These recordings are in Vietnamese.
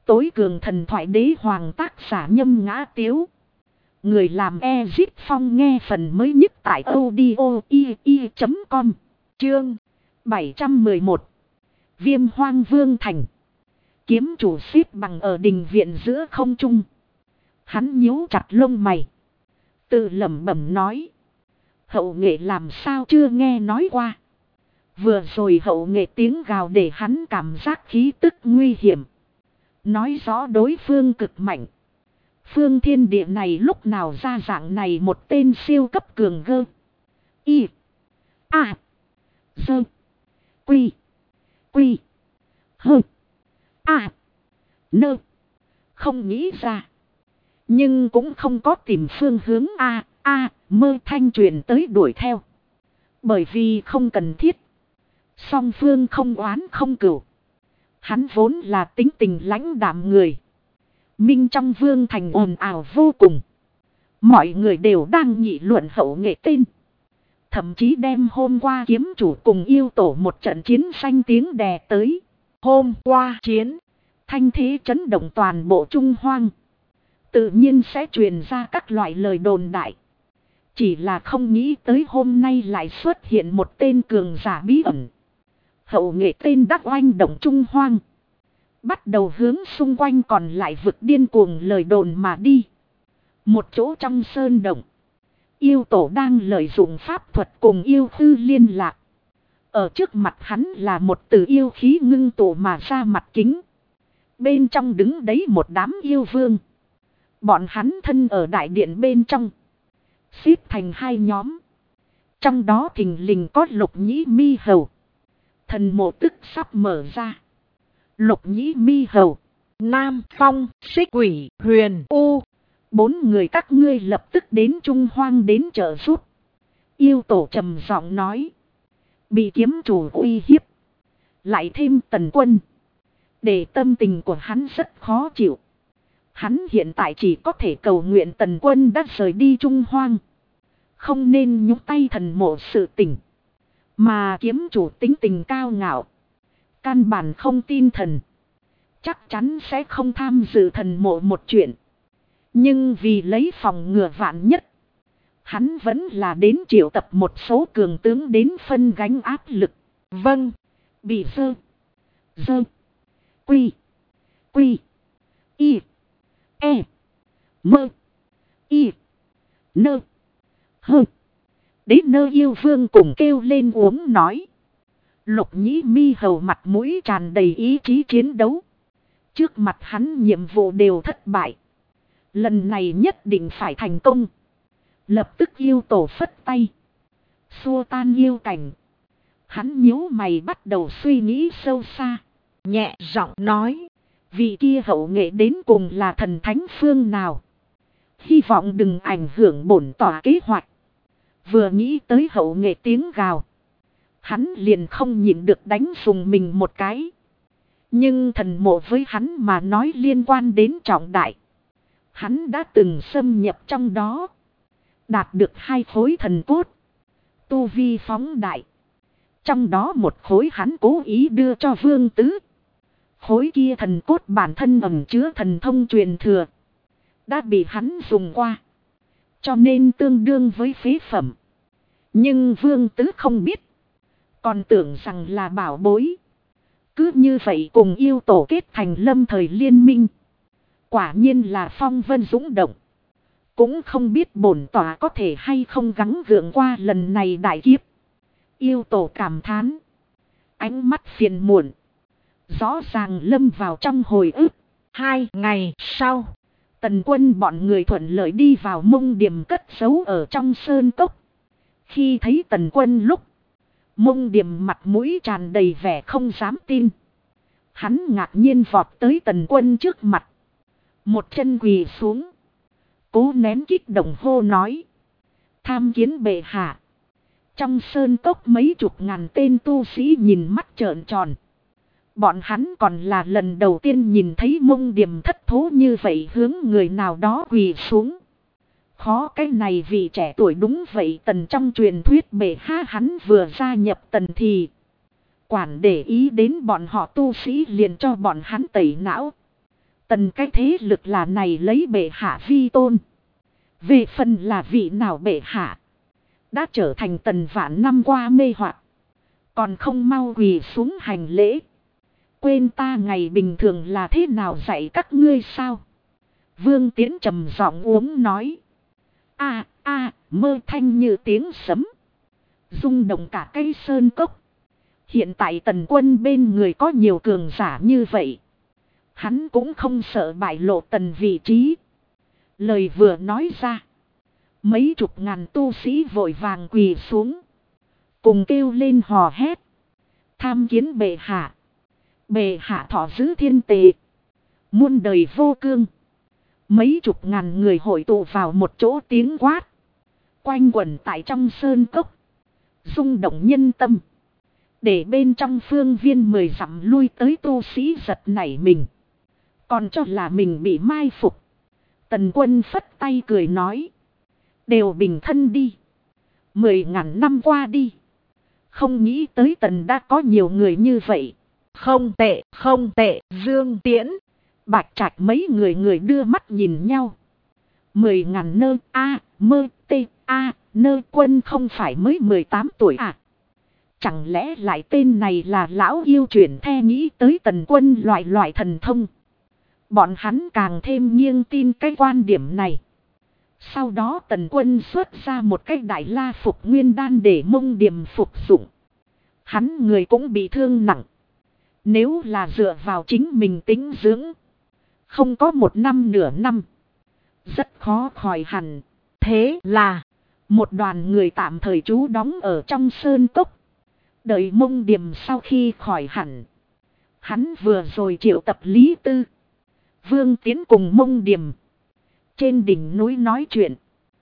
tối cường thần thoại đế hoàng tác giả Nhâm Ngã Tiếu. Người làm Ezip Phong nghe phần mới nhất tại audio.com. Chương 711. Viêm Hoang Vương Thành. Kiếm chủ xếp bằng ở đình viện giữa không trung. Hắn nhíu chặt lông mày, tự lẩm bẩm nói: Hậu nghệ làm sao chưa nghe nói qua. Vừa rồi hậu nghệ tiếng gào để hắn cảm giác khí tức nguy hiểm, nói rõ đối phương cực mạnh. Phương thiên địa này lúc nào ra dạng này một tên siêu cấp cường gơ. Y. A. Dơ. Quy. Quy. Hơ. A. Nơ. Không nghĩ ra. Nhưng cũng không có tìm phương hướng mơ thanh truyền tới đuổi theo. Bởi vì không cần thiết. Song phương không oán không cừu. Hắn vốn là tính tình lãnh đạm người. Minh trong vương thành ồn ào vô cùng. Mọi người đều đang nghị luận hậu nghệ tên. Thậm chí đem hôm qua kiếm chủ cùng yêu tổ một trận chiến xanh tiếng đè tới. Hôm qua chiến, thanh thế chấn động toàn bộ Trung Hoang. Tự nhiên sẽ truyền ra các loại lời đồn đại. Chỉ là không nghĩ tới hôm nay lại xuất hiện một tên cường giả bí ẩn. Hậu nghệ tên đắc oanh động Trung Hoang. Bắt đầu hướng xung quanh còn lại vực điên cuồng lời đồn mà đi. Một chỗ trong sơn động, yêu tổ đang lợi dụng pháp thuật cùng yêu hư liên lạc. Ở trước mặt hắn là một từ yêu khí ngưng tụ mà ra mặt kính. Bên trong đứng đấy một đám yêu vương. Bọn hắn thân ở đại điện bên trong, xếp thành hai nhóm. Trong đó thình lình có Lục Nhĩ Mi Hầu. Thần mộ tức sắp mở ra. Lục Nhĩ Mi Hầu, Nam Phong, Xích Quỷ, Huyền U. 4 người các ngươi lập tức đến Trung Hoang đến trợ giúp. Yêu tổ trầm giọng nói. Bị kiếm chủ uy hiếp, lại thêm Tần Quân, để tâm tình của hắn rất khó chịu. Hắn hiện tại chỉ có thể cầu nguyện Tần Quân đã rời đi Trung Hoang, không nên nhúng tay thần mộ sự tình. Mà kiếm chủ tính tình cao ngạo, căn bản không tin thần, chắc chắn sẽ không tham dự thần mộ một chuyện. Nhưng vì lấy phòng ngừa vạn nhất, hắn vẫn là đến triệu tập một số cường tướng đến phân gánh áp lực. Vâng. Bị dơ. Quy. Y. E. Mơ. Y. Nơ. Hơ. Đế nơ yêu vương cùng kêu lên uống nói. Lục Nhĩ Mi Hầu mặt mũi tràn đầy ý chí chiến đấu. Trước mặt hắn nhiệm vụ đều thất bại. Lần này nhất định phải thành công. Lập tức yêu tổ phất tay, xua tan yêu cảnh. Hắn nhíu mày bắt đầu suy nghĩ sâu xa. Nhẹ giọng nói. Vị kia hậu nghệ đến cùng là thần thánh phương nào? Hy vọng đừng ảnh hưởng bổn tỏa kế hoạch. Vừa nghĩ tới hậu nghệ tiếng gào, hắn liền không nhịn được đánh sùng mình một cái. Nhưng thần mộ với hắn mà nói liên quan đến trọng đại. Hắn đã từng xâm nhập trong đó, đạt được 2 khối thần cốt, tu vi phóng đại. Trong đó một khối hắn cố ý đưa cho Vương Tứ. Khối kia thần cốt bản thân ẩn chứa thần thông truyền thừa, đã bị hắn dùng qua, cho nên tương đương với phế phẩm. Nhưng Vương Tứ không biết, còn tưởng rằng là bảo bối. Cứ như vậy cùng yêu tổ kết thành lâm thời liên minh. Quả nhiên là phong vân dũng động. Cũng không biết bổn tỏa có thể hay không gắng gượng qua lần này đại kiếp. Yêu tổ cảm thán, ánh mắt phiền muộn, rõ ràng lâm vào trong hồi ức. 2 ngày sau, Tần Quân bọn người thuận lợi đi vào Mông Điểm cất giấu ở trong sơn cốc. Khi thấy Tần Quân lúc, Mông Điểm mặt mũi tràn đầy vẻ không dám tin. Hắn ngạc nhiên vọt tới Tần Quân trước mặt, một chân quỳ xuống, cố nén kích động hô nói. Tham kiến bệ hạ. Trong sơn cốc mấy chục ngàn tên tu sĩ nhìn mắt trợn tròn. Bọn hắn còn là lần đầu tiên nhìn thấy Mông Điểm thất thố như vậy hướng người nào đó quỳ xuống. Khó cái này vì trẻ tuổi đúng vậy. Tần trong truyền thuyết bệ hạ hắn vừa gia nhập Tần thì quản để ý đến bọn họ tu sĩ liền cho bọn hắn tẩy não. Tần cái thế lực là này lấy bệ hạ vi tôn. Về phần là vị nào bệ hạ. Đã trở thành tần vạn năm qua mê hoặc. Còn không mau quỳ xuống hành lễ. Quên ta ngày bình thường là thế nào dạy các ngươi sao? Vương Tiến trầm giọng uống nói. Mơ thanh như tiếng sấm. Rung động cả cây sơn cốc. Hiện tại tần quân bên người có nhiều cường giả như vậy. Hắn cũng không sợ bại lộ tần vị trí. Lời vừa nói ra. Mấy chục ngàn tu sĩ vội vàng quỳ xuống. Cùng kêu lên hò hét. Tham kiến bệ hạ. Bệ hạ thọ giữ thiên tệ. Muôn đời vô cương. Mấy chục ngàn người hội tụ vào một chỗ tiếng quát. Quanh quẩn tại trong sơn cốc. Rung động nhân tâm. Để bên trong phương viên 10 dặm lui tới tu sĩ giật nảy mình. Còn cho là mình bị mai phục. Tần quân phất tay cười nói. Đều bình thân đi. 10.000 năm qua đi. Không nghĩ tới tần đã có nhiều người như vậy. Không tệ, không tệ, Dương Tiễn. Bạch Trạch mấy người đưa mắt nhìn nhau. 10.000 nơ mơ nơ quân không phải mới 18 tuổi à. Chẳng lẽ lại tên này là lão yêu chuyển the nghĩ tới tần quân loại thần thông. Bọn hắn càng thêm nghiêng tin cái quan điểm này. Sau đó tần quân xuất ra một cái đại la phục nguyên đan để Mông Điềm phục dụng. Hắn người cũng bị thương nặng. Nếu là dựa vào chính mình tính dưỡng. Không có 1 năm nửa năm. Rất khó khỏi hẳn. Thế là một đoàn người tạm thời trú đóng ở trong sơn cốc. Đợi Mông Điềm sau khi khỏi hẳn. Hắn vừa rồi triệu tập Lý Tư. Vương Tiến cùng Mông Điềm. Trên đỉnh núi nói chuyện.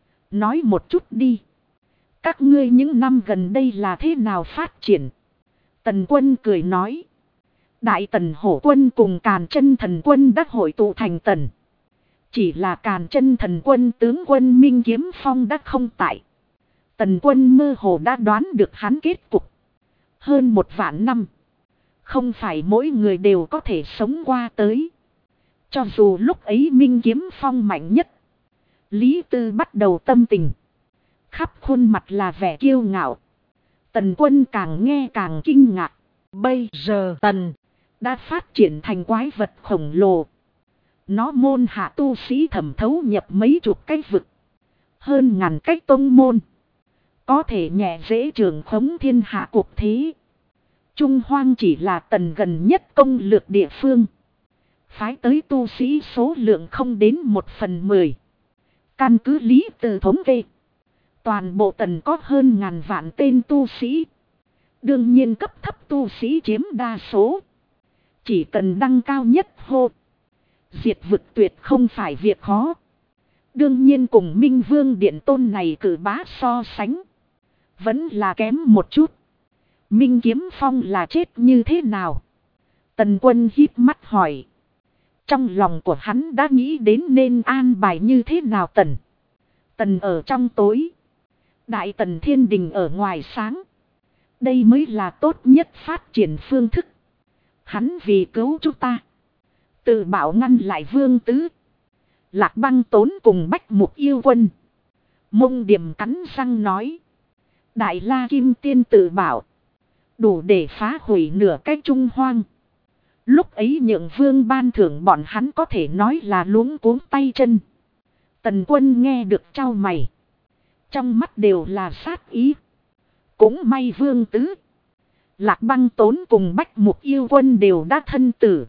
Nói một chút đi. Các ngươi những năm gần đây là thế nào phát triển? Tần quân cười nói. Đại tần hổ quân cùng Càn Chân thần quân đã hội tụ thành tần. Chỉ là Càn Chân thần quân tướng quân Minh Kiếm Phong đã không tại. Tần quân mơ hồ đã đoán được hắn kết cục. Hơn 1 vạn năm. Không phải mỗi người đều có thể sống qua tới. Cho dù lúc ấy Minh Kiếm Phong mạnh nhất. Lý Tư bắt đầu tâm tình. Khắp khuôn mặt là vẻ kiêu ngạo. Tần quân càng nghe càng kinh ngạc. Bây giờ tần đã phát triển thành quái vật khổng lồ. Nó môn hạ tu sĩ thẩm thấu nhập mấy chục cái vực. Hơn ngàn cái tông môn. Có thể nhẹ dễ trường khống thiên hạ cuộc thế. Trung Hoang chỉ là tần gần nhất công lược địa phương. Phái tới tu sĩ số lượng không đến 1/10. Căn cứ Lý Tư thống kê. Toàn bộ tần có hơn ngàn vạn tên tu sĩ. Đương nhiên cấp thấp tu sĩ chiếm đa số. Chỉ cần đăng cao nhất hô. Diệt vực tuyệt không phải việc khó. Đương nhiên cùng Minh Vương Điện Tôn này cử bá so sánh. Vẫn là kém một chút. Minh Kiếm Phong là chết như thế nào? Tần quân híp mắt hỏi. Trong lòng của hắn đã nghĩ đến nên an bài như thế nào tần. Tần ở trong tối. Đại tần thiên đình ở ngoài sáng. Đây mới là tốt nhất phát triển phương thức. Hắn vì cứu chúng ta. Tự bảo ngăn lại Vương Tứ. Lạc Băng Tốn cùng Bách Mục Yêu Quân. Mông Điềm cắn răng nói. Đại La Kim Tiên tự bảo. Đủ để phá hủy nửa cái Trung Hoang. Lúc ấy nhượng vương ban thưởng bọn hắn có thể nói là luống cuống tay chân. Tần quân nghe được trao mày. Trong mắt đều là sát ý. Cũng may Vương Tứ. Lạc Băng Tốn cùng Bách Mục Yêu Quân đều đã thân tử.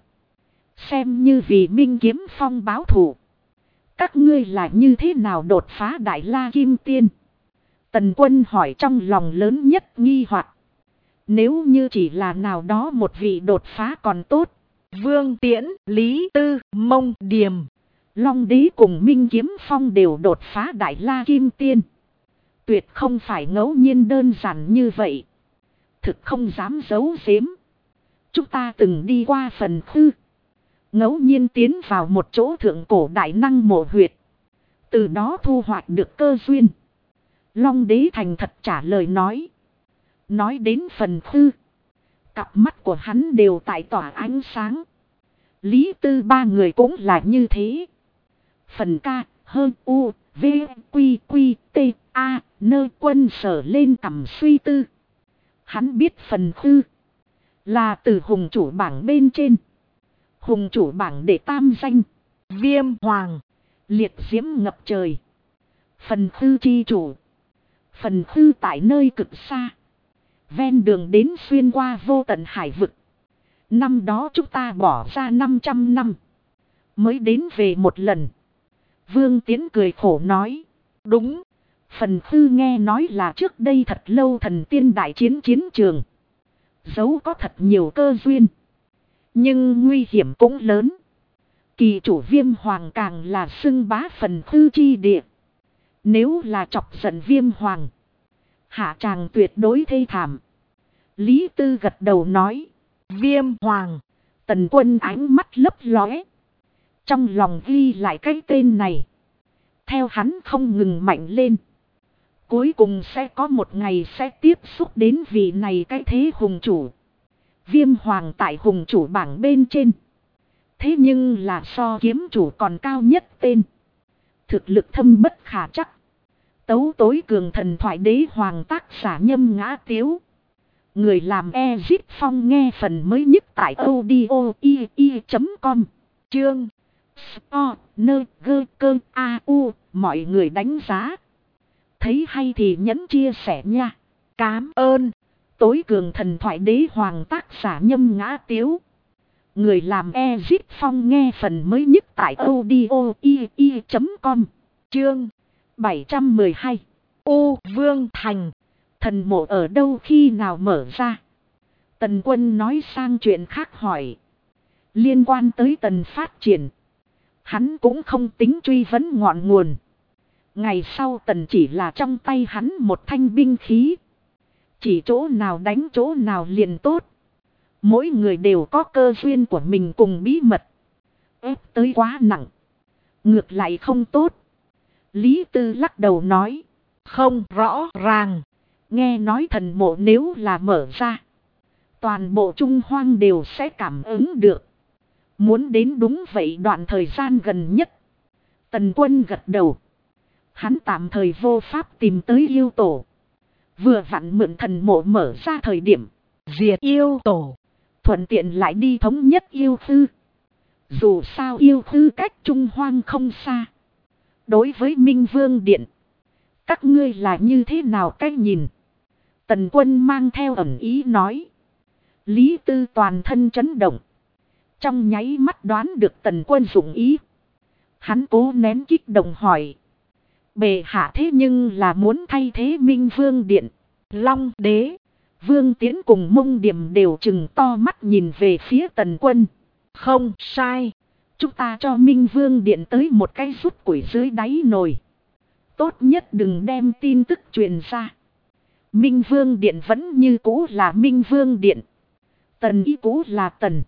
Xem như vì Minh Kiếm Phong báo thù. Các ngươi là như thế nào đột phá Đại La Kim Tiên? Tần quân hỏi trong lòng lớn nhất nghi hoặc. Nếu như chỉ là nào đó một vị đột phá còn tốt. Vương Tiễn, Lý Tư, Mông Điềm, Long Đế cùng Minh Kiếm Phong đều đột phá Đại La Kim Tiên. Tuyệt không phải ngẫu nhiên đơn giản như vậy. Thực không dám giấu giếm. Chúng ta từng đi qua phần khư. Ngẫu nhiên tiến vào một chỗ thượng cổ đại năng mộ huyệt. Từ đó thu hoạch được cơ duyên. Long Đế thành thật trả lời nói. Nói đến phần khư. Cặp mắt của hắn đều tại tỏa ánh sáng. Lý Tư ba người cũng là như thế. Phần ca, hơn u, v, quy, quy, t, a, nơ quân sở lên cầm suy tư. Hắn biết phần tư là từ hùng chủ bảng bên trên. Hùng chủ bảng để tam danh. Viêm hoàng. Liệt diễm ngập trời. Phần tư chi chủ. Phần tư tại nơi cực xa. Ven đường đến xuyên qua vô tận hải vực. Năm đó chúng ta bỏ ra 500 năm. Mới đến về một lần. Vương Tiến cười khổ nói. Đúng. Phần tư nghe nói là trước đây thật lâu thần tiên đại chiến chiến trường. Dấu có thật nhiều cơ duyên. Nhưng nguy hiểm cũng lớn. Kỳ chủ Viêm Hoàng càng là xưng bá phần tư chi địa. Nếu là chọc giận Viêm Hoàng. Hạ tràng tuyệt đối thê thảm. Lý Tư gật đầu nói. Viêm Hoàng. Tần Quân ánh mắt lấp lóe. Trong lòng ghi lại cái tên này. Theo hắn không ngừng mạnh lên. Cuối cùng sẽ có một ngày sẽ tiếp xúc đến vị này cái thế hùng chủ. Viêm Hoàng tại hùng chủ bảng bên trên. Thế nhưng là so kiếm chủ còn cao nhất tên. Thực lực thâm bất khả chắc. Tấu tối cường thần thoại đế hoàng tác giả Nhâm Ngã Tiếu. Người làm Ezit Phong nghe phần mới nhất tại audio.com. Chương O nơ gơ cơ a u. Mọi người đánh giá. Thấy hay thì nhấn chia sẻ nha. Cám ơn. Tối cường thần thoại đế hoàng tác giả Nhâm Ngã Tiếu. Người làm Ezit Phong nghe phần mới nhất tại audio.com. Chương 712. U Vương Thành. Thần mộ ở đâu khi nào mở ra? Tần Quân nói sang chuyện khác hỏi. Liên quan tới tần phát triển. Hắn cũng không tính truy vấn ngọn nguồn. Ngày sau tần chỉ là trong tay hắn một thanh binh khí. Chỉ chỗ nào đánh chỗ nào liền tốt. Mỗi người đều có cơ duyên của mình cùng bí mật. Ép tới quá nặng. Ngược lại không tốt. Lý Tư lắc đầu nói. Không rõ ràng. Nghe nói thần mộ nếu là mở ra. Toàn bộ Trung Hoang đều sẽ cảm ứng được. Muốn đến đúng vậy đoạn thời gian gần nhất. Tần Quân gật đầu. Hắn tạm thời vô pháp tìm tới yêu tổ. Vừa vặn mượn thần mộ mở ra thời điểm. Diệt yêu tổ. Thuận tiện lại đi thống nhất yêu thư. Dù sao yêu thư cách Trung Hoang không xa. Đối với Minh Vương Điện. Các ngươi là như thế nào cách nhìn? Tần Quân mang theo ẩn ý nói. Lý Tư toàn thân chấn động. Trong nháy mắt đoán được Tần Quân dụng ý. Hắn cố nén kích động hỏi. Bệ hạ thế nhưng là muốn thay thế Minh Vương Điện. Long Đế. Vương Tiến cùng Mông Điểm đều trừng to mắt nhìn về phía Tần Quân. Không sai. Chúng ta cho Minh Vương Điện tới một cái rút củi dưới đáy nồi. Tốt nhất đừng đem tin tức truyền ra. Minh Vương Điện vẫn như cũ là Minh Vương Điện. Tần ý cũ là Tần.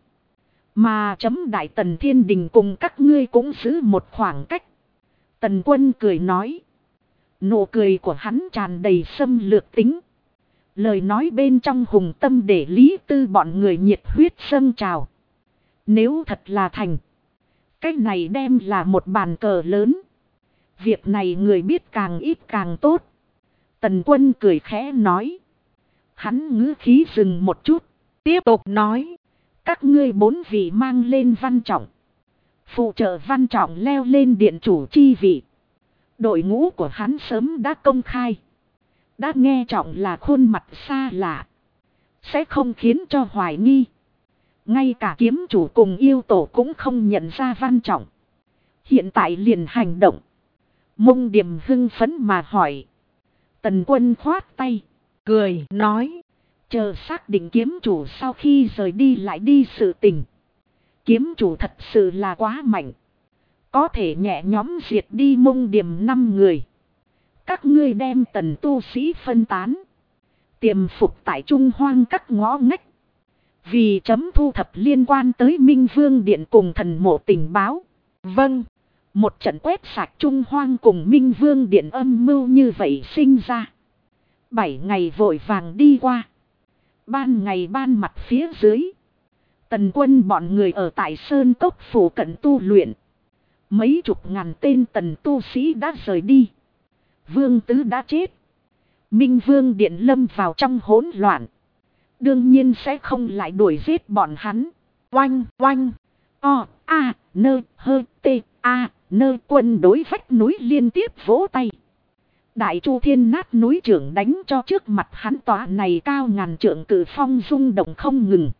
Mà chấm Đại Tần Thiên Đình cùng các ngươi cũng giữ một khoảng cách. Tần Quân cười nói. Nụ cười của hắn tràn đầy xâm lược tính. Lời nói bên trong hùng tâm để Lý Tư bọn người nhiệt huyết dâng trào. Nếu thật là thành. Cái này đem là một bàn cờ lớn. Việc này người biết càng ít càng tốt. Tần Quân cười khẽ nói. Hắn ngữ khí dừng một chút. Tiếp tục nói. Các ngươi 4 vị mang lên Văn Trọng. Phụ trợ Văn Trọng leo lên điện chủ chi vị. Đội ngũ của hắn sớm đã công khai. Đã nghe Trọng là khuôn mặt xa lạ. Sẽ không khiến cho hoài nghi. Ngay cả kiếm chủ cùng yêu tổ cũng không nhận ra Văn Trọng. Hiện tại liền hành động. Mông Điểm hưng phấn mà hỏi. Tần Quân khoát tay. Cười nói. Chờ xác định kiếm chủ sau khi rời đi lại đi sự tình. Kiếm chủ thật sự là quá mạnh. Có thể nhẹ nhóm diệt đi Mông Điểm 5 người. Các ngươi đem tần tu sĩ phân tán. Tiềm phục tại Trung Hoang các ngõ ngách. Vì chấm thu thập liên quan tới Minh Vương Điện cùng thần mộ tình báo. Vâng. Một trận quét sạch Trung Hoang cùng Minh Vương Điện âm mưu như vậy sinh ra. 7 ngày vội vàng đi qua. Ban ngày ban mặt phía dưới. Tần Quân bọn người ở tại Sơn Cốc phủ cận tu luyện. Mấy chục ngàn tên tần tu sĩ đã rời đi. Vương Tứ đã chết. Minh Vương Điện lâm vào trong hỗn loạn. Đương nhiên sẽ không lại đuổi giết bọn hắn. Oanh, oanh, o, a, nơ, hơ, t, a, nơ. Quân đối vách núi liên tiếp vỗ tay. Đại Chu Thiên nát núi trưởng đánh cho trước mặt hắn tòa này cao ngàn trượng cử phong rung động không ngừng.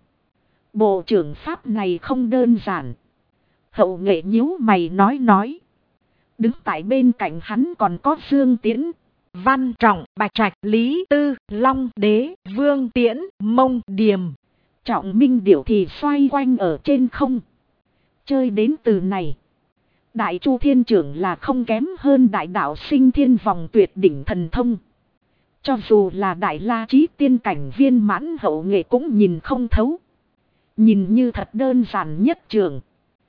Bộ trưởng pháp này không đơn giản. Hậu nghệ nhíu mày nói. Đứng tại bên cạnh hắn còn có Dương Tiễn, Văn Trọng, Bạch Trạch, Lý Tư, Long Đế, Vương Tiễn, Mông Điềm. Trọng Minh Điểu thì xoay quanh ở trên không. Chơi đến từ này. Đại Chu Thiên trưởng là không kém hơn đại đạo sinh thiên vòng tuyệt đỉnh thần thông. Cho dù là đại la chí tiên cảnh viên mãn hậu nghệ cũng nhìn không thấu. Nhìn như thật đơn giản nhất trường.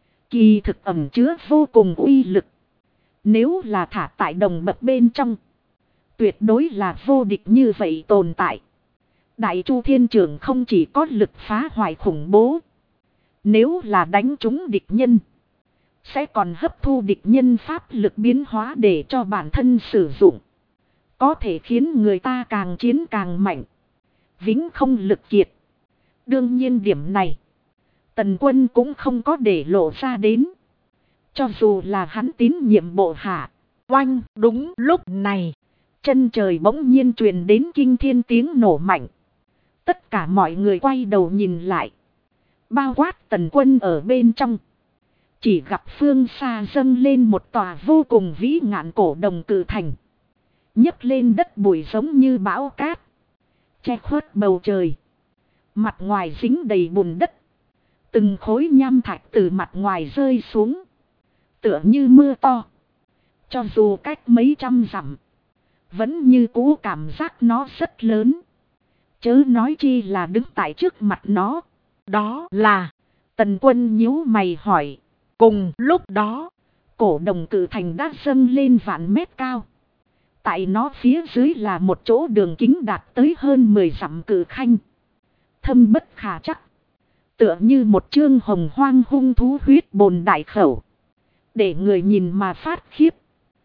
Kỳ thực ẩn chứa vô cùng uy lực. Nếu là thả tại đồng bậc bên trong. Tuyệt đối là vô địch như vậy tồn tại. Đại Chu Thiên trưởng không chỉ có lực phá hoại khủng bố. Nếu là đánh trúng địch nhân. Sẽ còn hấp thu địch nhân pháp lực biến hóa để cho bản thân sử dụng. Có thể khiến người ta càng chiến càng mạnh. Vĩnh không lực kiệt. Đương nhiên điểm này. Tần Quân cũng không có để lộ ra đến. Cho dù là hắn tín nhiệm bộ hạ. Oanh, đúng lúc này. Chân trời bỗng nhiên truyền đến kinh thiên tiếng nổ mạnh. Tất cả mọi người quay đầu nhìn lại. Bao quát Tần Quân ở bên trong. Chỉ gặp phương xa dâng lên một tòa vô cùng vĩ ngạn cổ đồng cự thành. Nhấc lên đất bụi giống như bão cát. Che khuất bầu trời. Mặt ngoài dính đầy bùn đất. Từng khối nham thạch từ mặt ngoài rơi xuống. Tựa như mưa to. Cho dù cách mấy trăm dặm. Vẫn như cũ cảm giác nó rất lớn. Chớ nói chi là đứng tại trước mặt nó. Đó là. Tần Quân nhíu mày hỏi. Cùng lúc đó. Cổ đồng cự thành đã dâng lên vạn mét cao. Tại nó phía dưới là một chỗ đường kính đạt tới hơn 10 dặm cự khanh. Thâm bất khả chắc. Tựa như một chương hồng hoang hung thú huyết bồn đại khẩu. Để người nhìn mà phát khiếp.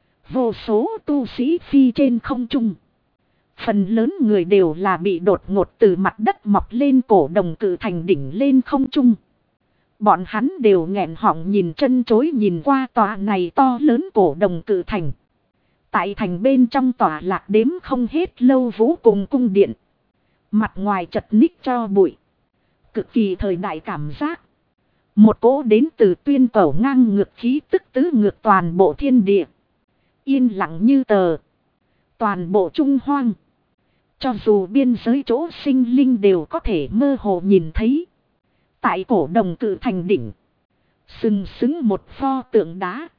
Vô số tu sĩ phi trên không trung. Phần lớn người đều là bị đột ngột từ mặt đất mọc lên cổ đồng cự thành đỉnh lên không trung. Bọn hắn đều nghẹn họng nhìn chân chối nhìn qua tòa này to lớn cổ đồng cự thành. Tại thành bên trong tòa lạc đếm không hết lâu vũ cùng cung điện. Mặt ngoài chật ních cho bụi. Cực kỳ thời đại cảm giác. Một cỗ đến từ tuyên cổ ngang ngược khí tức tứ ngược toàn bộ thiên địa. Yên lặng như tờ. Toàn bộ Trung Hoang. Cho dù biên giới chỗ sinh linh đều có thể mơ hồ nhìn thấy. Tại cổ đồng cự thành đỉnh. Sừng sững một pho tượng đá.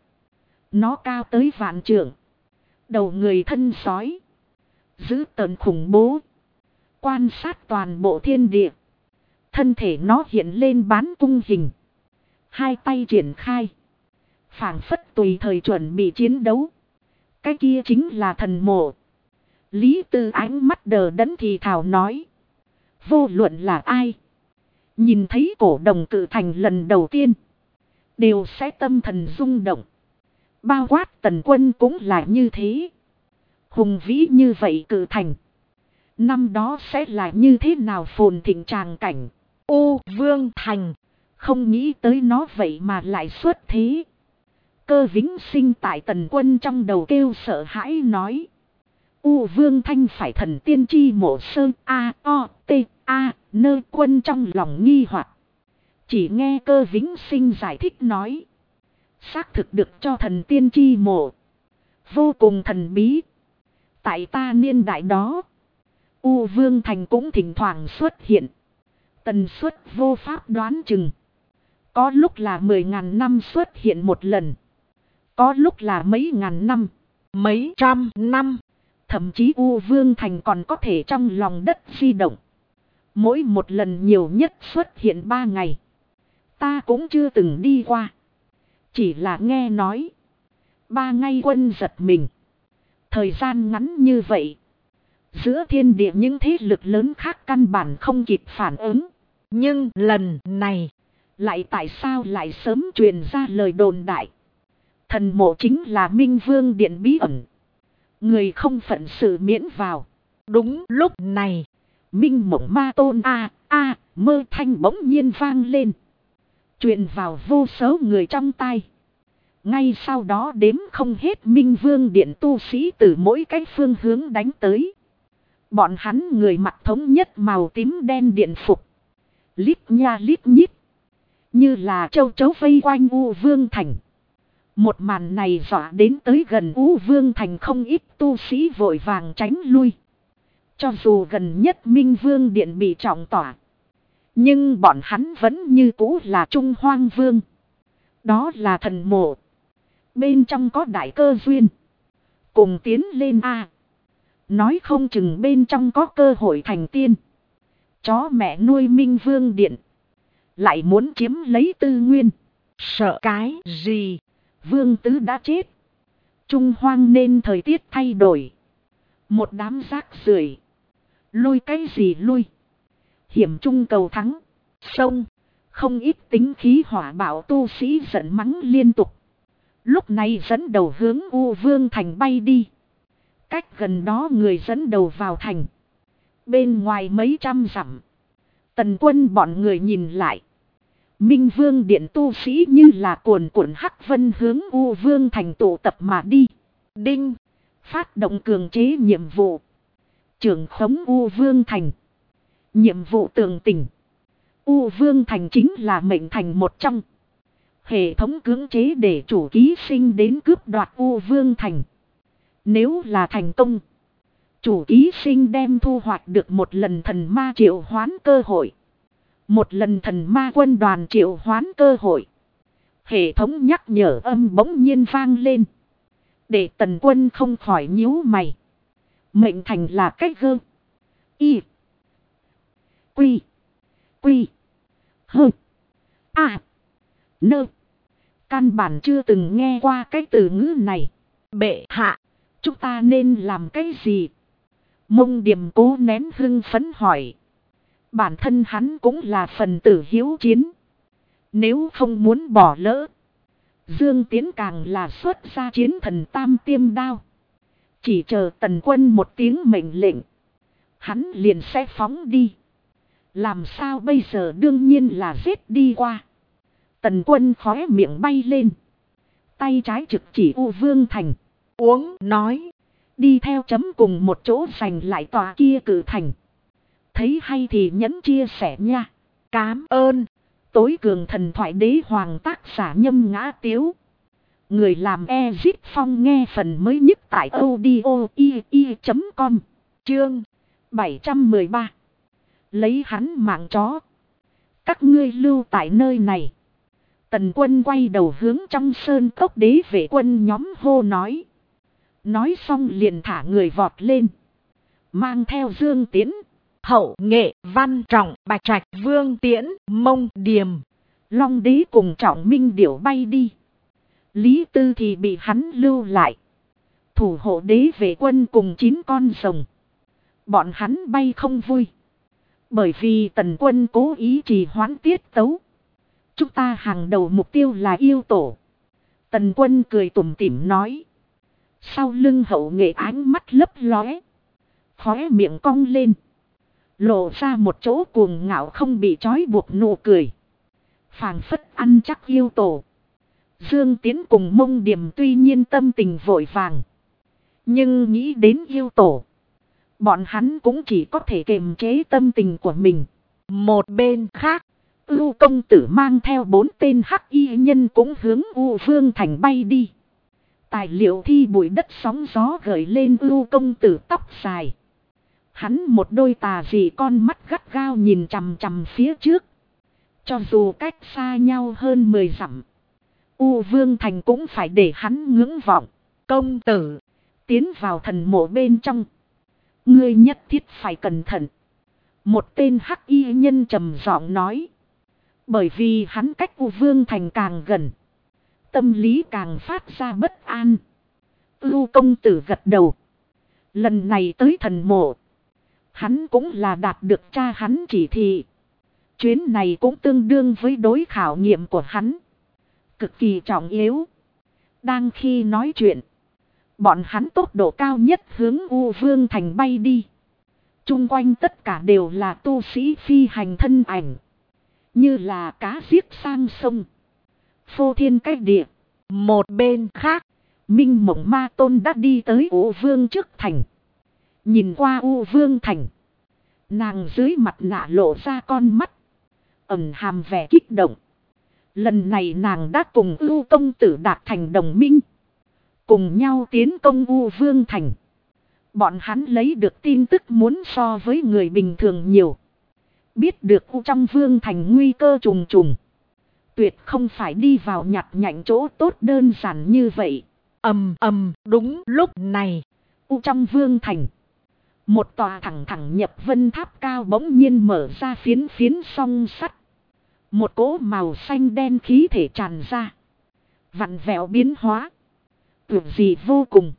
Nó cao tới vạn trượng. Đầu người thân sói. Dữ tợn khủng bố. Quan sát toàn bộ thiên địa. Thân thể nó hiện lên bán cung hình. Hai tay triển khai. Phảng phất tùy thời chuẩn bị chiến đấu. Cái kia chính là thần mộ. Lý Tư ánh mắt đờ đẫn thì thào nói. Vô luận là ai. Nhìn thấy cổ đồng cự thành lần đầu tiên. Đều sẽ tâm thần rung động. Bao quát Tần Quân cũng là như thế. Hùng vĩ như vậy cự thành. Năm đó sẽ là như thế nào phồn thịnh tràng cảnh. U Vương Thành. Không nghĩ tới nó vậy mà lại xuất thế. Cơ Vĩnh Sinh tại Tần Quân trong đầu kêu sợ hãi nói. U Vương Thanh phải thần tiên chi mộ sơn A O T A nơ Quân trong lòng nghi hoặc. Chỉ nghe Cơ Vĩnh Sinh giải thích nói. Xác thực được cho thần tiên chi mộ. Vô cùng thần bí. Tại ta niên đại đó. U Vương Thành cũng thỉnh thoảng xuất hiện. Tần suất vô pháp đoán chừng. Có lúc là 10.000 năm xuất hiện một lần. Có lúc là mấy ngàn năm. Mấy trăm năm. Thậm chí U Vương Thành còn có thể trong lòng đất di động. Mỗi một lần nhiều nhất xuất hiện 3 ngày. Ta cũng chưa từng đi qua. Chỉ là nghe nói. 3 ngày Quân giật mình. Thời gian ngắn như vậy. Giữa thiên địa những thế lực lớn khác căn bản không kịp phản ứng. Nhưng lần này, lại tại sao lại sớm truyền ra lời đồn đại. Thần mộ chính là Minh Vương Điện bí ẩn. Người không phận sự miễn vào. đúng lúc này, Minh Mộng Ma Tôn mơ thanh bỗng nhiên vang lên. Truyền vào vô số người trong tai. Ngay sau đó đếm không hết Minh Vương Điện tu sĩ từ mỗi cái phương hướng đánh tới. Bọn hắn người mặc thống nhất màu tím đen điện phục. Lít nha lít nhít. Như là châu chấu vây quanh U Vương Thành. Một màn này dọa đến tới gần U Vương Thành không ít tu sĩ vội vàng tránh lui. Cho dù gần nhất Minh Vương Điện bị trọng tỏa. Nhưng bọn hắn vẫn như cũ là Trung Hoang Vương. Đó là thần mộ. Bên trong có đại cơ duyên. Cùng tiến lên a. Nói không chừng bên trong có cơ hội thành tiên. Chó mẹ nuôi Minh Vương Điện. Lại muốn chiếm lấy tư nguyên. Sợ cái gì? Vương Tứ đã chết. Trung Hoang nên thời tiết thay đổi. Một đám rác rưởi. Lui cái gì lui? Hiểm trung cầu thắng. Sông. Không ít tính khí hỏa bạo tu sĩ giận mắng liên tục. Lúc này dẫn đầu hướng U Vương Thành bay đi. Cách gần đó người dẫn đầu vào thành. Bên ngoài mấy trăm dặm. Tần quân bọn người nhìn lại. Minh Vương Điện tu sĩ như là cuồn cuộn hắc vân hướng U Vương Thành tụ tập mà đi. Đinh. Phát động cường chế nhiệm vụ. Trưởng khống U Vương Thành. Nhiệm vụ tường tình. U Vương Thành chính là mệnh thành một trong. Hệ thống cưỡng chế để chủ ký sinh đến cướp đoạt U Vương Thành. Nếu là thành công, chủ ký sinh đem thu hoạch được một lần thần ma triệu hoán cơ hội. Một lần thần ma quân đoàn triệu hoán cơ hội. Hệ thống nhắc nhở âm bỗng nhiên vang lên. Để Tần Quân không khỏi nhíu mày. Mệnh thành là cách gơ. Y. Quy. Quy. Hơ. À. Nơ. Căn bản chưa từng nghe qua cái từ ngữ này. Bệ hạ. Chúng ta nên làm cái gì? Mông Điềm cố nén hưng phấn hỏi. Bản thân hắn cũng là phần tử hiếu chiến. Nếu không muốn bỏ lỡ. Dương Tiến càng là xuất ra chiến thần tam tiêm đao. Chỉ chờ Tần Quân một tiếng mệnh lệnh. Hắn liền sẽ phóng đi. Làm sao bây giờ đương nhiên là giết đi qua. Tần Quân khóe miệng bay lên. Tay trái trực chỉ U Vương Thành. Uống nói. Đi theo chấm cùng một chỗ giành lại tòa kia cử thành. Thấy hay thì nhấn chia sẻ nha. Cám ơn. Tối cường thần thoại đế hoàng tác giả Nhâm Ngã Tiếu. Người làm Ezit Phong nghe phần mới nhất tại audio.com. Chương 713. Lấy hắn mạng chó. Các ngươi lưu tại nơi này. Tần Quân quay đầu hướng trong sơn cốc đế vệ quân nhóm hô nói. Nói xong liền thả người vọt lên. Mang theo Dương Tiến. Hậu Nghệ Văn Trọng Bạch Trạch Vương Tiễn Mông Điềm. Long đế cùng Trọng Minh Điểu bay đi. Lý Tư thì bị hắn lưu lại. Thủ hộ đế vệ quân cùng 9 con rồng. Bọn hắn bay không vui. Bởi vì Tần Quân cố ý trì hoãn tiết tấu. Chúng ta hàng đầu mục tiêu là yêu tổ. Tần Quân cười tủm tỉm nói. Sau lưng Hậu Nghệ ánh mắt lấp lóe. Khóe miệng cong lên. Lộ ra một chỗ cuồng ngạo không bị trói buộc nụ cười. Phảng phất ăn chắc yêu tổ. Dương Tiến cùng Mông Điềm tuy nhiên tâm tình vội vàng. Nhưng nghĩ đến yêu tổ. Bọn hắn cũng chỉ có thể kiềm chế tâm tình của mình. Một bên khác. Ưu công tử mang theo 4 tên hắc y nhân cũng hướng U Vương Thành bay đi. Tài liệu thi bụi đất sóng gió gợi lên Ưu công tử tóc dài. Hắn một đôi tà dị con mắt gắt gao nhìn chằm chằm phía trước. Cho dù cách xa nhau hơn 10 dặm. U Vương Thành cũng phải để hắn ngưỡng vọng. Công tử. Tiến vào thần mộ bên trong. Ngươi nhất thiết phải cẩn thận. Một tên hắc y nhân trầm giọng nói. Bởi vì hắn cách U Vương Thành càng gần. Tâm lý càng phát ra bất an. Ưu công tử gật đầu. Lần này tới thần mộ. Hắn cũng là đạt được cha hắn chỉ thị. Chuyến này cũng tương đương với đối khảo nghiệm của hắn. Cực kỳ trọng yếu. Đang khi nói chuyện, bọn hắn tốc độ cao nhất hướng U Vương Thành bay đi. Chung quanh tất cả đều là tu sĩ phi hành thân ảnh. Như là cá giết sang sông. Phô thiên cách địa. Một bên khác, Minh Mộng Ma Tôn đã đi tới U Vương trước thành. Nhìn qua U Vương Thành, nàng dưới mặt nạ lộ ra con mắt, ẩn hàm vẻ kích động. Lần này nàng đã cùng U công tử đạt thành đồng minh, cùng nhau tiến công U Vương Thành. Bọn hắn lấy được tin tức muốn so với người bình thường nhiều. Biết được U trong Vương Thành nguy cơ trùng trùng. Tuyệt không phải đi vào nhặt nhạnh chỗ tốt đơn giản như vậy. ầm ầm, đúng lúc này, U trong Vương Thành, một tòa thẳng thẳng nhập vân tháp cao bỗng nhiên mở ra phiến phiến song sắt. Một cỗ màu xanh đen khí thể tràn ra, vặn vẹo biến hóa, tuyệt dị vô cùng.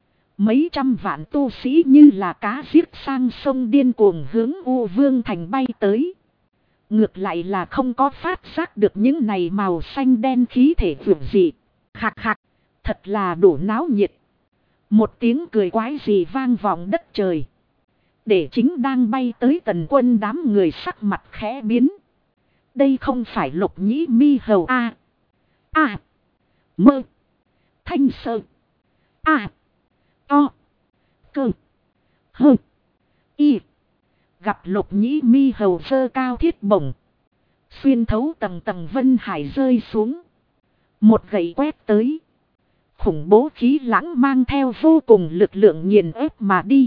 Mấy trăm vạn tu sĩ như là cá giết sang sông điên cuồng hướng U Vương Thành bay tới. Ngược lại là không có phát giác được những này màu xanh đen khí thể tuyệt dị. Khạc khạc, thật là đủ náo nhiệt. Một tiếng cười quái dị vang vọng đất trời. Để chính đang bay tới Tần Quân đám người sắc mặt khẽ biến. Đây không phải Lục Nhĩ Mi Hầu A. A. Mơ. Thanh Sơ. A. O. Cơ. Hơ. Y. Gặp Lục Nhĩ Mi Hầu sơ cao thiết bổng. Xuyên thấu tầng tầng vân hải rơi xuống. Một gậy quét tới. Khủng bố khí lãng mang theo vô cùng lực lượng nghiền ép mà đi.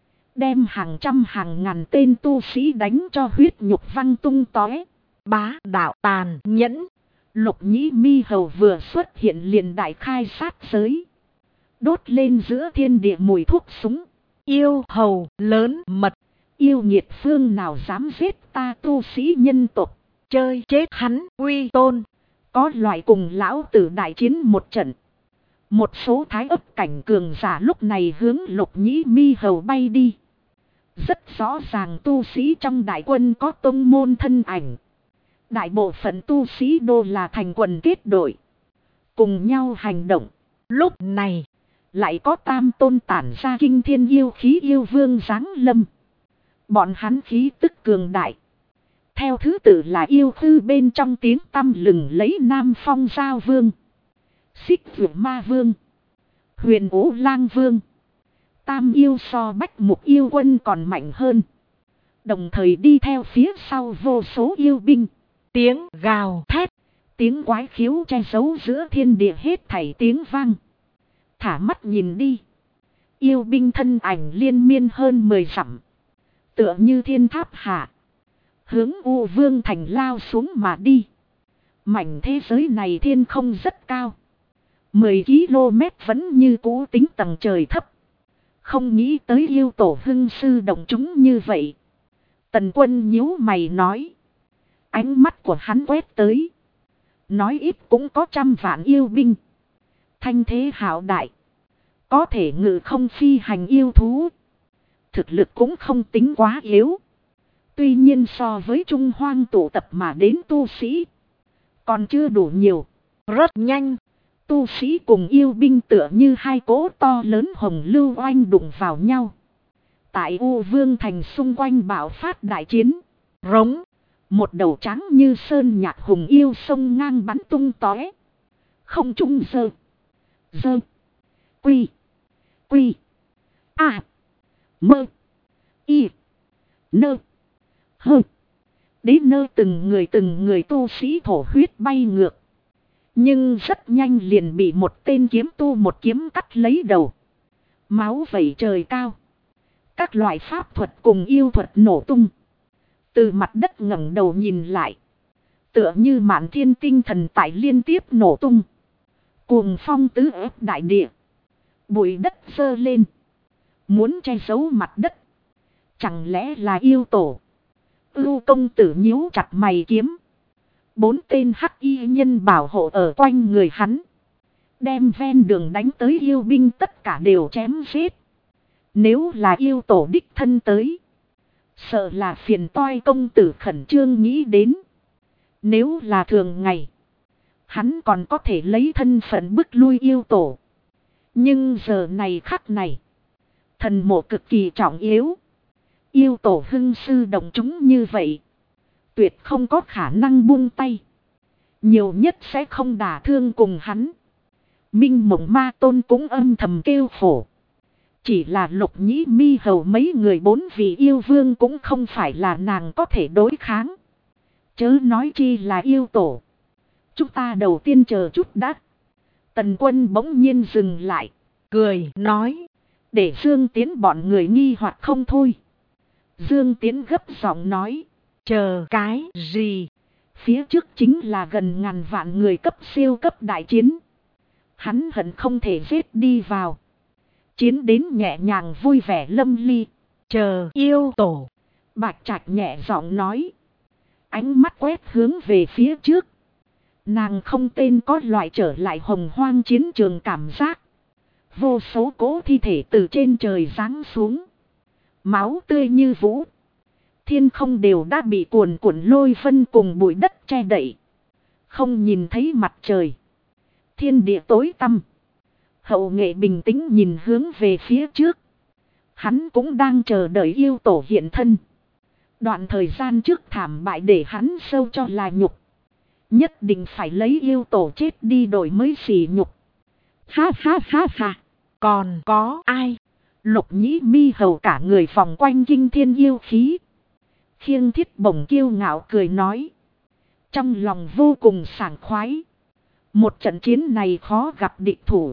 Đem hàng trăm hàng ngàn tên tu sĩ đánh cho huyết nhục văng tung tóe. bá đạo tàn nhẫn. Lục Nhĩ Mi Hầu vừa xuất hiện liền đại khai sát giới. Đốt lên giữa thiên địa mùi thuốc súng. Yêu hầu lớn mật. Yêu nghiệt phương nào dám giết ta tu sĩ nhân tộc. Chơi chết hắn uy tôn. Có loại cùng lão tử đại chiến một trận. Một số thái ấp cảnh cường giả lúc này hướng Lục Nhĩ Mi Hầu bay đi. Rất rõ ràng tu sĩ trong đại quân có tông môn thân ảnh. Đại bộ phận tu sĩ đô là thành quần kết đội. Cùng nhau hành động. Lúc này, lại có tam tôn tản ra kinh thiên yêu khí yêu vương giáng lâm. Bọn hắn khí tức cường đại. Theo thứ tự là yêu thư bên trong tiếng tăm lừng lấy Nam Phong Giao Vương, Xích Vượt Ma Vương, Huyền Ố Lang Vương. Tam yêu so Bách Mục yêu quân còn mạnh hơn. Đồng thời đi theo phía sau vô số yêu binh. tiếng gào thét, tiếng quái khiếu che giấu giữa thiên địa hết thảy tiếng vang. Thả mắt nhìn đi. Yêu binh thân ảnh liên miên hơn 10 dặm. Tựa như thiên tháp hạ. Hướng U Vương Thành lao xuống mà đi. Mảnh thế giới này thiên không rất cao. 10 km vẫn như cũ tính tầng trời thấp. Không nghĩ tới yêu tổ hưng sư động chúng như vậy. Tần Quân nhíu mày nói. Ánh mắt của hắn quét tới. Nói ít cũng có 100 vạn yêu binh. Thanh thế hạo đại. Có thể ngự không phi hành yêu thú. Thực lực cũng không tính quá yếu. Tuy nhiên so với Trung Hoang tụ tập mà đến tu sĩ, còn chưa đủ nhiều. Rất nhanh, tu sĩ cùng yêu binh tựa như hai cỗ to lớn hồng lưu oanh đụng vào nhau. Tại U Vương Thành xung quanh bạo phát đại chiến. Rống, một đầu trắng như sơn nhạc hùng yêu sông ngang bắn tung tóe. Không trung dơ. Dơ. Quy. Quy. A. Mơ. Y. Nơ. Hơ. Đến nơi từng người tu sĩ thổ huyết bay ngược. Nhưng rất nhanh liền bị một tên kiếm tu một kiếm cắt lấy đầu. Máu vẩy trời cao. Các loại pháp thuật cùng yêu thuật nổ tung. Từ mặt đất ngẩng đầu nhìn lại. Tựa như mạn thiên tinh thần tại liên tiếp nổ tung. Cuồng phong tứ ép đại địa. Bụi đất dơ lên. Muốn che giấu mặt đất. Chẳng lẽ là yêu tổ? Ưu công tử nhíu chặt mày kiếm. 4 tên hắc y nhân bảo hộ ở quanh người hắn. Đem ven đường đánh tới yêu binh tất cả đều chém giết. Nếu là yêu tổ đích thân tới. Sợ là phiền toái công tử khẩn trương nghĩ đến. Nếu là thường ngày, hắn còn có thể lấy thân phận bức lui yêu tổ. Nhưng giờ này khắc này, thần mộ cực kỳ trọng yếu. Yêu tổ hưng sư động chúng như vậy, tuyệt không có khả năng buông tay. Nhiều nhất sẽ không đả thương cùng hắn. Minh Mộng Ma Tôn cũng âm thầm kêu khổ. Chỉ là Lục Nhĩ Mi Hầu mấy người 4 vị yêu vương cũng không phải là nàng có thể đối kháng. Chớ nói chi là yêu tổ. Chúng ta đầu tiên chờ chút đã. Tần Quân bỗng nhiên dừng lại, cười nói, để Dương Tiến bọn người nghi hoặc không thôi. Dương Tiến gấp giọng nói, chờ cái gì? Phía trước chính là gần ngàn vạn người cấp siêu cấp đại chiến. Hắn hận không thể giết đi vào. Chiến đến nhẹ nhàng vui vẻ lâm ly. Chờ yêu tổ. Bạch Trạch nhẹ giọng nói. Ánh mắt quét hướng về phía trước. Nàng không tên có loại trở lại hồng hoang chiến trường cảm giác. Vô số cỗ thi thể từ trên trời giáng xuống. Máu tươi như vũ. Thiên không đều đã bị cuồn cuộn lôi vân cùng bụi đất che đậy. Không nhìn thấy mặt trời. Thiên địa tối tăm. Hậu Nghệ bình tĩnh nhìn hướng về phía trước. Hắn cũng đang chờ đợi yêu tổ hiện thân. Đoạn thời gian trước thảm bại để hắn sâu cho là nhục. Nhất định phải lấy yêu tổ chết đi đổi mới xỉ nhục. Ha ha ha ha. Còn có ai? Lục Nhĩ Mi Hầu cả người vòng quanh kinh thiên yêu khí. Khiêng Thiết Bổng kiêu ngạo cười nói. Trong lòng vô cùng sảng khoái. Một trận chiến này khó gặp địch thủ.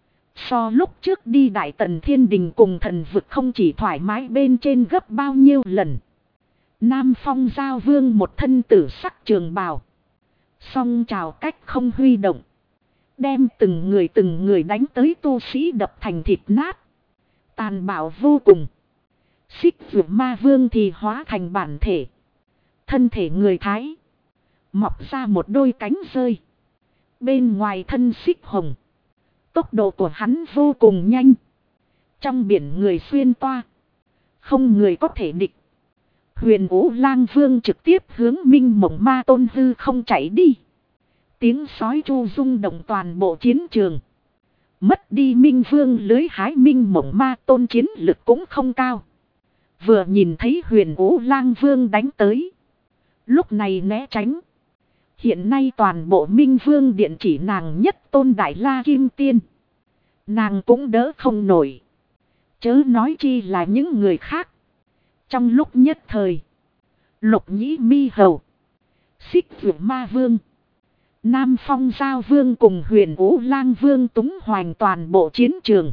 So lúc trước đi Đại Tần Thiên Đình cùng thần vực không chỉ thoải mái bên trên gấp bao nhiêu lần. Nam Phong Giao Vương một thân tử sắc trường bào. Song trào cách không huy động. Đem từng người đánh tới tu sĩ đập thành thịt nát. Tàn bạo vô cùng. Xích Vượt Ma Vương thì hóa thành bản thể. Thân thể người Thái. Mọc ra một đôi cánh rơi. Bên ngoài thân xích hồng. Tốc độ của hắn vô cùng nhanh. Trong biển người xuyên toa. Không người có thể địch. Huyền Vũ Lang Vương trực tiếp hướng Minh Mộng Ma Tôn hư không chạy đi. Tiếng sói chu rung động toàn bộ chiến trường. Mất đi Minh Vương lưới hái Minh Mộng Ma Tôn chiến lực cũng không cao. Vừa nhìn thấy Huyền Vũ Lang Vương đánh tới. Lúc này né tránh. Hiện nay toàn bộ Minh Vương điện chỉ nàng nhất tôn Đại La Kim Tiên. Nàng cũng đỡ không nổi. Chớ nói chi là những người khác. Trong lúc nhất thời. Lục Nhĩ Mi Hầu. Xích Vượt Ma Vương. Nam Phong Giao Vương cùng Huyền Vũ Lang Vương túng hoành toàn bộ chiến trường.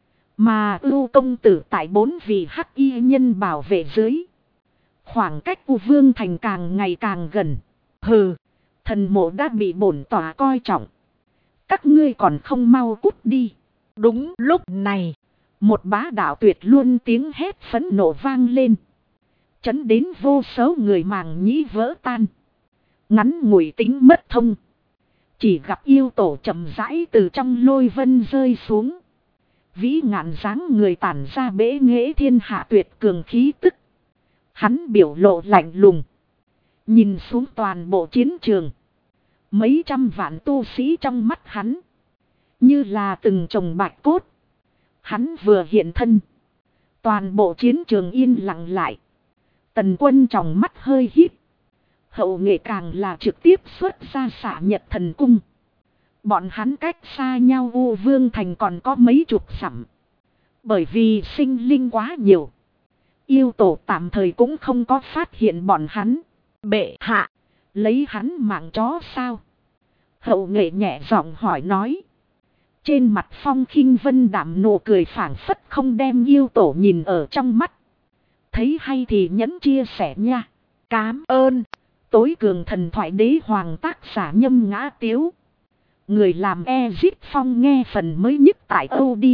Mà Ưu công tử tại 4 vị hắc y nhân bảo vệ dưới. Khoảng cách U Vương thành càng ngày càng gần. Hừ. Thần mộ đã bị bổn tòa coi trọng. Các ngươi còn không mau cút đi. Đúng lúc này. Một bá đạo tuyệt luôn tiếng hét phẫn nộ vang lên. Chấn đến vô số người màng nhĩ vỡ tan. Ngắn ngủi tính mất thông. Chỉ gặp yêu tổ chậm rãi từ trong lôi vân rơi xuống. Vĩ ngạn dáng người tản ra bế nghệ thiên hạ tuyệt cường khí tức. Hắn biểu lộ lạnh lùng. Nhìn xuống toàn bộ chiến trường. Mấy trăm vạn tu sĩ trong mắt hắn. Như là từng chồng bạch cốt. Hắn vừa hiện thân. Toàn bộ chiến trường yên lặng lại. Tần Quân trong mắt hơi híp. Hậu Nghệ càng là trực tiếp xuất ra xạ nhật thần cung. Bọn hắn cách xa nhau U Vương thành còn có mấy chục dặm. Bởi vì sinh linh quá nhiều. Yêu tổ tạm thời cũng không có phát hiện bọn hắn. Bệ hạ. Lấy hắn mạng chó sao? Hậu Nghệ nhẹ giọng hỏi nói. Trên mặt Phong Khinh Vân đạm nụ cười phảng phất không đem yêu tổ nhìn ở trong mắt. Thấy hay thì nhẫn chia sẻ nha. Cám ơn. Tối cường thần thoại đế hoàng tác giả Nhâm Ngã Tiếu. Người làm Ezit Phong nghe phần mới nhất tại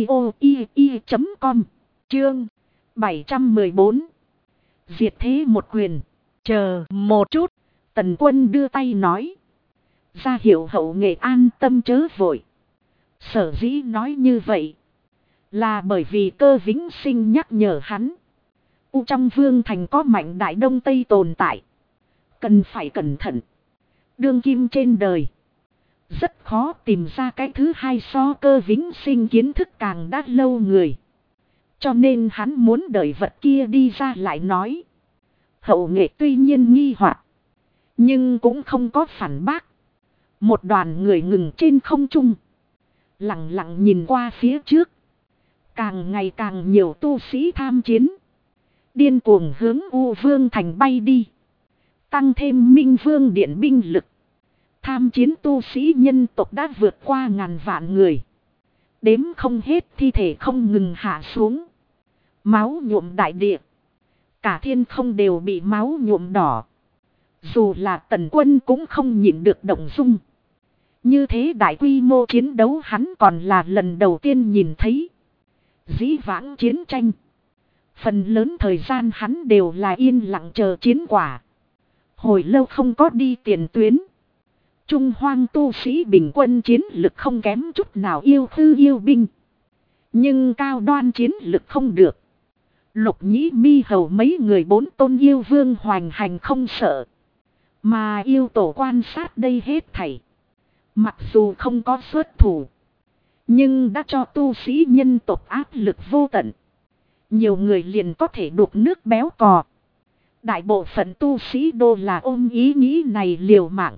audio.com. Chương 714. Diệt thế một quyền. Chờ một chút. Tần Quân đưa tay nói. Ra hiệu Hậu Nghệ an tâm chớ vội. Sở dĩ nói như vậy. Là bởi vì Cơ Vĩnh Sinh nhắc nhở hắn. Trong vương thành có mạnh đại đông tây tồn tại. Cần phải cẩn thận. Đương kim trên đời. Rất khó tìm ra cái thứ hai so Cơ Vĩnh Sinh kiến thức càng đã lâu người. Cho nên hắn muốn đợi vật kia đi ra lại nói. Hậu nghệ tuy nhiên nghi hoặc, nhưng cũng không có phản bác. Một đoàn người ngừng trên không trung. Lặng lặng nhìn qua phía trước. Càng ngày càng nhiều tu sĩ tham chiến. Điên cuồng hướng U Vương thành bay đi. Tăng thêm Minh Vương điện binh lực. Tham chiến tu sĩ nhân tộc đã vượt qua ngàn vạn người. Đếm không hết thi thể không ngừng hạ xuống. Máu nhuộm đại địa. Cả thiên không đều bị máu nhuộm đỏ. Dù là Tần Quân cũng không nhịn được động dung. Như thế đại quy mô chiến đấu hắn còn là lần đầu tiên nhìn thấy. Dĩ vãng chiến tranh. Phần lớn thời gian hắn đều là yên lặng chờ chiến quả. Hồi lâu không có đi tiền tuyến. Trung hoang tu sĩ bình quân chiến lực không kém chút nào yêu thư yêu binh. Nhưng cao đoan chiến lực không được. Lục Nhĩ Mi Hầu mấy người 4 tôn yêu vương hoành hành không sợ. Mà yêu tổ quan sát đây hết thảy. Mặc dù không có xuất thủ. Nhưng đã cho tu sĩ nhân tộc áp lực vô tận. Nhiều người liền có thể đục nước béo cò. Đại bộ phận tu sĩ đô là ôm ý nghĩ này liều mạng.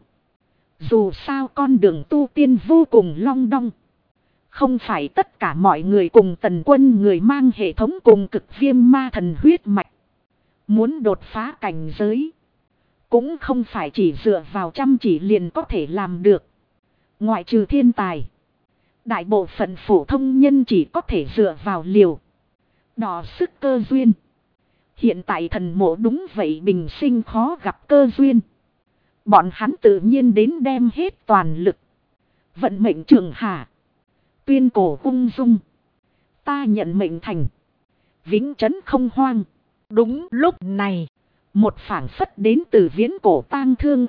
Dù sao con đường tu tiên vô cùng long đong. Không phải tất cả mọi người cùng Tần Quân người mang hệ thống cùng cực viêm ma thần huyết mạch. Muốn đột phá cảnh giới. Cũng không phải chỉ dựa vào chăm chỉ liền có thể làm được. Ngoại trừ thiên tài. Đại bộ phận phổ thông nhân chỉ có thể dựa vào liều. Đỏ sức cơ duyên. Hiện tại thần mộ đúng vậy bình sinh khó gặp cơ duyên. Bọn hắn tự nhiên đến đem hết toàn lực. Vận mệnh trường hạ. Tuyên cổ ung dung. Ta nhận mệnh thành. Vĩnh trấn không hoang. Đúng lúc này. Một phảng phất đến từ viễn cổ tang thương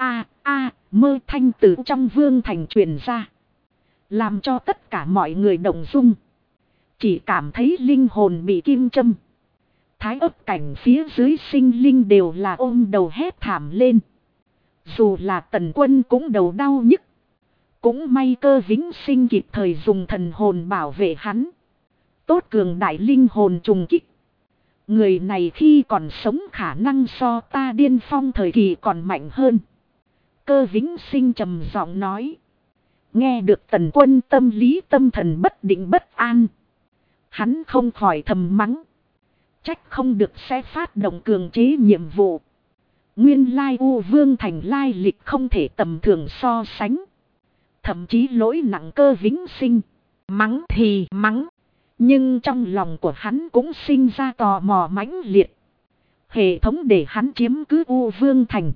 mơ thanh từ trong vương thành truyền ra. Làm cho tất cả mọi người động dung. Chỉ cảm thấy linh hồn bị kim châm. Thái ấp cảnh phía dưới sinh linh đều là ôm đầu hét thảm lên. Dù là Tần Quân cũng đầu đau nhức. Cũng may Cơ Vĩnh Sinh kịp thời dùng thần hồn bảo vệ hắn. Tốt cường đại linh hồn trùng kích. Người này khi còn sống khả năng so ta điên phong thời kỳ còn mạnh hơn. Cơ Vĩnh Sinh trầm giọng nói. Nghe được Tần Quân tâm lý tâm thần bất định bất an. Hắn không khỏi thầm mắng. Trách không được sẽ phát động cường chế nhiệm vụ. Nguyên lai U Vương thành lai lịch không thể tầm thường so sánh. Thậm chí lỗi nặng Cơ Vĩnh Sinh. Mắng thì mắng. Nhưng trong lòng của hắn cũng sinh ra tò mò mãnh liệt. Hệ thống để hắn chiếm cứ U Vương thành.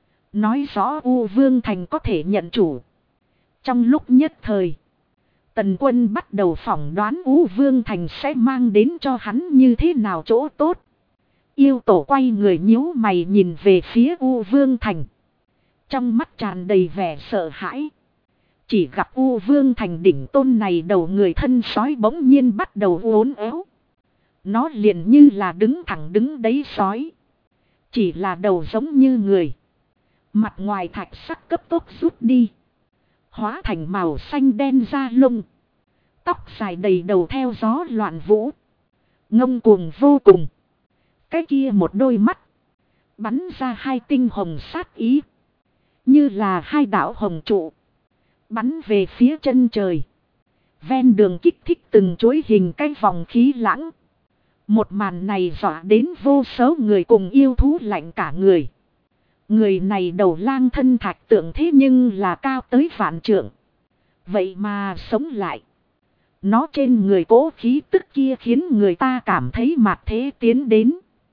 Nói rõ U Vương thành có thể nhận chủ. Trong lúc nhất thời. Tần Quân bắt đầu phỏng đoán U Vương thành sẽ mang đến cho hắn như thế nào chỗ tốt. Yêu tổ quay người nhíu mày nhìn về phía U Vương thành. Trong mắt tràn đầy vẻ sợ hãi. Chỉ gặp U Vương thành đỉnh tôn này đầu người thân sói bỗng nhiên bắt đầu uốn éo. Nó liền như là đứng thẳng đứng đấy sói. Chỉ là đầu giống như người. Mặt ngoài thạch sắc cấp tốc rút đi. Hóa thành màu xanh đen da lông. Tóc dài đầy đầu theo gió loạn vũ. Ngông cuồng vô cùng. Cái kia một đôi mắt. Bắn ra hai tinh hồng sát ý. Như là hai đạo hồng trụ. Bắn về phía chân trời. Ven đường kích thích từng chuỗi hình cái vòng khí lãng. Một màn này dọa đến vô số người cùng yêu thú lạnh cả người. Người này đầu lang thân thạch tượng thế nhưng là cao tới vạn trượng. Vậy mà sống lại. Nó trên người cố khí tức kia khiến người ta cảm thấy mạt thế tiến đến.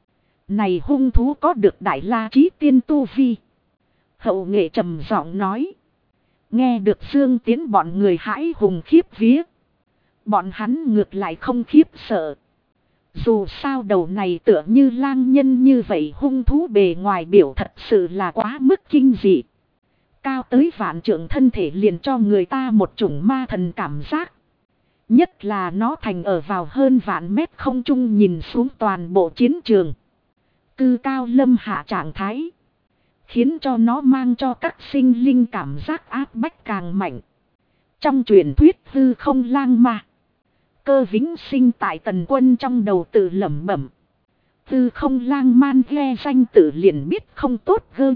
Này hung thú có được đại la chí tiên tu vi. Hậu nghệ trầm giọng nói. Nghe được Dương Tiến bọn người hãi hùng khiếp vía. Bọn hắn ngược lại không khiếp sợ. Dù sao đầu này tựa như lang nhân như vậy hung thú bề ngoài biểu thật sự là quá mức kinh dị. Cao tới vạn trượng thân thể liền cho người ta một chủng ma thần cảm giác. Nhất là nó thành ở vào hơn vạn mét không trung nhìn xuống toàn bộ chiến trường. Cư cao lâm hạ trạng thái. Khiến cho nó mang cho các sinh linh cảm giác áp bách càng mạnh. Trong truyền thuyết hư không lang ma. Cơ vĩnh sinh tại Tần Quân trong đầu tự lẩm bẩm. Hư không lang man nghe danh tự liền biết không tốt gơ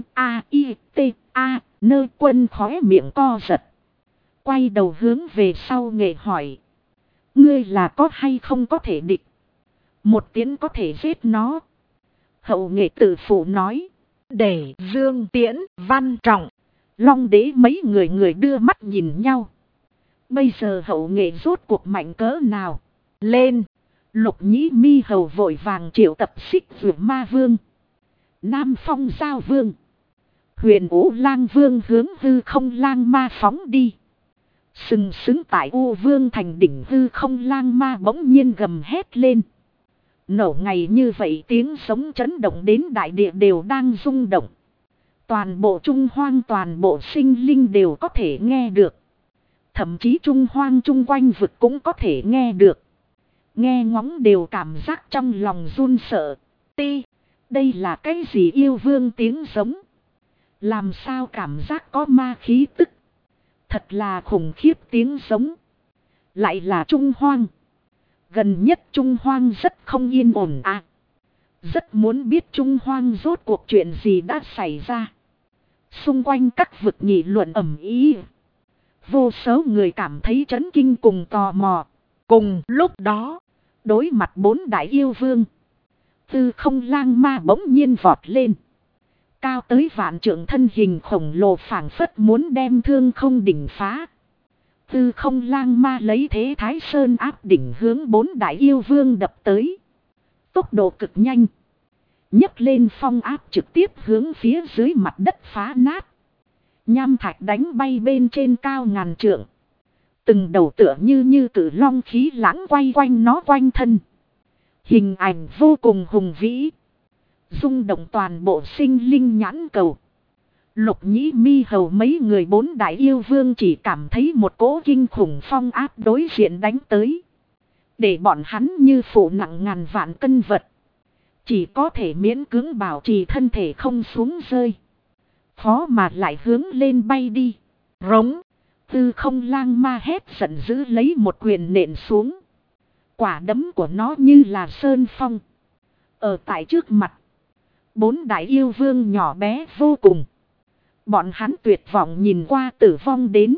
A-I-T-A nơi Quân khóe miệng co giật. Quay đầu hướng về sau nghệ hỏi. Ngươi là có hay không có thể địch? Một tiếng có thể giết nó. Hậu nghệ tự phụ nói. Để Dương Tiễn Văn Trọng. Long đế mấy người đưa mắt nhìn nhau. Bây giờ hậu nghệ rốt cuộc mạnh cỡ nào? Lên. Lục Nhĩ Mi hầu vội vàng triệu tập Xích Vượt Ma Vương, Nam Phong Giao Vương, Huyền Vũ Lang Vương hướng hư không lang ma phóng đi. Sừng sững tại U Vương thành đỉnh hư không lang ma bỗng nhiên gầm hét lên. Nổ ngày như vậy tiếng sống chấn động đến đại địa đều đang rung động. Toàn bộ Trung Hoang toàn bộ sinh linh đều có thể nghe được. Thậm chí Trung Hoang chung quanh vực cũng có thể nghe được. Nghe ngóng đều cảm giác trong lòng run sợ. Đây là cái gì yêu vương tiếng giống? Làm sao cảm giác có ma khí tức? Thật là khủng khiếp tiếng giống. Lại là Trung Hoang. Gần nhất Trung Hoang rất không yên ổn à. Rất muốn biết Trung Hoang rốt cuộc chuyện gì đã xảy ra. Xung quanh các vực nghị luận ầm ĩ. Vô số người cảm thấy chấn kinh cùng tò mò. Cùng lúc đó, đối mặt 4 đại yêu vương, hư không lang ma bỗng nhiên vọt lên. Cao tới vạn trượng thân hình khổng lồ phảng phất muốn đem thương không đỉnh phá. Hư không lang ma lấy thế Thái Sơn áp đỉnh hướng 4 đại yêu vương đập tới. Tốc độ cực nhanh. Nhấc lên phong áp trực tiếp hướng phía dưới mặt đất phá nát. Nham thạch đánh bay bên trên cao ngàn trượng. Từng đầu tựa như cự long khí lãng quay quanh nó quanh thân. Hình ảnh vô cùng hùng vĩ. Rung động toàn bộ sinh linh nhãn cầu. Lục Nhĩ Mi hầu mấy người 4 đại yêu vương chỉ cảm thấy một cỗ kinh khủng phong áp đối diện đánh tới. Để bọn hắn như phụ nặng ngàn vạn cân vật. Chỉ có thể miễn cưỡng bảo trì thân thể không xuống rơi. Khó mà lại hướng lên bay đi. Rống. Hư không lang ma hét giận dữ lấy một quyền nện xuống. Quả đấm của nó như là sơn phong. Ở tại trước mặt. 4 đại yêu vương nhỏ bé vô cùng. Bọn hắn tuyệt vọng nhìn qua tử vong đến.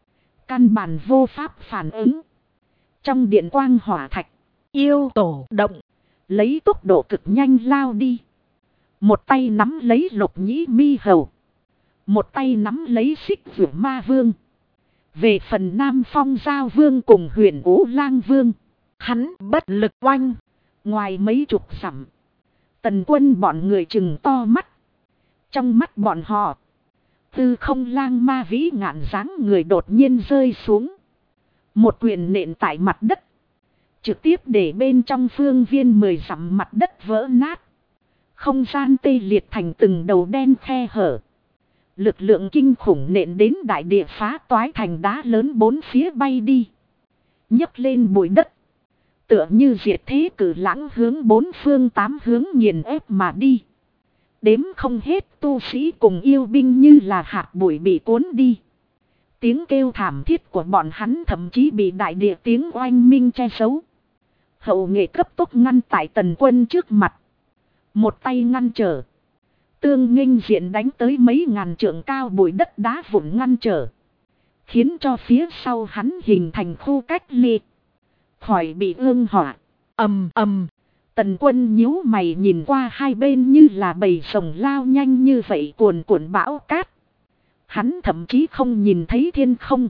Căn bản vô pháp phản ứng. Trong điện quang hỏa thạch. Yêu tổ động. Lấy tốc độ cực nhanh lao đi. Một tay nắm lấy Lục Nhĩ Mi hầu. Một tay nắm lấy Xích Vượt Ma Vương. Về phần Nam Phong Giao Vương cùng Huyền Vũ Lang Vương. Hắn bất lực oanh. Ngoài mấy chục dặm. Tần Quân bọn người trừng to mắt. Trong mắt bọn họ. Hư không lang ma vĩ ngạn dáng người đột nhiên rơi xuống. Một quyền nện tại mặt đất. Trực tiếp để bên trong phương viên 10 dặm mặt đất vỡ nát. Không gian tê liệt thành từng đầu đen khe hở. Lực lượng kinh khủng nện đến đại địa phá toái thành đá lớn 4 phía bay đi. Nhấc lên bụi đất. Tựa như diệt thế cử lãng hướng 4 phương 8 hướng nghiền ép mà đi. Đếm không hết tu sĩ cùng yêu binh như là hạt bụi bị cuốn đi. Tiếng kêu thảm thiết của bọn hắn thậm chí bị đại địa tiếng oanh minh che giấu. Hậu nghệ cấp tốc ngăn tại Tần Quân trước mặt. Một tay ngăn trở. Tương nghênh diện đánh tới mấy ngàn trượng cao bụi đất đá vụn ngăn trở. Khiến cho phía sau hắn hình thành khu cách ly. Khỏi bị ương hỏa. Ầm ầm. Tần Quân nhíu mày nhìn qua hai bên như là bầy sồng lao nhanh như vậy cuồn cuộn bão cát. Hắn thậm chí không nhìn thấy thiên không.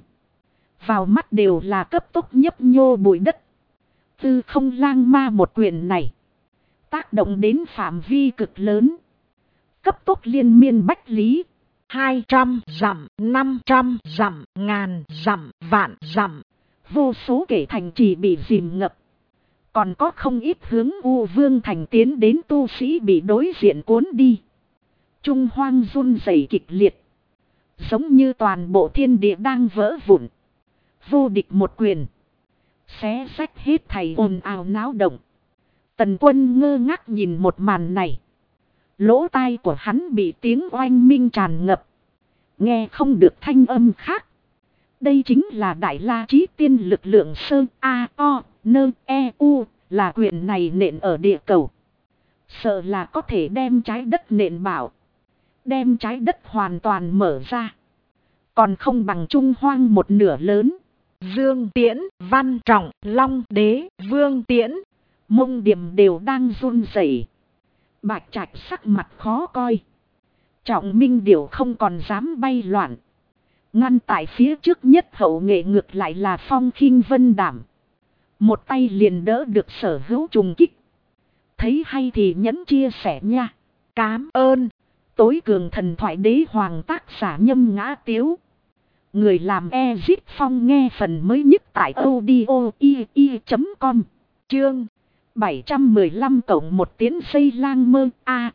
Vào mắt đều là cấp tốc nhấp nhô bụi đất. Hư không lang ma một quyền này. Tác động đến phạm vi cực lớn. Cấp tốc liên miên bách lý. 200 dặm, 500 dặm, ngàn dặm, vạn dặm. Vô số kẻ thành trì bị dìm ngập. Còn có không ít hướng U Vương thành tiến đến tu sĩ bị đối diện cuốn đi. Trung Hoang run rẩy kịch liệt. Giống như toàn bộ thiên địa đang vỡ vụn. Vô địch một quyền. Xé rách hết thảy ồn ào náo động. Tần Quân ngơ ngác nhìn một màn này. Lỗ tai của hắn bị tiếng oanh minh tràn ngập. Nghe không được thanh âm khác. Đây chính là Đại La Chí Tiên lực lượng Sơ A O Nơ E U, là quyền này nện ở địa cầu. Sợ là có thể đem trái đất nện bảo. Đem trái đất hoàn toàn mở ra. Còn không bằng Trung Hoang một nửa lớn. Dương Tiễn, Văn Trọng, Long Đế, Vương Tiễn. Mông Điểm đều đang run rẩy. Bạch Trạch sắc mặt khó coi. Trọng Minh Điểu không còn dám bay loạn. Ngăn tại phía trước nhất hậu nghệ ngược lại là Phong Khinh Vân Đảm. Một tay liền đỡ được Sở Hữu trùng kích. Thấy hay thì nhẫn chia sẻ nha. Cám ơn. Tối cường thần thoại đế hoàng tác giả Nhâm Ngã Tiếu. Người làm Ezit Phong nghe phần mới nhất tại audio.com. Chương 715 cộng một tiếng xây lang mơ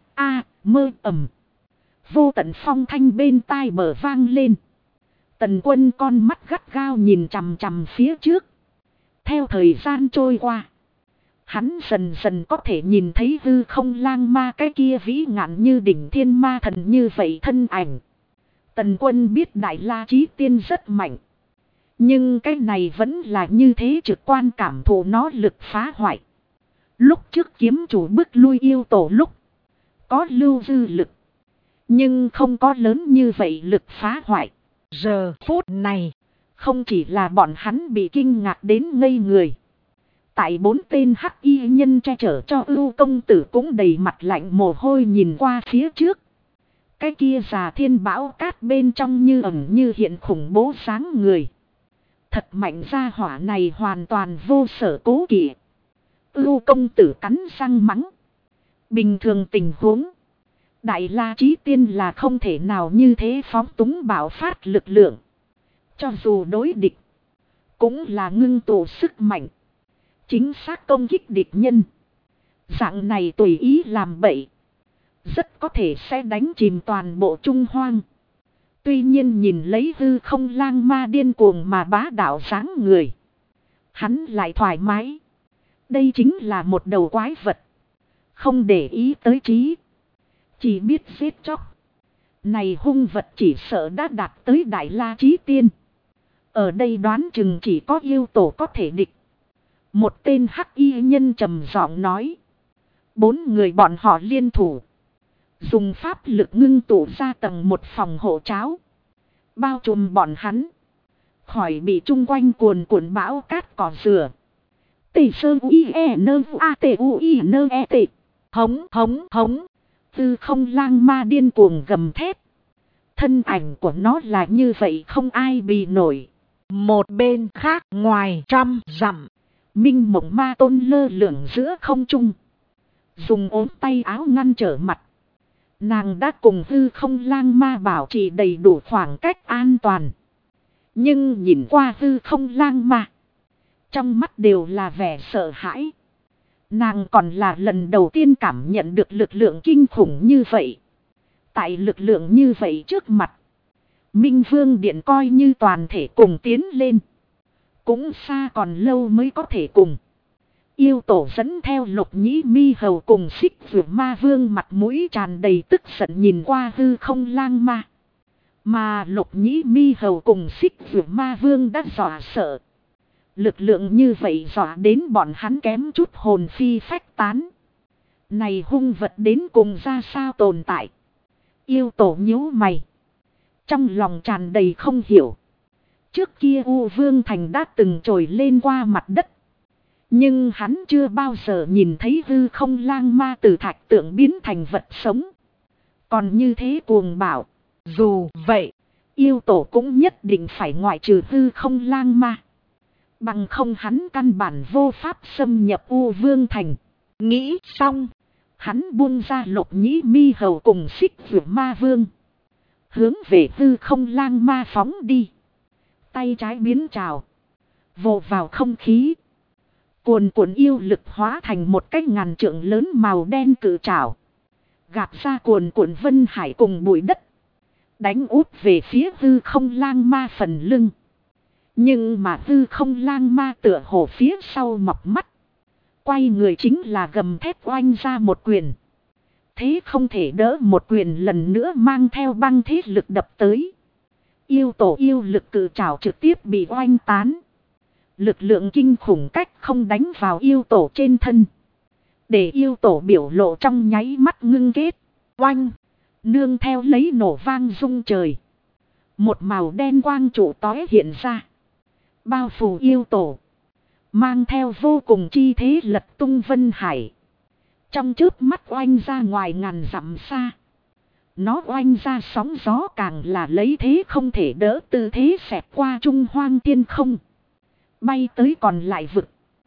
mơ ầm. Vô tận phong thanh bên tai bờ vang lên. Tần Quân con mắt gắt gao nhìn chằm chằm phía trước. Theo thời gian trôi qua, hắn dần dần có thể nhìn thấy hư không lang ma cái kia vĩ ngạn như đỉnh thiên ma thần như vậy thân ảnh. Tần Quân biết Đại La Chí Tiên rất mạnh. Nhưng cái này vẫn là như thế, trực quan cảm thụ nó lực phá hoại. Lúc trước kiếm chủ bước lui yêu tổ lúc, có lưu dư lực. Nhưng không có lớn như vậy lực phá hoại. Giờ phút này, không chỉ là bọn hắn bị kinh ngạc đến ngây người. Tại 4 tên hắc y nhân che chở cho Ưu công tử cũng đầy mặt lạnh mồ hôi nhìn qua phía trước. Cái kia già thiên bão cát bên trong như ẩn như hiện khủng bố sáng người. Thật mạnh, gia hỏa này hoàn toàn vô sở cố kỵ. Ưu công tử cắn răng mắng. Bình thường tình huống, Đại La Chí Tiên là không thể nào như thế phóng túng bạo phát lực lượng. Cho dù đối địch, cũng là ngưng tụ sức mạnh. Chính xác công kích địch nhân. Dạng này tùy ý làm bậy, rất có thể sẽ đánh chìm toàn bộ Trung Hoang. Tuy nhiên nhìn lấy hư không lang ma điên cuồng mà bá đạo dáng người, hắn lại thoải mái. Đây chính là một đầu quái vật. Không để ý tới trí, chỉ biết giết chóc. Này hung vật chỉ sợ đã đạt tới Đại La Chí Tiên. Ở đây đoán chừng chỉ có yêu tổ có thể địch. Một tên hắc y nhân trầm giọng nói. 4 người bọn họ liên thủ, dùng pháp lực ngưng tụ ra tầng một phòng hộ cháo, bao trùm bọn hắn, khỏi bị chung quanh cuồn cuộn bão cát cỏ rửa. Tỷ sơ uie nơ a t ui nơ e t. Hống hống hống. Tư không lang ma điên cuồng gầm thét. Thân ảnh của nó là như vậy không ai bì nổi. Một bên khác ngoài 100 dặm, Minh Mộng Ma Tôn lơ lửng giữa không trung, dùng ốm tay áo ngăn trở mặt. Nàng đã cùng hư không lang ma bảo trì đầy đủ khoảng cách an toàn. Nhưng nhìn qua hư không lang ma, trong mắt đều là vẻ sợ hãi. Nàng còn là lần đầu tiên cảm nhận được lực lượng kinh khủng như vậy. Tại lực lượng như vậy trước mặt, Minh Vương Điện coi như toàn thể cùng tiến lên, cũng xa còn lâu mới có thể cùng. Yêu tổ dẫn theo Lục Nhĩ Mi Hầu cùng Xích Vượt Ma Vương mặt mũi tràn đầy tức giận nhìn qua hư không lang ma. Mà Lục Nhĩ Mi Hầu cùng Xích Vượt Ma Vương đã dọa sợ. Lực lượng như vậy dọa đến bọn hắn kém chút hồn phi phách tán. Này hung vật đến cùng ra sao tồn tại? Yêu tổ nhíu mày, trong lòng tràn đầy không hiểu. Trước kia U Vương Thành đã từng trồi lên qua mặt đất, nhưng hắn chưa bao giờ nhìn thấy hư không lang ma từ thạch tượng biến thành vật sống, còn như thế cuồng bạo. Dù vậy, yêu tổ cũng nhất định phải ngoại trừ hư không lang ma, bằng không hắn căn bản vô pháp xâm nhập U Vương Thành. Nghĩ xong, hắn buông ra Lục Nhĩ Mi Hầu cùng Xích Vượt Ma Vương, hướng về hư không lang ma phóng đi. Tay trái biến trào, vồ vào không khí. Cuồn cuộn yêu lực hóa thành một cái ngàn trượng lớn màu đen cự trảo, gạt ra cuồn cuộn vân hải cùng bụi đất, đánh út về phía hư không lang ma phần lưng. Nhưng mà hư không lang ma tựa hồ phía sau mọc mắt, quay người chính là gầm thét oanh ra một quyền. thế không thể đỡ một quyền lần nữa mang theo băng thế lực đập tới. Yêu tổ yêu lực cự trảo trực tiếp bị oanh tán. Lực lượng kinh khủng cách không đánh vào yêu tổ trên thân. Để yêu tổ biểu lộ trong nháy mắt ngưng kết. Oanh! Nương theo lấy nổ vang rung trời. Một màu đen quang trụ tóe hiện ra. Bao phủ yêu tổ. Mang theo vô cùng chi thế lật tung vân hải. Trong chớp mắt oanh ra ngoài ngàn dặm xa. Nó oanh ra sóng gió càng là lấy thế không thể đỡ tư thế xẹt qua trung hoang thiên không. Bay tới còn lại vực.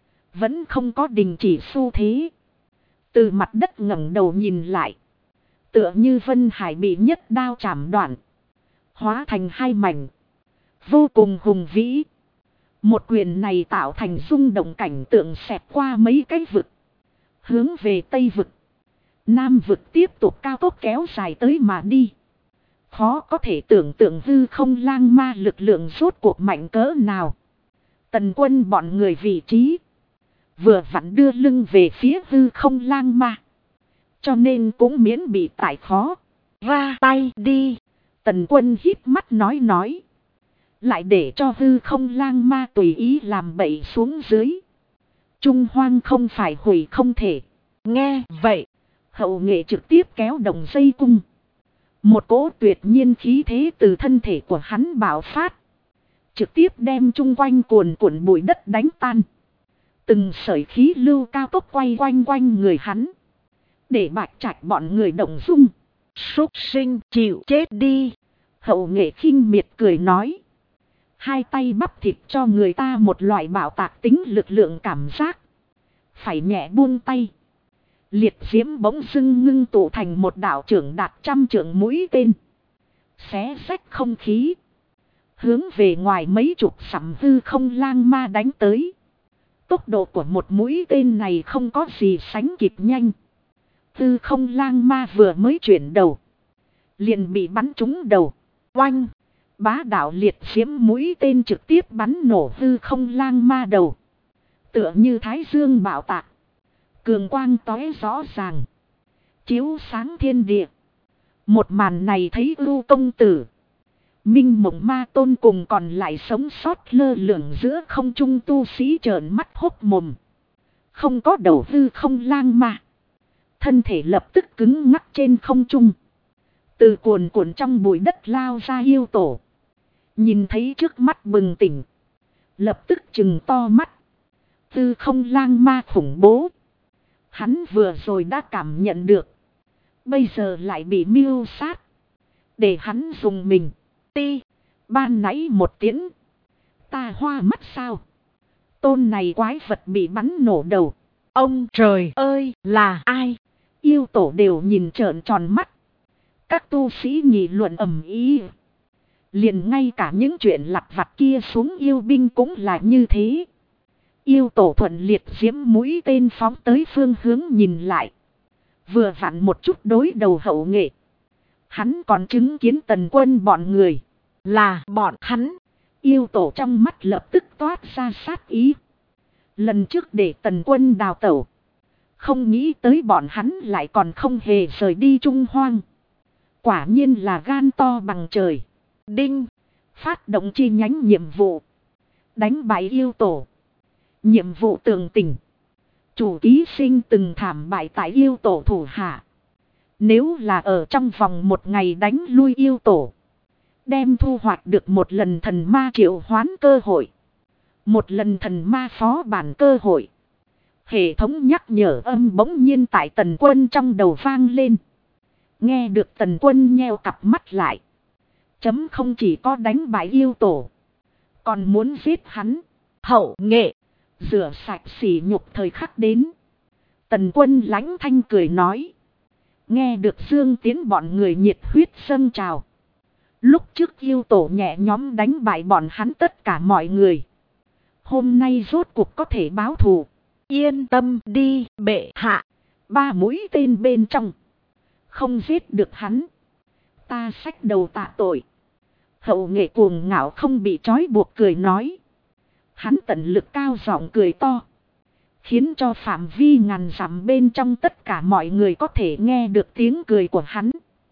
Vẫn không có đình chỉ xu thế. Từ mặt đất ngẩng đầu nhìn lại. Tựa như vân hải bị nhất đao chảm đoạn. Hóa thành hai mảnh. Vô cùng hùng vĩ. Một quyền này tạo thành rung động cảnh tượng xẹt qua mấy cái vực. Hướng về Tây vực. Nam vực tiếp tục cao tốc kéo dài tới mà đi. Khó có thể tưởng tượng hư không lang ma lực lượng rốt cuộc mạnh cỡ nào. Tần Quân bọn người vị trí. Vừa vặn đưa lưng về phía hư không lang ma. Cho nên cũng miễn bị tại khó. Ra tay đi. Tần Quân híp mắt nói. Lại để cho hư không lang ma tùy ý làm bậy xuống dưới. Trung hoang không phải hủy không thể. Nghe vậy. Hậu nghệ trực tiếp kéo đồng dây cung. Một cỗ tuyệt nhiên khí thế từ thân thể của hắn bạo phát. Trực tiếp đem chung quanh cuồn cuộn bụi đất đánh tan. Từng sợi khí lưu cao tốc quay quanh người hắn. Để Bạch Trạch bọn người động dung. Súc sinh chịu chết đi. Hậu nghệ khinh miệt cười nói. Hai tay bắp thịt cho người ta một loại bạo tạc tính lực lượng cảm giác. Phải nhẹ buông tay. Liệt diễm bỗng dưng ngưng tụ thành một đạo trưởng đạt 100 trượng mũi tên. Xé rách không khí. Hướng về ngoài mấy chục sẵm hư không lang ma đánh tới. Tốc độ của một mũi tên này không có gì sánh kịp nhanh. Hư không lang ma vừa mới chuyển đầu. Liền bị bắn trúng đầu. Oanh! Bá đạo liệt diễm mũi tên trực tiếp bắn nổ hư không lang ma đầu. Tựa như thái dương bạo tạc. Cường quang tóe rõ ràng. Chiếu sáng thiên địa. Một màn này thấy Ưu công tử. Minh Mộng Ma Tôn cùng còn lại sống sót lơ lửng giữa không trung tu sĩ trợn mắt hốt mồm. Không có đầu hư không lang ma. Thân thể lập tức cứng ngắc trên không trung. Từ cuồn cuộn trong bụi đất lao ra yêu tổ. Nhìn thấy trước mắt bừng tỉnh. Lập tức trừng to mắt. Hư không lang ma khủng bố. Hắn vừa rồi đã cảm nhận được. Bây giờ lại bị mưu sát. Để hắn dùng mình. Ti. Ban nãy một tiếng. Ta hoa mắt sao. Tôn này quái vật bị bắn nổ đầu. Ông trời ơi là ai. Yêu tổ đều nhìn trợn tròn mắt. Các tu sĩ nghị luận ầm ĩ. Liền ngay cả những chuyện lặt vặt kia xuống yêu binh cũng là như thế. Yêu tổ thuận liệt diễm mũi tên phóng tới phương hướng nhìn lại. Vừa vặn một chút đối đầu hậu nghệ. Hắn còn chứng kiến Tần Quân bọn người. Là bọn hắn. Yêu tổ trong mắt lập tức toát ra sát ý. Lần trước để Tần Quân đào tẩu. Không nghĩ tới bọn hắn lại còn không hề rời đi Trung Hoang. Quả nhiên là gan to bằng trời. Đinh. Phát động chi nhánh nhiệm vụ. Đánh bại yêu tổ. Nhiệm vụ tường tình. Chủ ký sinh từng thảm bại tại yêu tổ thủ hạ. Nếu là ở trong vòng một ngày đánh lui yêu tổ. Đem thu hoạch được một lần thần ma triệu hoán cơ hội. Một lần thần ma phó bản cơ hội. Hệ thống nhắc nhở âm bỗng nhiên tại Tần Quân trong đầu vang lên. Nghe được Tần Quân nheo cặp mắt lại. Chấm không chỉ có đánh bại yêu tổ. Còn muốn giết hắn. Hậu nghệ. Rửa sạch sỉ nhục thời khắc đến. Tần Quân lãnh thanh cười nói. Nghe được Dương Tiến bọn người nhiệt huyết dâng trào. Lúc trước yêu tổ nhẹ nhóm đánh bại bọn hắn tất cả mọi người. Hôm nay rốt cuộc có thể báo thù. Yên tâm đi bệ hạ. 3 mũi tên bên trong. Không giết được hắn. Ta xách đầu tạ tội. Hậu nghệ cuồng ngạo không bị trói buộc cười nói. Hắn tận lực cao giọng cười to. Khiến cho phạm vi ngàn dặm bên trong tất cả mọi người có thể nghe được tiếng cười của hắn.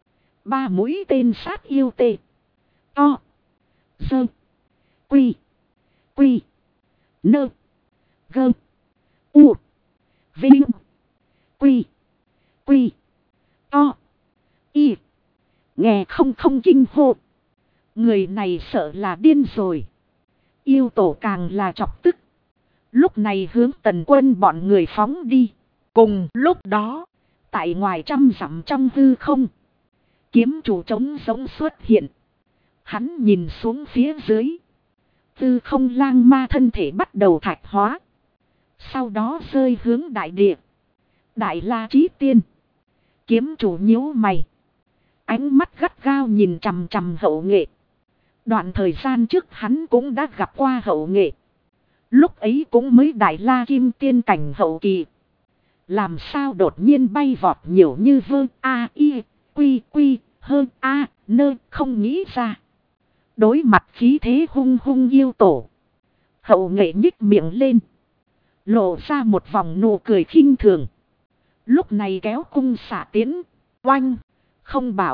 3 mũi tên sát yêu tê. To. Dơ. Quy. Quy. Nơ. Gơ. U. Vinh. Quy. Quy. To. Y. Nghe không kinh hô. Người này sợ là điên rồi. Yêu tổ càng là chọc tức. Lúc này hướng Tần Quân bọn người phóng đi. Cùng lúc đó, tại ngoài trăm dặm trong hư không, kiếm chủ trống giống xuất hiện. Hắn nhìn xuống phía dưới. Hư không lang ma thân thể bắt đầu thạch hóa. Sau đó rơi hướng đại địa. Đại La Chí Tiên. Kiếm chủ nhíu mày. Ánh mắt gắt gao nhìn chằm chằm Hậu Nghệ. Đoạn thời gian trước hắn cũng đã gặp qua Hậu Nghệ. Lúc ấy cũng mới Đại La Kim Tiên cảnh hậu kỳ. Làm sao đột nhiên bay vọt nhiều như vơ a y quy quy hơn a nơ không nghĩ ra. Đối mặt khí thế hung hung yêu tổ. Hậu Nghệ nhích miệng lên. Lộ ra một vòng nụ cười khinh thường. Lúc này kéo cung xả tiến. Oanh. Không bảo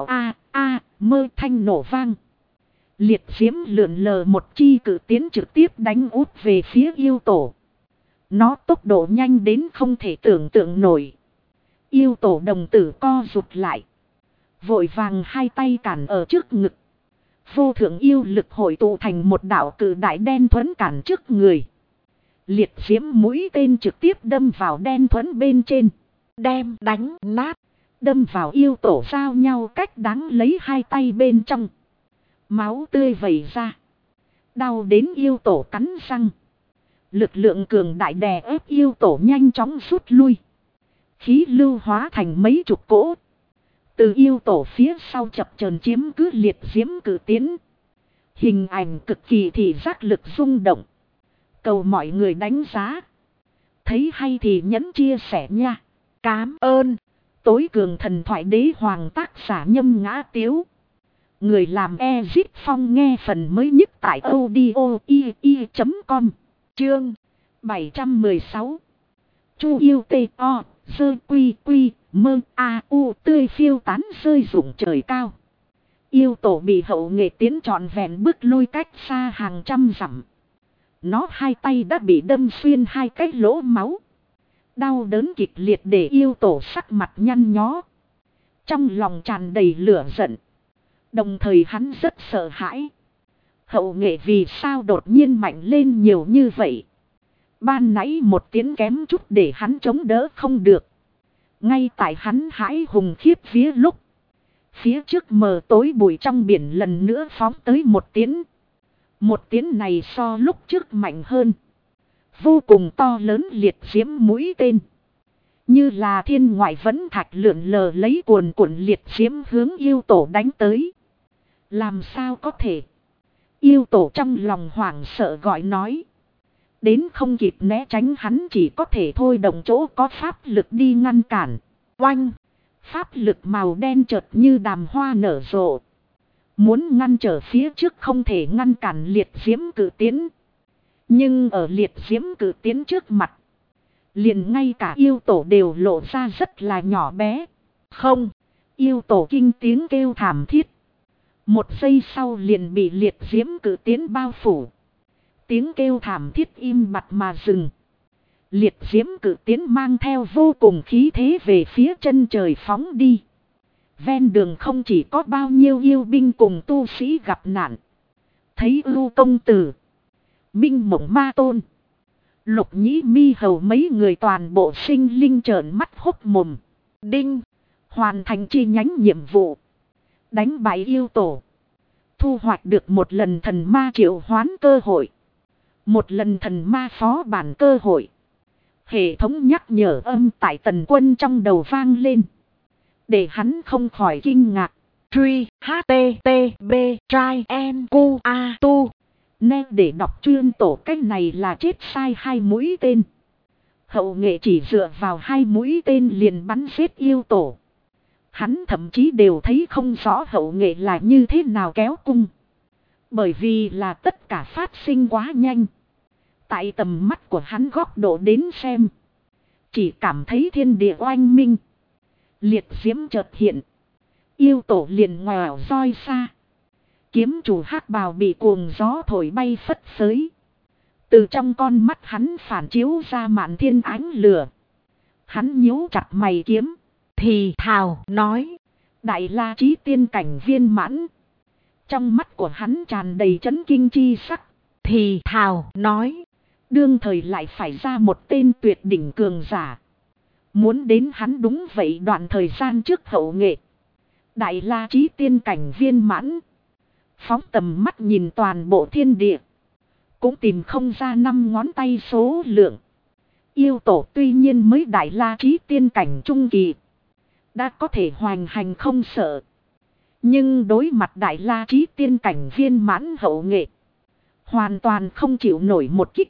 mơ thanh nổ vang. Liệt diễm lượn lờ một chi cử tiến trực tiếp đánh út về phía yêu tổ. Nó tốc độ nhanh đến không thể tưởng tượng nổi. Yêu tổ đồng tử co rụt lại. Vội vàng hai tay cản ở trước ngực. Vô thượng yêu lực hội tụ thành một đạo cử đại đen thuẫn cản trước người. Liệt diễm mũi tên trực tiếp đâm vào đen thuẫn bên trên. đem đánh nát. Đâm vào yêu tổ giao nhau cách đáng lấy hai tay bên trong. Máu tươi vẩy ra. Đau đến yêu tổ cắn răng. Lực lượng cường đại đè ép yêu tổ nhanh chóng rút lui. Khí lưu hóa thành mấy chục cỗ. Từ yêu tổ phía sau chập chờn chiếm cứ liệt diễm cử tiến. Hình ảnh cực kỳ thị giác lực rung động. Cầu mọi người đánh giá. Thấy hay thì nhấn chia sẻ nha. Cám ơn. Tối cường thần thoại đế hoàng tác giả Nhâm Ngã Tiếu. Người làm Ezit Phong nghe phần mới nhất tại audio.com. Chương 716. Chu yêu tê o, dơ quy quy, mơ a u tươi phiêu tán rơi rụng trời cao. Yêu tổ bị Hậu Nghệ tiến trọn vẹn bước lui cách xa hàng trăm dặm. Nó hai tay đã bị đâm xuyên hai cái lỗ máu. Đau đớn kịch liệt để yêu tổ sắc mặt nhăn nhó. Trong lòng tràn đầy lửa giận. Đồng thời hắn rất sợ hãi. Hậu Nghệ vì sao đột nhiên mạnh lên nhiều như vậy. Ban nãy một tiếng kém chút để hắn chống đỡ không được. Ngay tại hắn hãi hùng khiếp vía lúc. Phía trước mờ tối bụi trong biển lần nữa phóng tới một tiếng. Một tiếng này so lúc trước mạnh hơn. Vô cùng to lớn liệt diễm mũi tên. Như là thiên ngoại vẫn thạch lượn lờ lấy cuồn cuộn liệt diễm hướng yêu tổ đánh tới. Làm sao có thể? Yêu tổ trong lòng hoảng sợ gọi nói. Đến không kịp né tránh hắn chỉ có thể thôi động chỗ có pháp lực đi ngăn cản. Oanh! Pháp lực màu đen chợt như đàm hoa nở rộ. Muốn ngăn trở phía trước không thể ngăn cản liệt diễm cử tiến. Nhưng ở liệt diễm cử tiến trước mặt. Liền ngay cả yêu tổ đều lộ ra rất là nhỏ bé. Không! Yêu tổ kinh tiếng kêu thảm thiết. Một giây sau liền bị liệt diễm cử tiến bao phủ. Tiếng kêu thảm thiết im bặt mà dừng. Liệt diễm cử tiến mang theo vô cùng khí thế về phía chân trời phóng đi. Ven đường không chỉ có bao nhiêu yêu binh cùng tu sĩ gặp nạn. Thấy Ưu công tử, Minh Mộng Ma Tôn, Lục Nhĩ Mi Hầu mấy người toàn bộ sinh linh trợn mắt hốc mồm. Đinh! Hoàn thành chi nhánh nhiệm vụ. Đánh bại yêu tổ. Thu hoạch được một lần thần ma triệu hoán cơ hội. Một lần thần ma phó bản cơ hội. Hệ thống nhắc nhở âm tại Tần Quân trong đầu vang lên. Để hắn không khỏi kinh ngạc. Truy HTTB trai NQ A tu. Nè để đọc chuyên tổ cách này là chết sai hai mũi tên. Hậu Nghệ chỉ dựa vào hai mũi tên liền bắn giết yêu tổ. Hắn thậm chí đều thấy không rõ Hậu Nghệ là như thế nào kéo cung. Bởi vì là tất cả phát sinh quá nhanh. Tại tầm mắt của hắn góc độ đến xem. Chỉ cảm thấy thiên địa oanh minh. Liệt diễm chợt hiện. Yêu tổ liền ngoẻo roi xa. Kiếm chủ hắc bào bị cuồng gió thổi bay phất phới. Từ trong con mắt hắn phản chiếu ra mạn thiên ánh lửa. Hắn nhíu chặt mày kiếm. Thì thào nói. Đại la chí tiên cảnh viên mãn. Trong mắt của hắn tràn đầy chấn kinh chi sắc. Thì thào nói. Đương thời lại phải ra một tên tuyệt đỉnh cường giả. Muốn đến hắn đúng vậy đoạn thời gian trước hậu nghệ. Đại la chí tiên cảnh viên mãn. Phóng tầm mắt nhìn toàn bộ thiên địa. Cũng tìm không ra 5 ngón tay số lượng. Yêu tổ tuy nhiên mới đại la chí tiên cảnh trung kỳ. Đã có thể hoành hành không sợ. Nhưng đối mặt đại la chí tiên cảnh viên mãn hậu nghệ. Hoàn toàn không chịu nổi một kích.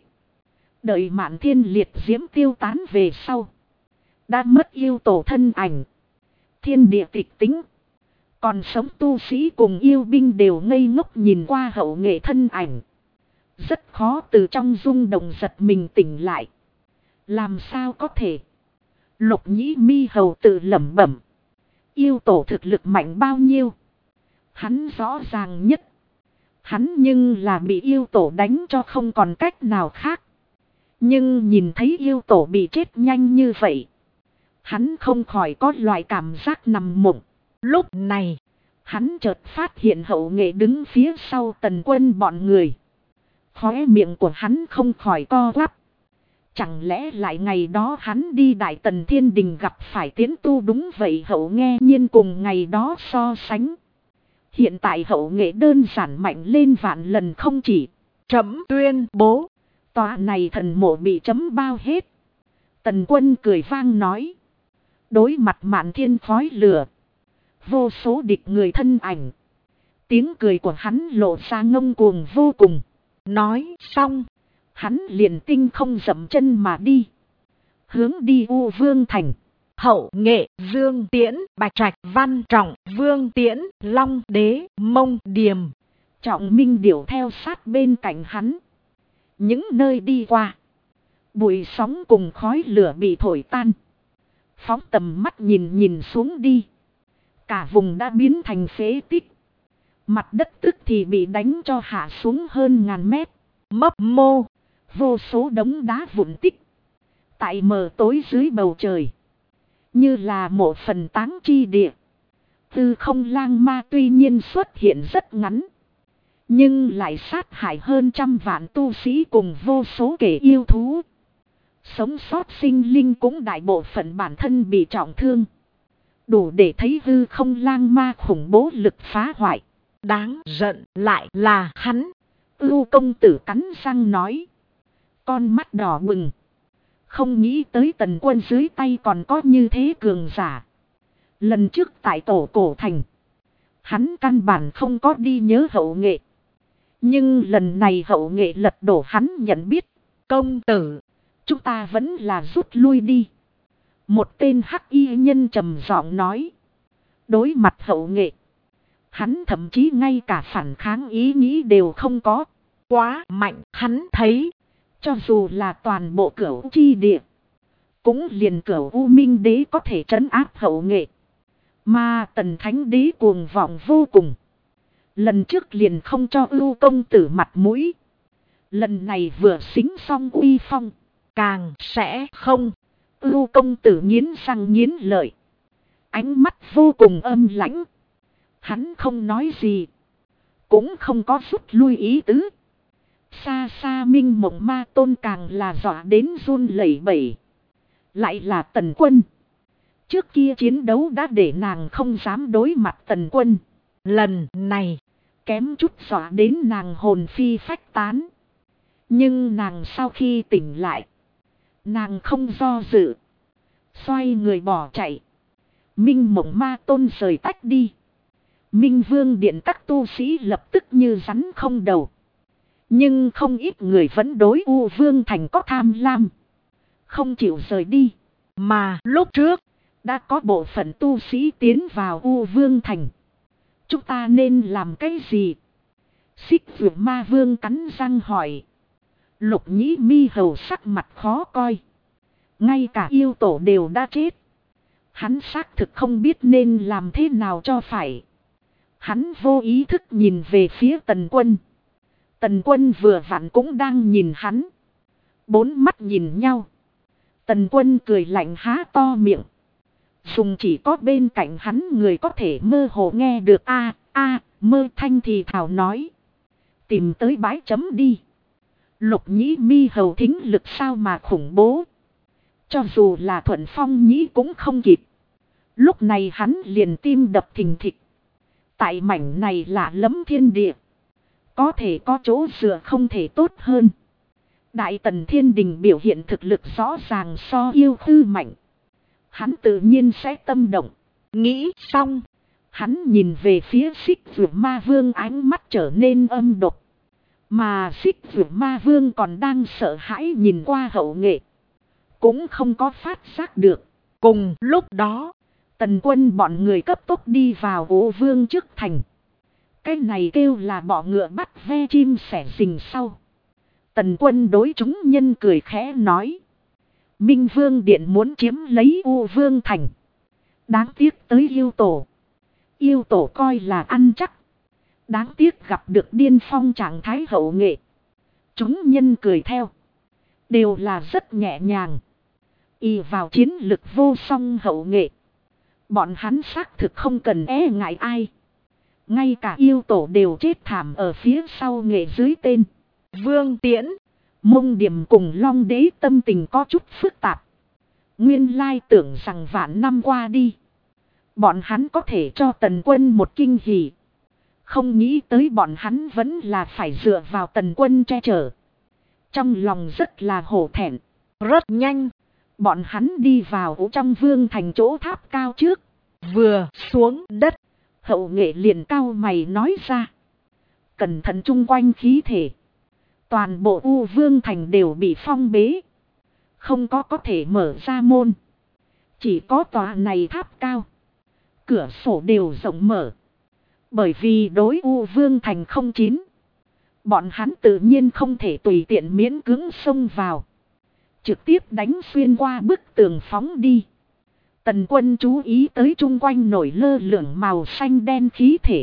Đợi mạn thiên liệt diễm tiêu tán về sau. Đã mất yêu tổ thân ảnh. Thiên địa tịch tính. Còn sống tu sĩ cùng yêu binh đều ngây ngốc nhìn qua hậu nghệ thân ảnh. Rất khó từ trong rung động giật mình tỉnh lại. Làm sao có thể? Lục nhĩ mi hầu tự lẩm bẩm. Yêu tổ thực lực mạnh bao nhiêu? Hắn rõ ràng nhất. Hắn nhưng là bị yêu tổ đánh cho không còn cách nào khác. Nhưng nhìn thấy yêu tổ bị chết nhanh như vậy. Hắn không khỏi có loại cảm giác nằm mộng. Lúc này, hắn chợt phát hiện hậu nghệ đứng phía sau Tần Quân bọn người. Khóe miệng của hắn không khỏi co quắp. Chẳng lẽ lại ngày đó hắn đi Đại Tần Thiên Đình gặp phải Tiến Tu đúng vậy hậu nghe nhiên cùng ngày đó so sánh. Hiện tại hậu nghệ đơn giản mạnh lên vạn lần không chỉ. Trẫm tuyên bố. Tòa này thần mộ bị chấm bao hết. Tần Quân cười vang nói. Đối mặt mạn thiên khói lửa. Vô số địch người thân ảnh. Tiếng cười của hắn lộ ra ngông cuồng vô cùng. Nói xong. Hắn liền tinh không dậm chân mà đi. Hướng đi U Vương Thành. Hậu nghệ, Dương Tiễn, Bạch Trạch, Văn Trọng, Vương Tiễn, Long Đế, Mông Điềm. Trọng Minh điểu theo sát bên cạnh hắn. Những nơi đi qua. Bụi sóng cùng khói lửa bị thổi tan. Phóng tầm mắt nhìn xuống đi. Cả vùng đã biến thành phế tích. Mặt đất tức thì bị đánh cho hạ xuống hơn ngàn mét. Mấp mô. Vô số đống đá vụn tích. Tại mờ tối dưới bầu trời. Như là một phần táng chi địa. Tư không lang ma tuy nhiên xuất hiện rất ngắn. Nhưng lại sát hại hơn 100 vạn tu sĩ cùng vô số kẻ yêu thú. Sống sót sinh linh cũng đại bộ phận bản thân bị trọng thương. Đủ để thấy hư không lang ma khủng bố lực phá hoại. Đáng giận lại là hắn. Ưu công tử cắn răng nói. Con mắt đỏ bừng. Không nghĩ tới Tần Quân dưới tay còn có như thế cường giả. Lần trước tại tổ cổ thành. Hắn căn bản không có đi nhớ hậu nghệ. Nhưng lần này hậu nghệ lật đổ hắn nhận biết. Công tử. Chúng ta vẫn là rút lui đi. Một tên hắc y nhân trầm giọng nói. Đối mặt hậu nghệ. Hắn thậm chí ngay cả phản kháng ý nghĩ đều không có. Quá mạnh hắn thấy. Cho dù là toàn bộ cửu chi địa. Cũng liền cửu U Minh Đế có thể trấn áp hậu nghệ. Mà Tần Thánh Đế cuồng vọng vô cùng. Lần trước liền không cho Ưu công tử mặt mũi. Lần này vừa xính xong uy phong. Càng sẽ không. Ưu công tử nghiến răng nghiến lợi. Ánh mắt vô cùng âm lãnh. Hắn không nói gì. Cũng không có rút lui ý tứ. Xa xa Minh Mộng Ma Tôn càng là dọa đến run lẩy bẩy. Lại là Tần Quân. Trước kia chiến đấu đã để nàng không dám đối mặt Tần Quân. Lần này kém chút dọa đến nàng hồn phi phách tán. Nhưng nàng sau khi tỉnh lại. Nàng không do dự. Xoay người bỏ chạy. Minh Mộng Ma Tôn rời tách đi. Minh Vương Điện các tu sĩ lập tức như rắn không đầu. Nhưng không ít người vẫn đối U Vương Thành có tham lam. Không chịu rời đi. Mà lúc trước đã có bộ phận tu sĩ tiến vào U Vương Thành. Chúng ta nên làm cái gì? Xích Vượt Ma Vương cắn răng hỏi. Lục Nhĩ Mi hầu sắc mặt khó coi. Ngay cả yêu tổ đều đã chết. Hắn xác thực không biết nên làm thế nào cho phải. Hắn vô ý thức nhìn về phía Tần Quân. Tần Quân vừa vặn cũng đang nhìn hắn. Bốn mắt nhìn nhau. Tần Quân cười lạnh há to miệng. Dùng chỉ có bên cạnh hắn người có thể mơ hồ nghe được mơ thanh thì thảo nói. Tìm tới bãi chấm đi. Lục Nhĩ Mi hầu thính lực sao mà khủng bố. Cho dù là Thuận Phong Nhĩ cũng không kịp. Lúc này hắn liền tim đập thình thịch. Tại mảnh này lạ lẫm thiên địa. Có thể có chỗ dựa không thể tốt hơn. Đại Tần Thiên Đình biểu hiện thực lực rõ ràng so yêu khư mạnh. Hắn tự nhiên sẽ tâm động. Nghĩ xong. Hắn nhìn về phía Xích Vượt Ma Vương, ánh mắt trở nên âm độc. Mà Xích Vượt Ma Vương còn đang sợ hãi nhìn qua Hậu Nghệ. Cũng không có phát giác được. Cùng lúc đó, Tần Quân bọn người cấp tốc đi vào Ô Vương trước thành. Cái này kêu là bọ ngựa bắt ve chim sẻ rình sau. Tần Quân đối chúng nhân cười khẽ nói. Minh Vương Điện muốn chiếm lấy U Vương thành. Đáng tiếc tới yêu tổ. Yêu tổ coi là ăn chắc. Đáng tiếc gặp được điên phong trạng thái Hậu Nghệ. Chúng nhân cười theo. Đều là rất nhẹ nhàng. Y vào chiến lực vô song Hậu Nghệ. Bọn hắn xác thực không cần e ngại ai. Ngay cả yêu tổ đều chết thảm ở phía sau Nghệ dưới tên Vương Tiễn. Mông Điểm cùng Long Đế tâm tình có chút phức tạp. Nguyên lai tưởng rằng vạn năm qua đi. Bọn hắn có thể cho Tần Quân một kinh hỉ. Không nghĩ tới bọn hắn vẫn là phải dựa vào Tần Quân che chở. Trong lòng rất là hổ thẹn. Rất nhanh. Bọn hắn đi vào trong vương thành chỗ tháp cao trước. Vừa xuống đất. Hậu Nghệ liền cao mày nói ra. Cẩn thận chung quanh khí thể. Toàn bộ U Vương thành đều bị phong bế. Không có thể mở ra môn. Chỉ có tòa này tháp cao. Cửa sổ đều rộng mở. Bởi vì đối U Vương thành không chín. Bọn hắn tự nhiên không thể tùy tiện miễn cưỡng xông vào. Trực tiếp đánh xuyên qua bức tường phóng đi. Tần Quân chú ý tới chung quanh nổi lơ lửng màu xanh đen khí thể.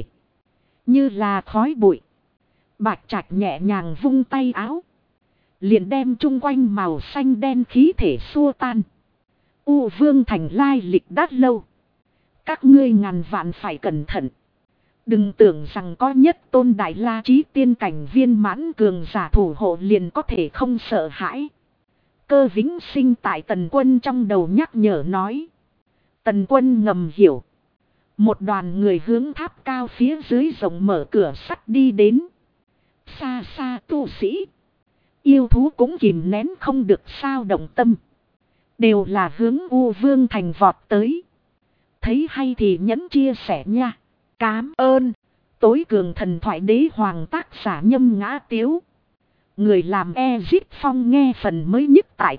Như là khói bụi. Bạch Trạch nhẹ nhàng vung tay áo. Liền đem chung quanh màu xanh đen khí thể xua tan. U Vương thành lai lịch đắt lâu. Các ngươi ngàn vạn phải cẩn thận. Đừng tưởng rằng có nhất tôn đại la chí tiên cảnh viên mãn cường giả thủ hộ liền có thể không sợ hãi. Cơ Vĩnh Sinh tại Tần Quân trong đầu nhắc nhở nói. Tần Quân ngầm hiểu. Một đoàn người hướng tháp cao phía dưới rộng mở cửa sắt đi đến. Xa xa tu sĩ. Yêu thú cũng kìm nén không được sao động tâm. Đều là hướng U Vương thành vọt tới. Thấy hay thì nhấn chia sẻ nha. Cám ơn. Tối cường thần thoại đế hoàng tác giả Nhâm Ngã Tiếu. Người làm Ezit Phong nghe phần mới nhất tại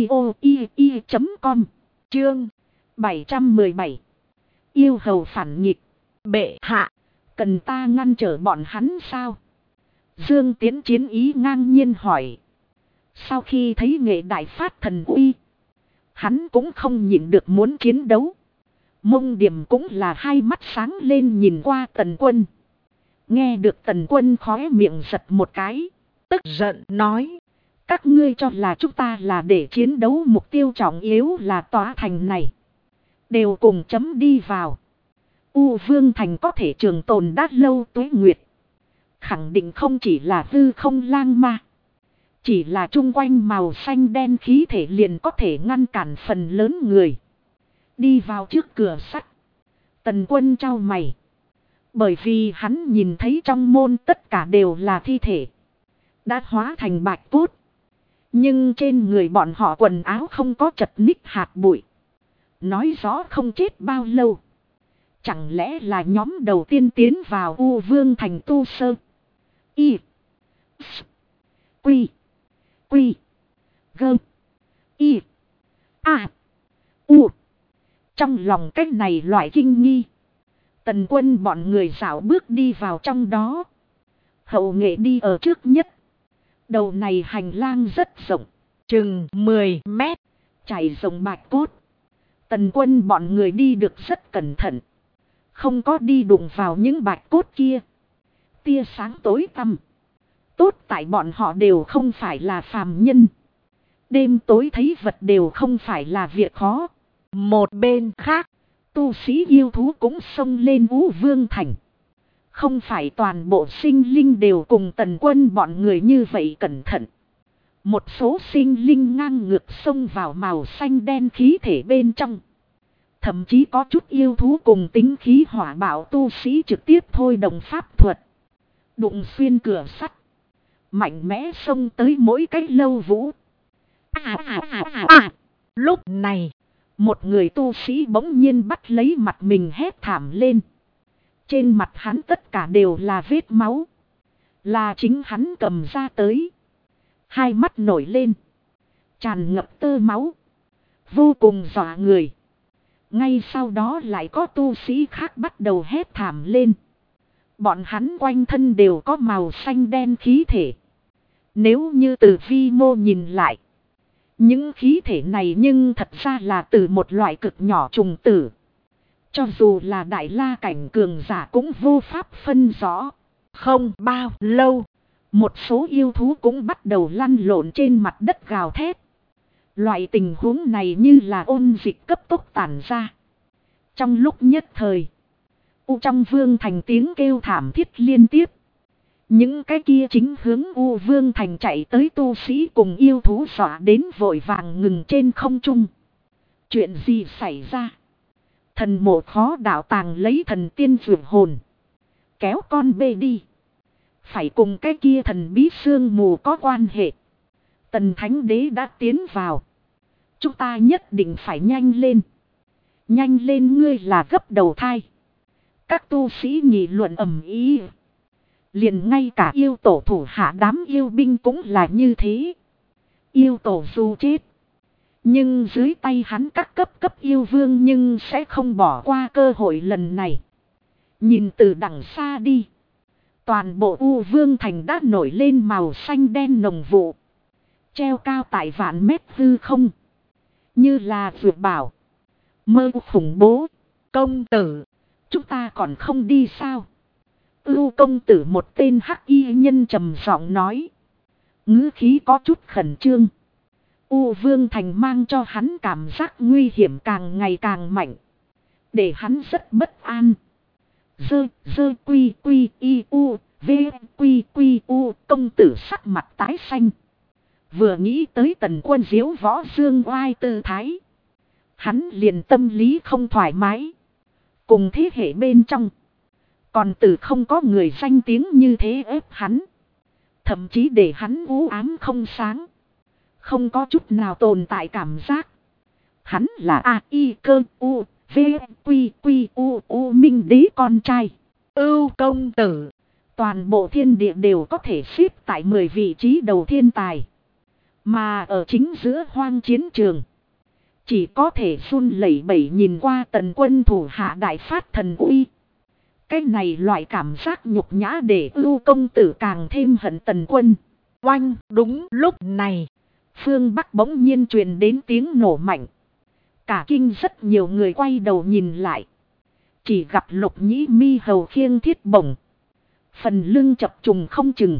audio.com. Chương 717. Yêu hầu phản nghịch. Bệ hạ. Cần ta ngăn trở bọn hắn sao? Dương Tiến chiến ý ngang nhiên hỏi. Sau khi thấy Nghệ đại phát thần uy. Hắn cũng không nhịn được muốn chiến đấu. Mông Điểm cũng là hai mắt sáng lên nhìn qua Tần Quân. Nghe được Tần Quân khóe miệng giật một cái. Tức giận nói. Các ngươi cho là chúng ta là để chiến đấu, mục tiêu trọng yếu là tòa thành này. Đều cùng chấm đi vào. U Vương thành có thể trường tồn đã lâu tuế nguyệt. Khẳng định không chỉ là hư không lang ma. Chỉ là chung quanh màu xanh đen khí thể liền có thể ngăn cản phần lớn người. Đi vào trước cửa sắt. Tần Quân trao mày. Bởi vì hắn nhìn thấy trong môn tất cả đều là thi thể. Đã hóa thành bạch cốt. Nhưng trên người bọn họ quần áo không có chật ních hạt bụi. Nói rõ không chết bao lâu. Chẳng lẽ là nhóm đầu tiên tiến vào U Vương thành tu sơ. Y. S. Quy. Quy. Gơ. Y. A. U. Trong lòng cách này loại kinh nghi. Tần Quân bọn người dạo bước đi vào trong đó. Hậu Nghệ đi ở trước nhất. Đầu này hành lang rất rộng. Chừng 10 mét. Chảy rồng bạch cốt. Tần Quân bọn người đi được rất cẩn thận. Không có đi đụng vào những bạch cốt kia. Tia sáng tối tăm. Tốt tại bọn họ đều không phải là phàm nhân. Đêm tối thấy vật đều không phải là việc khó. Một bên khác, tu sĩ yêu thú cũng xông lên Vũ Vương Thành. Không phải toàn bộ sinh linh đều cùng Tần Quân bọn người như vậy cẩn thận. Một số sinh linh ngang ngược xông vào màu xanh đen khí thể bên trong. Thậm chí có chút yêu thú cùng tính khí hỏa bạo tu sĩ trực tiếp thôi đồng pháp thuật. Đụng xuyên cửa sắt. Mạnh mẽ xông tới mỗi cái lâu vũ. Lúc này, một người tu sĩ bỗng nhiên bắt lấy mặt mình hét thảm lên. Trên mặt hắn tất cả đều là vết máu. Là chính hắn cầm ra tới. Hai mắt nổi lên. Tràn ngập tơ máu. Vô cùng dọa người. Ngay sau đó lại có tu sĩ khác bắt đầu hét thảm lên. Bọn hắn quanh thân đều có màu xanh đen khí thể. Nếu như từ vi mô nhìn lại. Những khí thể này nhưng thật ra là từ một loại cực nhỏ trùng tử. Cho dù là đại la cảnh cường giả cũng vô pháp phân rõ. không bao lâu, Một số yêu thú cũng bắt đầu lăn lộn trên mặt đất gào thét. Loại tình huống này như là ôn dịch cấp tốc tản ra. Trong lúc nhất thời, trong vương thành tiếng kêu thảm thiết liên tiếp. Những cái kia chính hướng U Vương Thành chạy tới tu sĩ cùng yêu thú dọa đến vội vàng ngừng trên không trung. Chuyện gì xảy ra? Thần mộ khó đạo tàng lấy thần tiên vượt hồn. Kéo con bê đi. Phải cùng cái kia thần bí sương mù có quan hệ. Tần Thánh Đế đã tiến vào. Chúng ta nhất định phải nhanh lên. Nhanh lên, ngươi là gấp đầu thai. Các tu sĩ nghị luận ầm ĩ. Liền ngay cả yêu tổ thủ hạ đám yêu binh cũng là như thế. Yêu tổ dù chết, nhưng dưới tay hắn các cấp yêu vương nhưng sẽ không bỏ qua cơ hội lần này. Nhìn từ đằng xa đi. Toàn bộ U Vương Thành đã nổi lên màu xanh đen nồng vụ. Treo cao tại vạn mét hư không. Như là vượt bảo. Mơ khủng bố. công tử, Chúng ta còn không đi sao? Ưu công tử, một tên hắc y nhân trầm giọng nói. Ngữ khí có chút khẩn trương. U Vương Thành mang cho hắn cảm giác nguy hiểm càng ngày càng mạnh. Để hắn rất bất an. Dơ quy quy y u v quy quy u. Công tử sắc mặt tái xanh. Vừa nghĩ tới Tần Quân diếu võ dương oai tư thái, hắn liền tâm lý không thoải mái. Cùng thế hệ bên trong, còn từ không có người danh tiếng như thế ép hắn. Thậm chí để hắn u ám không sáng. Không có chút nào tồn tại cảm giác. Hắn là A.I. cơ u v quy quy u minh đế con trai. Ưu công tử, Toàn bộ thiên địa đều có thể xếp tại 10 vị trí đầu thiên tài. Mà ở chính giữa hoang chiến trường, chỉ có thể run lẩy bẩy nhìn qua Tần Quân thủ hạ đại phát thần uy. Cái này loại cảm giác nhục nhã để Ưu công tử càng thêm hận Tần Quân. oanh, đúng lúc này, Phương Bắc bỗng nhiên truyền đến tiếng nổ mạnh. Cả kinh rất nhiều người quay đầu nhìn lại. Chỉ gặp Lục Nhĩ Mi hầu khiêng thiết bổng. Phần lưng chập trùng không chừng.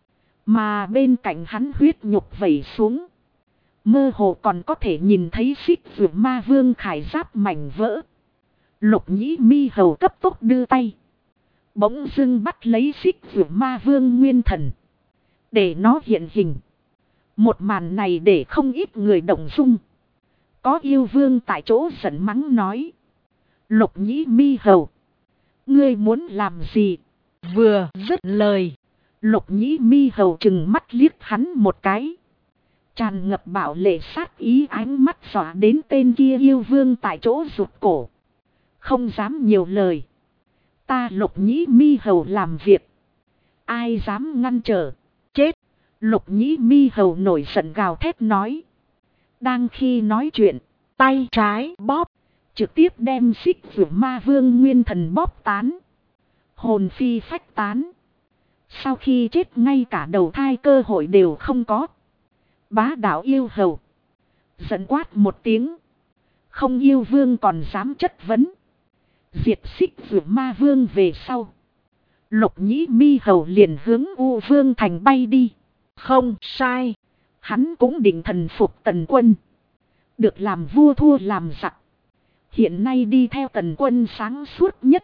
Mà bên cạnh hắn huyết nhục vẩy xuống. Mơ hồ còn có thể nhìn thấy xích vượt ma vương khải giáp mảnh vỡ. Lục Nhĩ Mi hầu cấp tốc đưa tay. Bỗng dưng bắt lấy xích vượt ma vương nguyên thần. Để nó hiện hình. Một màn này để không ít người động dung. Có yêu vương tại chỗ giận mắng nói. Lục Nhĩ Mi hầu, ngươi muốn làm gì? vừa dứt lời, Lục Nhĩ Mi hầu chừng mắt liếc hắn một cái. Tràn ngập bạo lệ sát ý ánh mắt dọa đến tên kia yêu vương tại chỗ rụt cổ. Không dám nhiều lời. Ta Lục Nhĩ Mi hầu làm việc, ai dám ngăn trở? chết. Lục Nhĩ Mi hầu nổi giận gào thét nói. Đang khi nói chuyện, Tay trái bóp, trực tiếp đem xích vượt ma vương nguyên thần bóp tán. Hồn phi phách tán. Sau khi chết ngay cả đầu thai cơ hội đều không có. Bá đạo yêu hầu, Giận quát một tiếng. Không yêu vương còn dám chất vấn. Diệt Xích Vượt Ma Vương về sau. Lục Nhĩ Mi Hầu liền hướng U Vương Thành bay đi. Không sai. Hắn cũng định thần phục Tần Quân. Được làm vua thua làm giặc. Hiện nay đi theo Tần Quân sáng suốt nhất.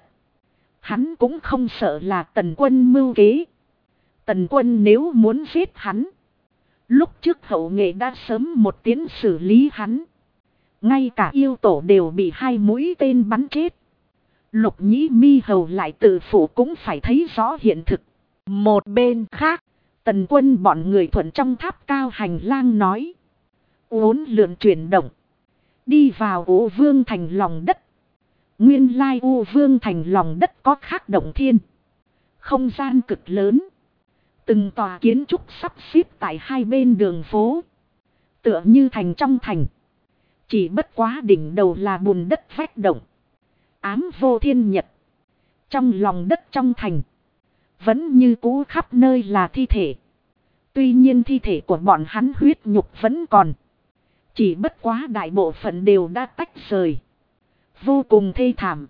Hắn cũng không sợ là Tần Quân mưu kế. Tần Quân nếu muốn giết hắn. Lúc trước Hậu Nghệ đã sớm một tiếng xử lý hắn. Ngay cả yêu tổ đều bị 2 mũi tên bắn chết. Lục Nhĩ Mi Hầu lại tự phụ cũng phải thấy rõ hiện thực. Một bên khác, Tần Quân bọn người thuận trong tháp cao hành lang nói. Uốn lượn chuyển động. Đi vào U Vương Thành lòng đất. Nguyên lai U Vương Thành lòng đất có khác động thiên. Không gian cực lớn. Từng tòa kiến trúc sắp xếp tại 2 bên đường phố. Tựa như thành trong thành. Chỉ bất quá đỉnh đầu là bùn đất vách động. Ám vô thiên nhật. Trong lòng đất trong thành. Vẫn như cũ khắp nơi là thi thể. Tuy nhiên thi thể của bọn hắn huyết nhục vẫn còn. Chỉ bất quá đại bộ phận đều đã tách rời. Vô cùng thê thảm.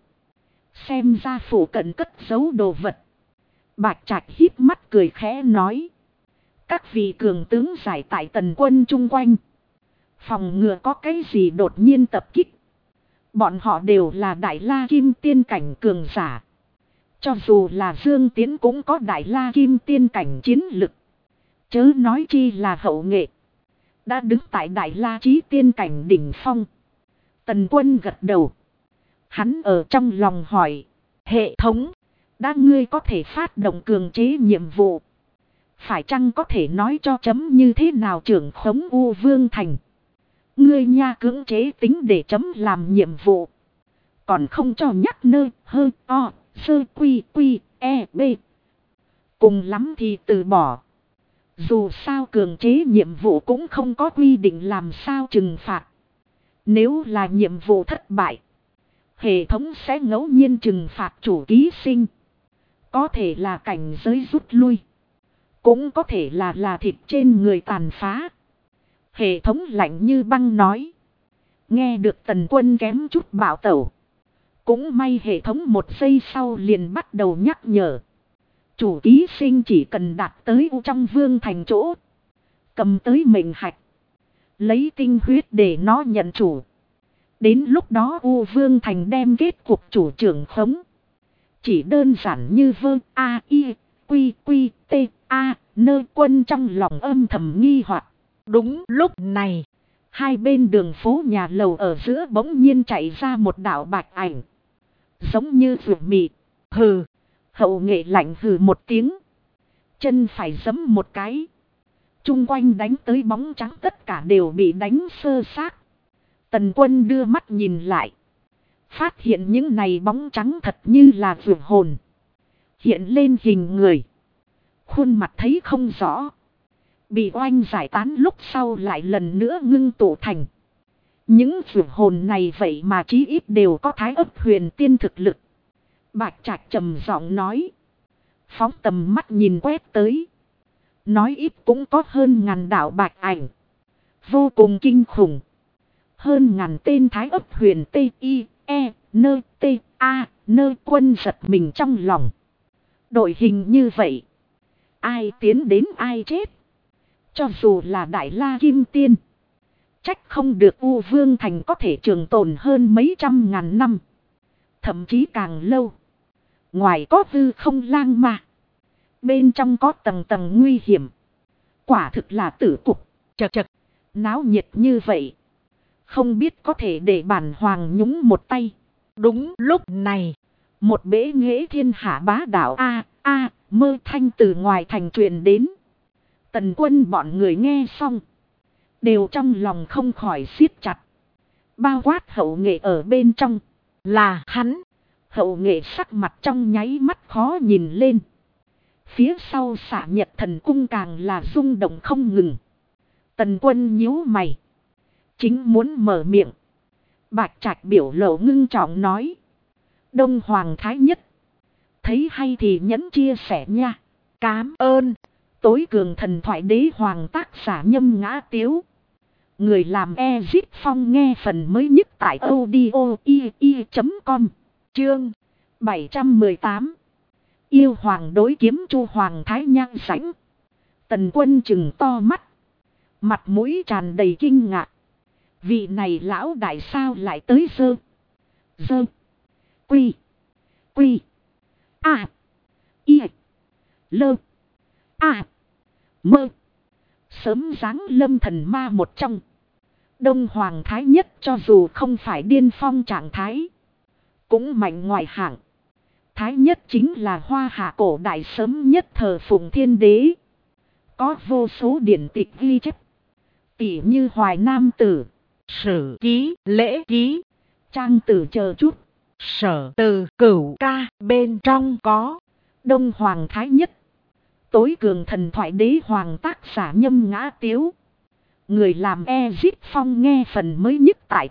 Xem ra phủ cận cất giấu đồ vật. Bạch Trạch híp mắt cười khẽ nói. Các vị cường tướng giải tại Tần Quân chung quanh. Phòng ngừa có cái gì đột nhiên tập kích. Bọn họ đều là Đại La Kim Tiên cảnh cường giả. Cho dù là Dương Tiến cũng có Đại La Kim Tiên cảnh chiến lực. Chớ nói chi là Hậu Nghệ. Đã đứng tại Đại La Chí Tiên cảnh đỉnh phong. Tần Quân gật đầu. Hắn ở trong lòng hỏi. Hệ thống. Đã ngươi có thể phát động cường chế nhiệm vụ. Phải chăng có thể nói cho chấm như thế nào trưởng khống U Vương Thành. Ngươi nha cưỡng chế tính để chấm làm nhiệm vụ. Còn không cho nhắc nơ hơ o sơ quy quy e b. Cùng lắm thì từ bỏ. Dù sao cường chế nhiệm vụ cũng không có quy định làm sao trừng phạt. Nếu là nhiệm vụ thất bại. Hệ thống sẽ ngẫu nhiên trừng phạt chủ ký sinh. Có thể là cảnh giới rút lui. Cũng có thể là thịt trên người tàn phá. Hệ thống lạnh như băng nói. Nghe được Tần Quân kém chút bạo tẩu. Cũng may hệ thống 1 giây sau liền bắt đầu nhắc nhở. Chủ ký sinh chỉ cần đạt tới U trong vương thành chỗ. Cầm tới mệnh hạch. Lấy tinh huyết để nó nhận chủ. Đến lúc đó U Vương Thành đem kết cục chủ trưởng khống. Chỉ đơn giản như vơ A I Quy Quy T A Nơ Quân trong lòng âm thầm nghi hoặc. Đúng lúc này, 2 bên đường phố nhà lầu ở giữa bỗng nhiên chạy ra một đạo bạch ảnh. Giống như vượt mị. Hừ. Hậu Nghệ lạnh hừ một tiếng. Chân phải giẫm một cái. Trung quanh đánh tới bóng trắng tất cả đều bị đánh sơ xác. Tần Quân đưa mắt nhìn lại. Phát hiện những này bóng trắng thật như là vượt hồn. Hiện lên hình người. Khuôn mặt thấy không rõ. Bị oanh giải tán lúc sau lại lần nữa ngưng tụ thành. Những vượt hồn này vậy mà chí ít đều có Thái Ấp Huyền Tiên thực lực. Bạch Trạch trầm giọng nói. Phóng tầm mắt nhìn quét tới. Nói ít cũng có hơn 1000 đạo bạch ảnh. Vô cùng kinh khủng. Hơn 1000 tên Thái Ấp Huyền T I E Nơ T A Nơ Quân giật mình trong lòng. Đội hình như vậy. Ai tiến đến ai chết. Cho dù là Đại La Kim Tiên. Trách không được U Vương Thành có thể trường tồn hơn mấy trăm ngàn năm. Thậm chí càng lâu. Ngoài có hư không lang ma. Bên trong có tầng tầng nguy hiểm. Quả thực là tử cục. Chật chật. Náo nhiệt như vậy. Không biết có thể để bản hoàng nhúng một tay. Đúng lúc này. Một bể nghệ thiên hạ bá đạo mơ thanh từ ngoài thành truyền đến. Tần Quân bọn người nghe xong. Đều trong lòng không khỏi siết chặt. Bao quát Hậu Nghệ ở bên trong. Là hắn. Hậu Nghệ sắc mặt trong nháy mắt khó nhìn lên. Phía sau Xạ Nhật Thần Cung càng là rung động không ngừng. Tần Quân nhíu mày. Chính muốn mở miệng. Bạch Trạch biểu lộ ngưng trọng nói. Đông Hoàng Thái Nhất. Thấy hay thì nhẫn chia sẻ nha. Cám ơn. Tối cường thần thoại đế hoàng tác giả Nhâm Ngã Tiếu. Người làm Ezip Phong nghe phần mới nhất tại audio.com. Chương 718. Yêu hoàng đối kiếm Chu Hoàng Thái nhang sảnh. Tần Quân chừng to mắt. Mặt mũi tràn đầy kinh ngạc. Vị này lão đại sao lại tới dơ. Dơ. Quy. Quy. A. Y. Lơ. A. Mơ. Sớm giáng lâm thần ma một trong. Đông Hoàng Thái Nhất cho dù không phải điên phong trạng thái. Cũng mạnh ngoài hạng. Thái Nhất chính là hoa hạ cổ đại sớm nhất thờ phụng thiên đế. Có vô số điển tịch ghi chép. Tỉ như Hoài Nam Tử, Sử Ký, Lễ Ký, Trang Tử chờ chút. Sở Từ, Cửu Ca bên trong có Đông Hoàng Thái Nhất. Tối cường thần thoại đế hoàng tác giả Nhâm Ngã Tiếu. Người làm Ezip Phong nghe phần mới nhất tại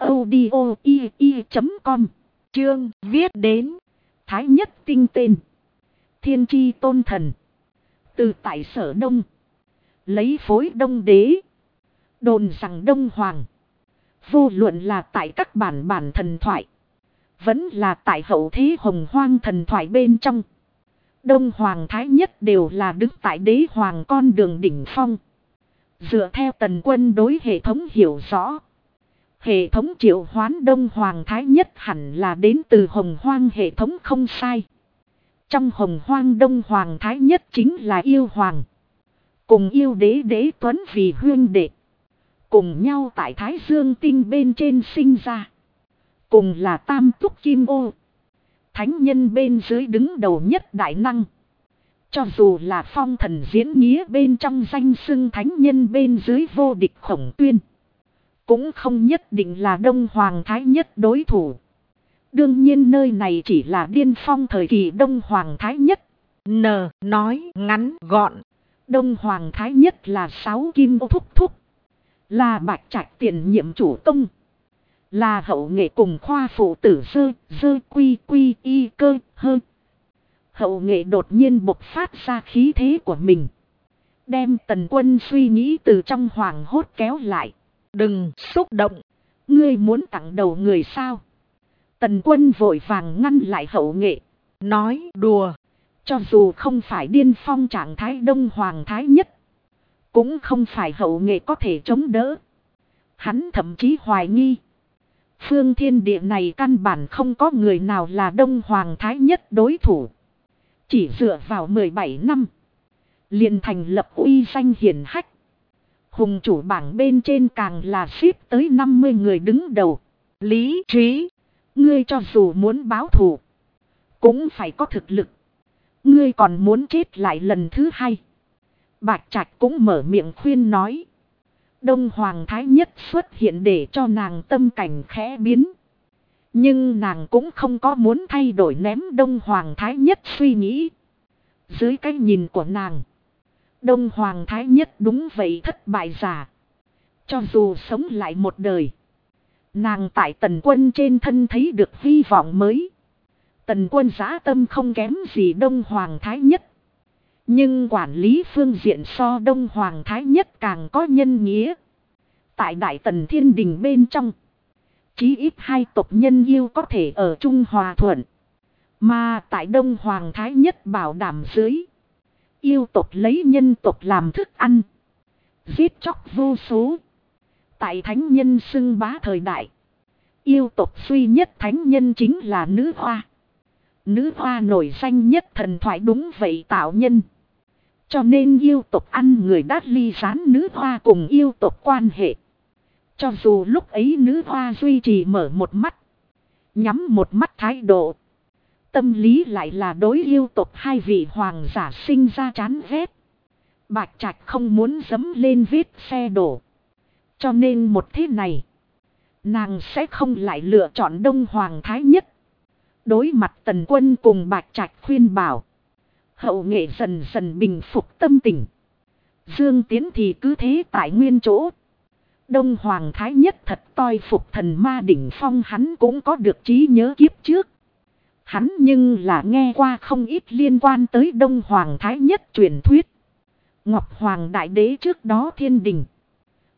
audio.com. Chương viết đến Thái Nhất tinh tên. Thiên Chi Tôn Thần. Từ tại Sở Đông. Lấy phối Đông Đế. Đồn rằng Đông Hoàng. Vô luận là tại các bản thần thoại. Vẫn là tại hậu thế hồng hoang thần thoại bên trong. Đông Hoàng Thái Nhất đều là đứng tại đế hoàng con đường đỉnh phong. Dựa theo Tần Quân đối hệ thống hiểu rõ. Hệ thống triệu hoán Đông Hoàng Thái Nhất hẳn là đến từ hồng hoang hệ thống không sai. Trong hồng hoang Đông Hoàng Thái Nhất chính là yêu hoàng. Cùng yêu đế đế tuấn vì huyên đệ. Cùng nhau tại Thái Dương tinh bên trên sinh ra. Cùng là tam túc kim ô. Thánh nhân bên dưới đứng đầu nhất đại năng. Cho dù là phong thần diễn nghĩa bên trong danh xưng thánh nhân bên dưới vô địch Khổng Tuyên. Cũng không nhất định là Đông Hoàng Thái Nhất đối thủ. Đương nhiên nơi này chỉ là điên phong thời kỳ Đông Hoàng Thái Nhất. Nói ngắn gọn. Đông Hoàng Thái Nhất là 6 kim ô thúc thúc. Là Bạch Trạch tiền nhiệm chủ công. Là hậu nghệ cùng khoa phụ tử dơ quy y cơ hơ. Hậu nghệ đột nhiên bộc phát ra khí thế của mình. Đem Tần Quân suy nghĩ từ trong hoàng hốt kéo lại. Đừng xúc động. Ngươi muốn tặng đầu người sao? Tần Quân vội vàng ngăn lại hậu nghệ. Nói đùa. Cho dù không phải điên phong trạng thái Đông Hoàng Thái Nhất. Cũng không phải hậu nghệ có thể chống đỡ. Hắn thậm chí hoài nghi. Phương thiên địa này căn bản không có người nào là Đông Hoàng Thái Nhất đối thủ. Chỉ dựa vào 17 năm. Liền thành lập uy danh hiển hách. Hùng chủ bảng bên trên càng là xếp tới 50 người đứng đầu. Lý trí. Ngươi cho dù muốn báo thù. Cũng phải có thực lực. Ngươi còn muốn chết lại lần thứ hai. Bạch Trạch cũng mở miệng khuyên nói. Đông Hoàng Thái Nhất xuất hiện để cho nàng tâm cảnh khẽ biến. Nhưng nàng cũng không có muốn thay đổi ném Đông Hoàng Thái Nhất suy nghĩ. Dưới cái nhìn của nàng. Đông Hoàng Thái Nhất đúng vậy thất bại giả. Cho dù sống lại một đời. Nàng tại Tần Quân trên thân thấy được hy vọng mới. Tần Quân dã tâm không kém gì Đông Hoàng Thái Nhất. Nhưng quản lý phương diện so Đông Hoàng Thái Nhất càng có nhân nghĩa. Tại Đại Tần Thiên Đình bên trong. Chí ít hai tộc nhân yêu có thể ở chung hòa thuận. Mà tại Đông Hoàng Thái Nhất bảo đảm dưới. Yêu tộc lấy nhân tộc làm thức ăn. Giết chóc vô số. Tại thánh nhân xưng bá thời đại. Yêu tộc duy nhất thánh nhân chính là nữ hoa. Nữ hoa nổi danh nhất thần thoại đúng vậy tạo nhân. Cho nên yêu tộc ăn người đã ly gián nữ hoa cùng yêu tộc quan hệ. Cho dù lúc ấy nữ hoa duy trì mở một mắt. Nhắm một mắt thái độ. Tâm lý lại là đối yêu tộc hai vị hoàng giả sinh ra chán ghét. Bạch Trạch không muốn dẫm lên vết xe đổ. Cho nên một thế này. Nàng sẽ không lại lựa chọn Đông Hoàng Thái Nhất. Đối mặt Tần Quân cùng Bạch Trạch khuyên bảo. Hậu nghệ dần dần bình phục tâm tình. Dương Tiến thì cứ thế tại nguyên chỗ. Đông Hoàng Thái Nhất thật toi phục thần ma đỉnh phong hắn cũng có được trí nhớ kiếp trước. Hắn nhưng là nghe qua không ít liên quan tới Đông Hoàng Thái Nhất truyền thuyết. Ngọc Hoàng Đại Đế trước đó thiên đình.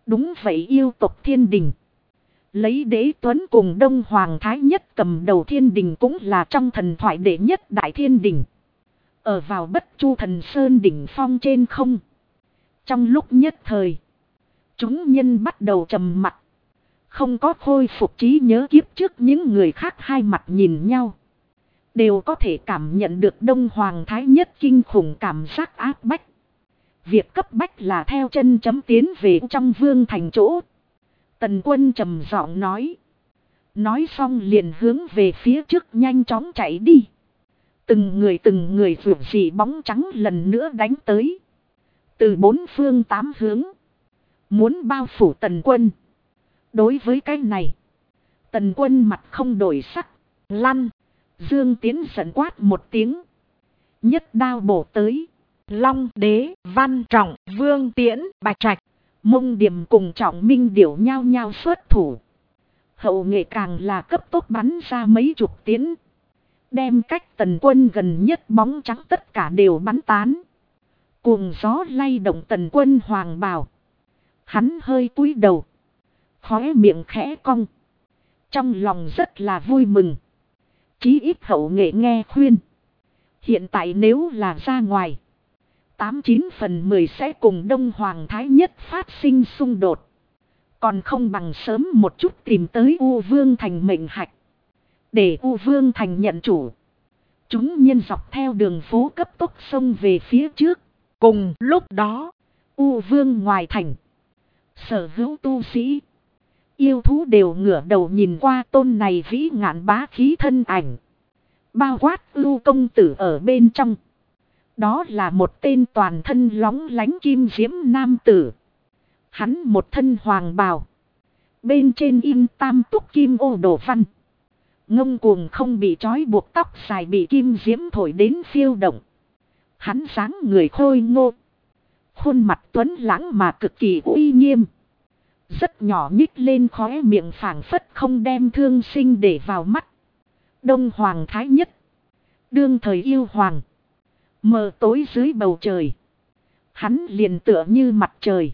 Đúng vậy, yêu tộc Thiên Đình. Lấy Đế Tuấn cùng Đông Hoàng Thái Nhất cầm đầu Thiên Đình cũng là trong thần thoại đệ nhất đại Thiên Đình. Ở vào Bất Chu Thần Sơn đỉnh phong trên không. Trong lúc nhất thời, chúng nhân bắt đầu trầm mặc. Không có khôi phục trí nhớ kiếp trước, những người khác hai mặt nhìn nhau. Đều có thể cảm nhận được Đông Hoàng Thái Nhất kinh khủng cảm giác áp bách. Việc cấp bách là theo chân chấm tiến về trong vương thành chỗ. Tần Quân trầm giọng nói. Nói xong liền hướng về phía trước nhanh chóng chạy đi. Từng người vượt dị bóng trắng lần nữa đánh tới. Từ bốn phương tám hướng. Muốn bao phủ Tần Quân. Đối với cái này, Tần Quân mặt không đổi sắc. Lăn. Dương Tiến giận quát một tiếng. Nhất đao bổ tới. Long Đế, Văn Trọng, Vương Tiễn, Bạch Trạch, Mông Điểm cùng Trọng Minh Điểu nhao nhao xuất thủ. Hậu nghệ càng là cấp tốc bắn ra mấy chục tiễn. Đem cách Tần Quân gần nhất bóng trắng tất cả đều bắn tán. Cuồng gió lay động Tần Quân hoàng bào. Hắn hơi cúi đầu. Khóe miệng khẽ cong. Trong lòng rất là vui mừng. Chí ít hậu nghệ nghe khuyên. Hiện tại nếu là ra ngoài, 89/10 sẽ cùng Đông Hoàng Thái Nhất phát sinh xung đột. Còn không bằng sớm một chút tìm tới U Vương Thành mệnh hạch. Để U Vương Thành nhận chủ. Chúng nhân dọc theo đường phố cấp tốc xông về phía trước. Cùng lúc đó, U Vương ngoài thành. Sở hữu tu sĩ, yêu thú đều ngửa đầu nhìn qua tôn này vĩ ngạn bá khí thân ảnh. Bao quát Ưu công tử ở bên trong. Đó là một tên toàn thân lóng lánh kim diễm nam tử. Hắn một thân hoàng bào. Bên trên in tam túc kim ô đồ văn. Ngông cuồng không bị trói buộc, tóc dài bị kim diễm thổi đến phiêu động. Hắn dáng người khôi ngô. Khuôn mặt tuấn lãng mà cực kỳ uy nghiêm. Rất nhỏ nhích lên khóe miệng, phảng phất không đem thương sinh để vào mắt. Đông Hoàng Thái Nhất, đương thời yêu hoàng. Mờ tối dưới bầu trời, hắn liền tựa như mặt trời.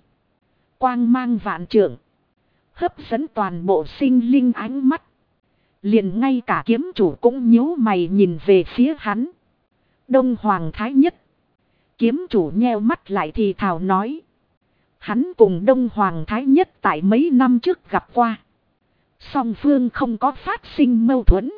Quang mang vạn trượng, hấp dẫn toàn bộ sinh linh ánh mắt. Liền ngay cả kiếm chủ cũng nhíu mày nhìn về phía hắn. Đông Hoàng Thái Nhất. Kiếm chủ nheo mắt lại thì thào nói. Hắn cùng Đông Hoàng Thái Nhất tại mấy năm trước gặp qua. Song phương không có phát sinh mâu thuẫn.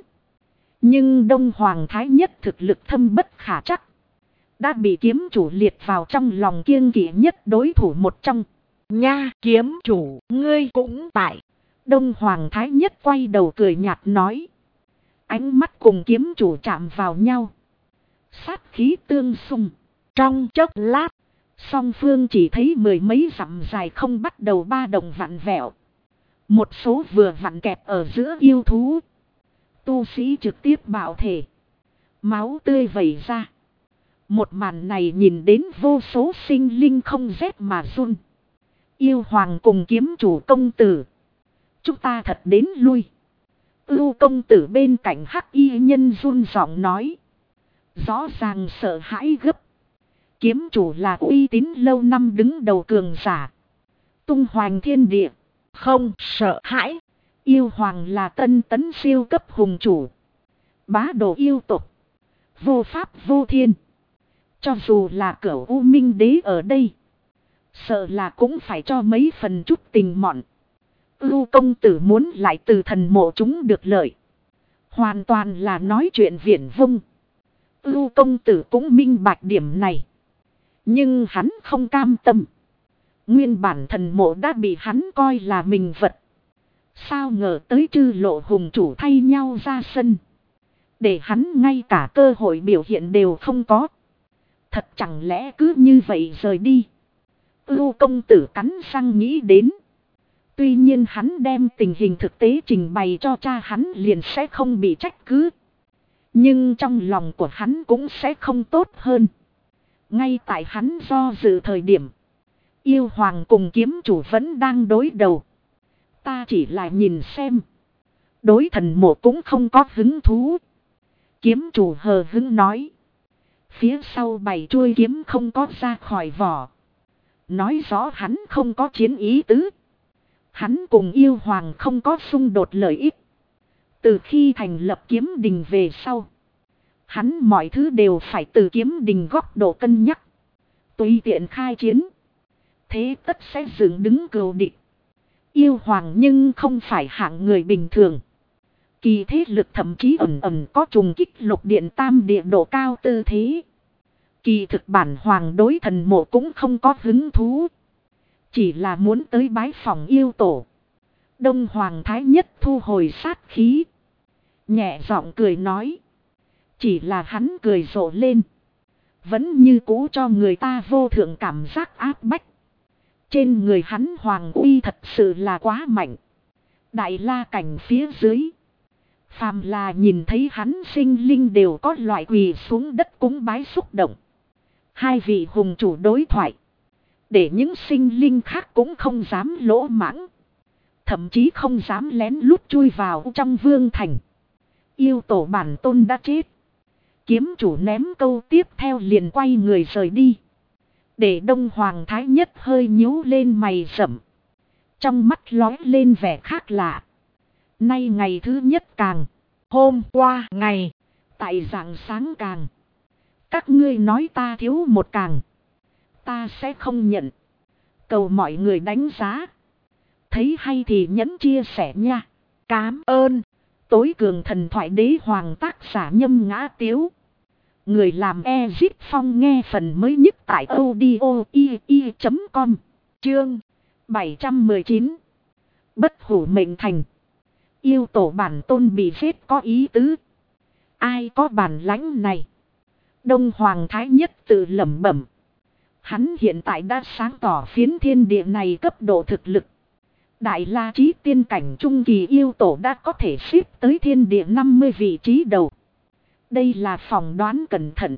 Nhưng Đông Hoàng Thái Nhất thực lực thâm bất khả trắc. Đã bị kiếm chủ liệt vào trong lòng kiêng kỵ nhất đối thủ một trong. Nha, kiếm chủ, ngươi cũng tại. Đông Hoàng Thái Nhất quay đầu cười nhạt nói. Ánh mắt cùng kiếm chủ chạm vào nhau. Sát khí tương xung. Trong chốc lát, song phương chỉ thấy mười mấy dặm dài không bắt đầu ba động vặn vẹo. Một số vừa vặn kẹp ở giữa yêu thú. Tu sĩ trực tiếp bạo thể. Máu tươi vẩy ra. Một màn này nhìn đến vô số sinh linh không rét mà run. Yêu hoàng cùng kiếm chủ công tử. Chúng ta thật đến lui. Ưu công tử bên cạnh hắc y nhân run giọng nói. Rõ ràng sợ hãi gấp. Kiếm chủ là uy tín lâu năm đứng đầu cường giả. Tung hoành thiên địa. Không sợ hãi. Yêu hoàng là tân tấn siêu cấp hùng chủ. Bá đồ yêu tục. Vô pháp vô thiên. Cho dù là cửu U Minh Đế ở đây. Sợ là cũng phải cho mấy phần chút tình mọn. Ưu công tử muốn lại từ thần mộ chúng được lợi. Hoàn toàn là nói chuyện viển vông. Ưu công tử cũng minh bạch điểm này. Nhưng hắn không cam tâm. Nguyên bản thần mộ đã bị hắn coi là mình vật. Sao ngờ tới Trư Lộ hùng chủ thay nhau ra sân. Để hắn ngay cả cơ hội biểu hiện đều không có. Thật chẳng lẽ cứ như vậy rời đi. Ưu công tử cắn răng nghĩ đến. Tuy nhiên hắn đem tình hình thực tế trình bày cho cha hắn liền sẽ không bị trách cứ. Nhưng trong lòng của hắn cũng sẽ không tốt hơn. Ngay tại hắn do dự thời điểm. Yêu hoàng cùng kiếm chủ vẫn đang đối đầu. Ta chỉ là nhìn xem. Đối thần mộ cũng không có hứng thú. Kiếm chủ hờ hứng nói. Phía sau 7 chuôi kiếm không có ra khỏi vỏ. Nói rõ hắn không có chiến ý tứ. Hắn cùng yêu hoàng không có xung đột lợi ích. Từ khi thành lập kiếm đình về sau, hắn mọi thứ đều phải từ kiếm đình góc độ cân nhắc. Tùy tiện khai chiến, thế tất sẽ dựng đứng cừu địch. Yêu hoàng nhưng không phải hạng người bình thường. Kỳ thế lực thậm chí ẩn ẩn có trùng kích lục điện tam địa độ cao tư thế. Kỳ thực bản hoàng đối thần mộ cũng không có hứng thú. Chỉ là muốn tới bái phòng yêu tổ. Đông hoàng thái nhất thu hồi sát khí. Nhẹ giọng cười nói. Chỉ là hắn cười rộ lên. Vẫn như cũ cho người ta vô thượng cảm giác áp bách. Trên người hắn hoàng uy thật sự là quá mạnh. Đại la cảnh phía dưới. Phàm là nhìn thấy hắn sinh linh đều có loại quỳ xuống đất cúng bái xúc động. Hai vị hùng chủ đối thoại. Để những sinh linh khác cũng không dám lỗ mãng. Thậm chí không dám lén lút chui vào trong vương thành. Yêu tổ bản tôn đã chết. Kiếm chủ ném câu tiếp theo liền quay người rời đi. Để Đông Hoàng Thái Nhất hơi nhíu lên mày rậm. Trong mắt lóe lên vẻ khác lạ. Nay ngày thứ nhất càng. Hôm qua ngày. Tại rạng sáng càng. Các ngươi nói ta thiếu một càng. Ta sẽ không nhận. Cầu mọi người đánh giá. Thấy hay thì nhấn chia sẻ nha. Cám ơn. Tối cường thần thoại đế hoàng tác giả Nhâm Ngã Tiếu. Người làm Ezip Phong nghe phần mới nhất tại audio.com. Chương 719. Bất hủ mệnh thành. Yêu tổ bản tôn bị giết có ý tứ. Ai có bản lãnh này? Đông Hoàng Thái Nhất tự lẩm bẩm. Hắn hiện tại đã sáng tỏ phiến thiên địa này cấp độ thực lực. Đại La Chí tiên cảnh trung kỳ yêu tổ đã có thể xếp tới thiên địa 50 vị trí đầu. Đây là phỏng đoán cẩn thận.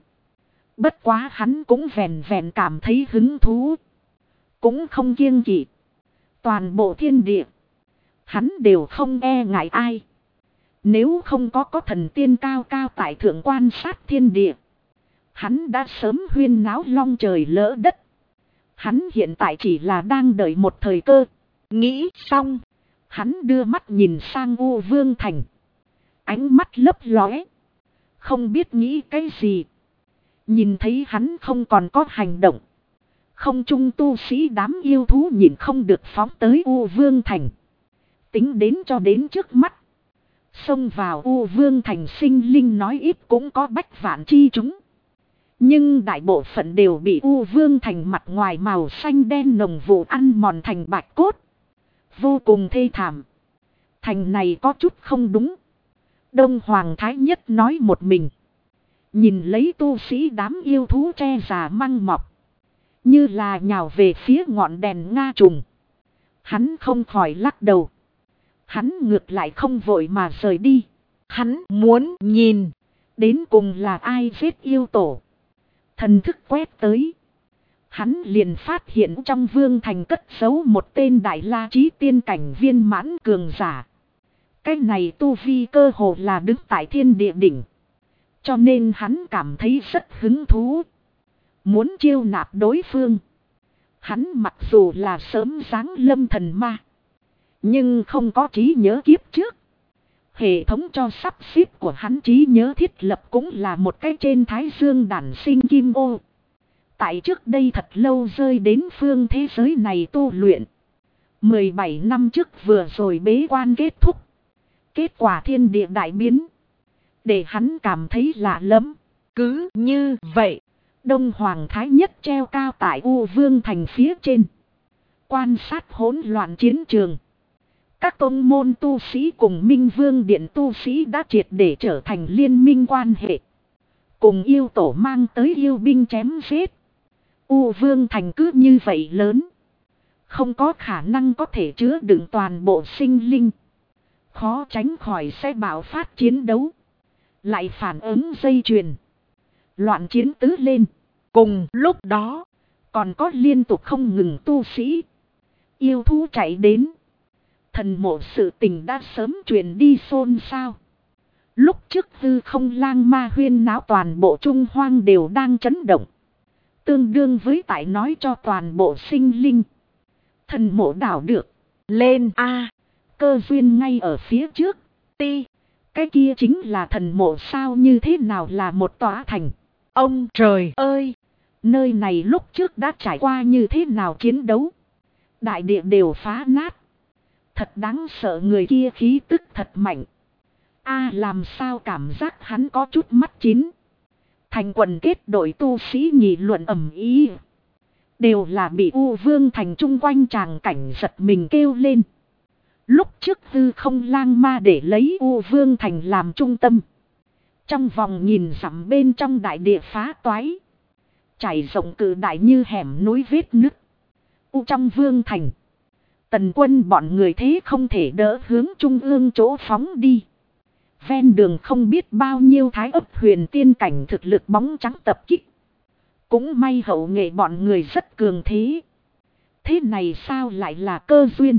Bất quá hắn cũng vẹn vẹn cảm thấy hứng thú. Cũng không kiêng kỵ. Toàn bộ thiên địa. Hắn đều không e ngại ai. Nếu không có thần tiên cao cao tại thượng quan sát thiên địa. Hắn đã sớm huyên náo long trời lỡ đất. Hắn hiện tại chỉ là đang đợi một thời cơ. Nghĩ xong. Hắn đưa mắt nhìn sang U Vương Thành. Ánh mắt lấp lóe. Không biết nghĩ cái gì. Nhìn thấy hắn không còn có hành động. Không trung tu sĩ đám yêu thú nhìn không được phóng tới U Vương Thành. Tính đến cho đến trước mắt. Xông vào U Vương Thành sinh linh nói ít cũng có bách vạn chi chúng. Nhưng đại bộ phận đều bị U Vương Thành mặt ngoài màu xanh đen nồng vụ ăn mòn thành bạch cốt. Vô cùng thê thảm. Thành này có chút không đúng. Đông Hoàng Thái Nhất nói một mình. Nhìn lấy tu sĩ đám yêu thú tre già măng mọc. Như là nhào về phía ngọn đèn nga trùng. Hắn không khỏi lắc đầu. Hắn ngược lại không vội mà rời đi. Hắn muốn nhìn. Đến cùng là ai giết yêu tổ. Thần thức quét tới. Hắn liền phát hiện trong vương thành cất giấu một tên Đại La Chí tiên cảnh viên mãn cường giả. Cái này tu vi cơ hồ là đứng tại thiên địa đỉnh. Cho nên hắn cảm thấy rất hứng thú. Muốn chiêu nạp đối phương. Hắn mặc dù là sớm giáng lâm thần ma. Nhưng không có trí nhớ kiếp trước. Hệ thống cho sắp xếp của hắn trí nhớ thiết lập cũng là một cái trên thái dương đản sinh kim ô. Tại trước đây thật lâu rơi đến phương thế giới này tu luyện. 17 năm trước vừa rồi bế quan kết thúc. Kết quả thiên địa đại biến. Để hắn cảm thấy lạ lắm. Cứ như vậy. Đông Hoàng Thái Nhất treo cao tại U Vương Thành phía trên. Quan sát hỗn loạn chiến trường. Các tông môn tu sĩ cùng Minh Vương Điện tu sĩ đã triệt để trở thành liên minh quan hệ. Cùng yêu tổ mang tới yêu binh chém giết. U Vương Thành cứ như vậy lớn. Không có khả năng có thể chứa đựng toàn bộ sinh linh. Khó tránh khỏi sẽ bạo phát chiến đấu. Lại phản ứng dây chuyền. Loạn chiến tứ lên. Cùng lúc đó. Còn có liên tục không ngừng tu sĩ. Yêu thú chạy đến. Thần mộ sự tình đã sớm truyền đi xôn xao. Lúc trước hư không lang ma huyên náo toàn bộ Trung Hoang đều đang chấn động. Tương đương với tại nói cho toàn bộ sinh linh. Thần mộ đảo được. lên a. Cơ duyên ngay ở phía trước. Ti. Cái kia chính là thần mộ sao, như thế nào là một tòa thành. Ông trời ơi! Nơi này lúc trước đã trải qua như thế nào chiến đấu. Đại địa đều phá nát. Thật đáng sợ, người kia khí tức thật mạnh. Làm sao cảm giác hắn có chút mắt chín. Thành quần kết đội tu sĩ nghị luận ầm ĩ. Đều là bị U Vương Thành chung quanh tràng cảnh giật mình kêu lên. Lúc trước hư không lang ma để lấy U Vương Thành làm trung tâm. Trong vòng nhìn dặm bên trong đại địa phá toái. Chảy rộng cự đại như hẻm núi vết nứt. Trong Vương Thành. Tần quân bọn người thế không thể đỡ hướng trung ương chỗ phóng đi. Ven đường không biết bao nhiêu thái ấp huyền tiên cảnh thực lực bóng trắng tập kích. Cũng may hậu nghệ bọn người rất cường thế. Thế này sao lại là cơ duyên?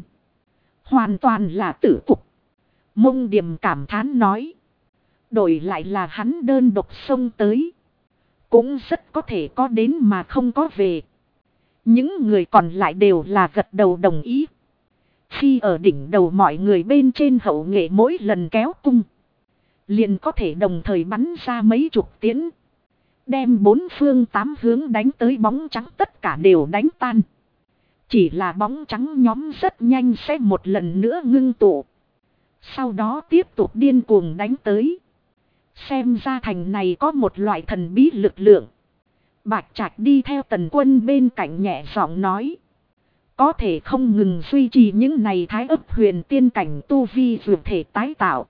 Hoàn toàn là tử cục. Mông Điềm cảm thán nói. Đổi lại là hắn đơn độc xông tới. Cũng rất có thể có đến mà không có về. Những người còn lại đều là gật đầu đồng ý. Khi ở đỉnh đầu mọi người bên trên hậu nghệ mỗi lần kéo cung. Liền có thể đồng thời bắn ra mấy chục tiễn. Đem bốn phương tám hướng đánh tới bóng trắng tất cả đều đánh tan. Chỉ là bóng trắng nhóm rất nhanh sẽ một lần nữa ngưng tụ. Sau đó tiếp tục điên cuồng đánh tới. Xem ra thành này có một loại thần bí lực lượng. Bạch Trạch đi theo Tần Quân bên cạnh nhẹ giọng nói. Có thể không ngừng duy trì những này thái ấp huyền tiên cảnh tu vi dược thể tái tạo.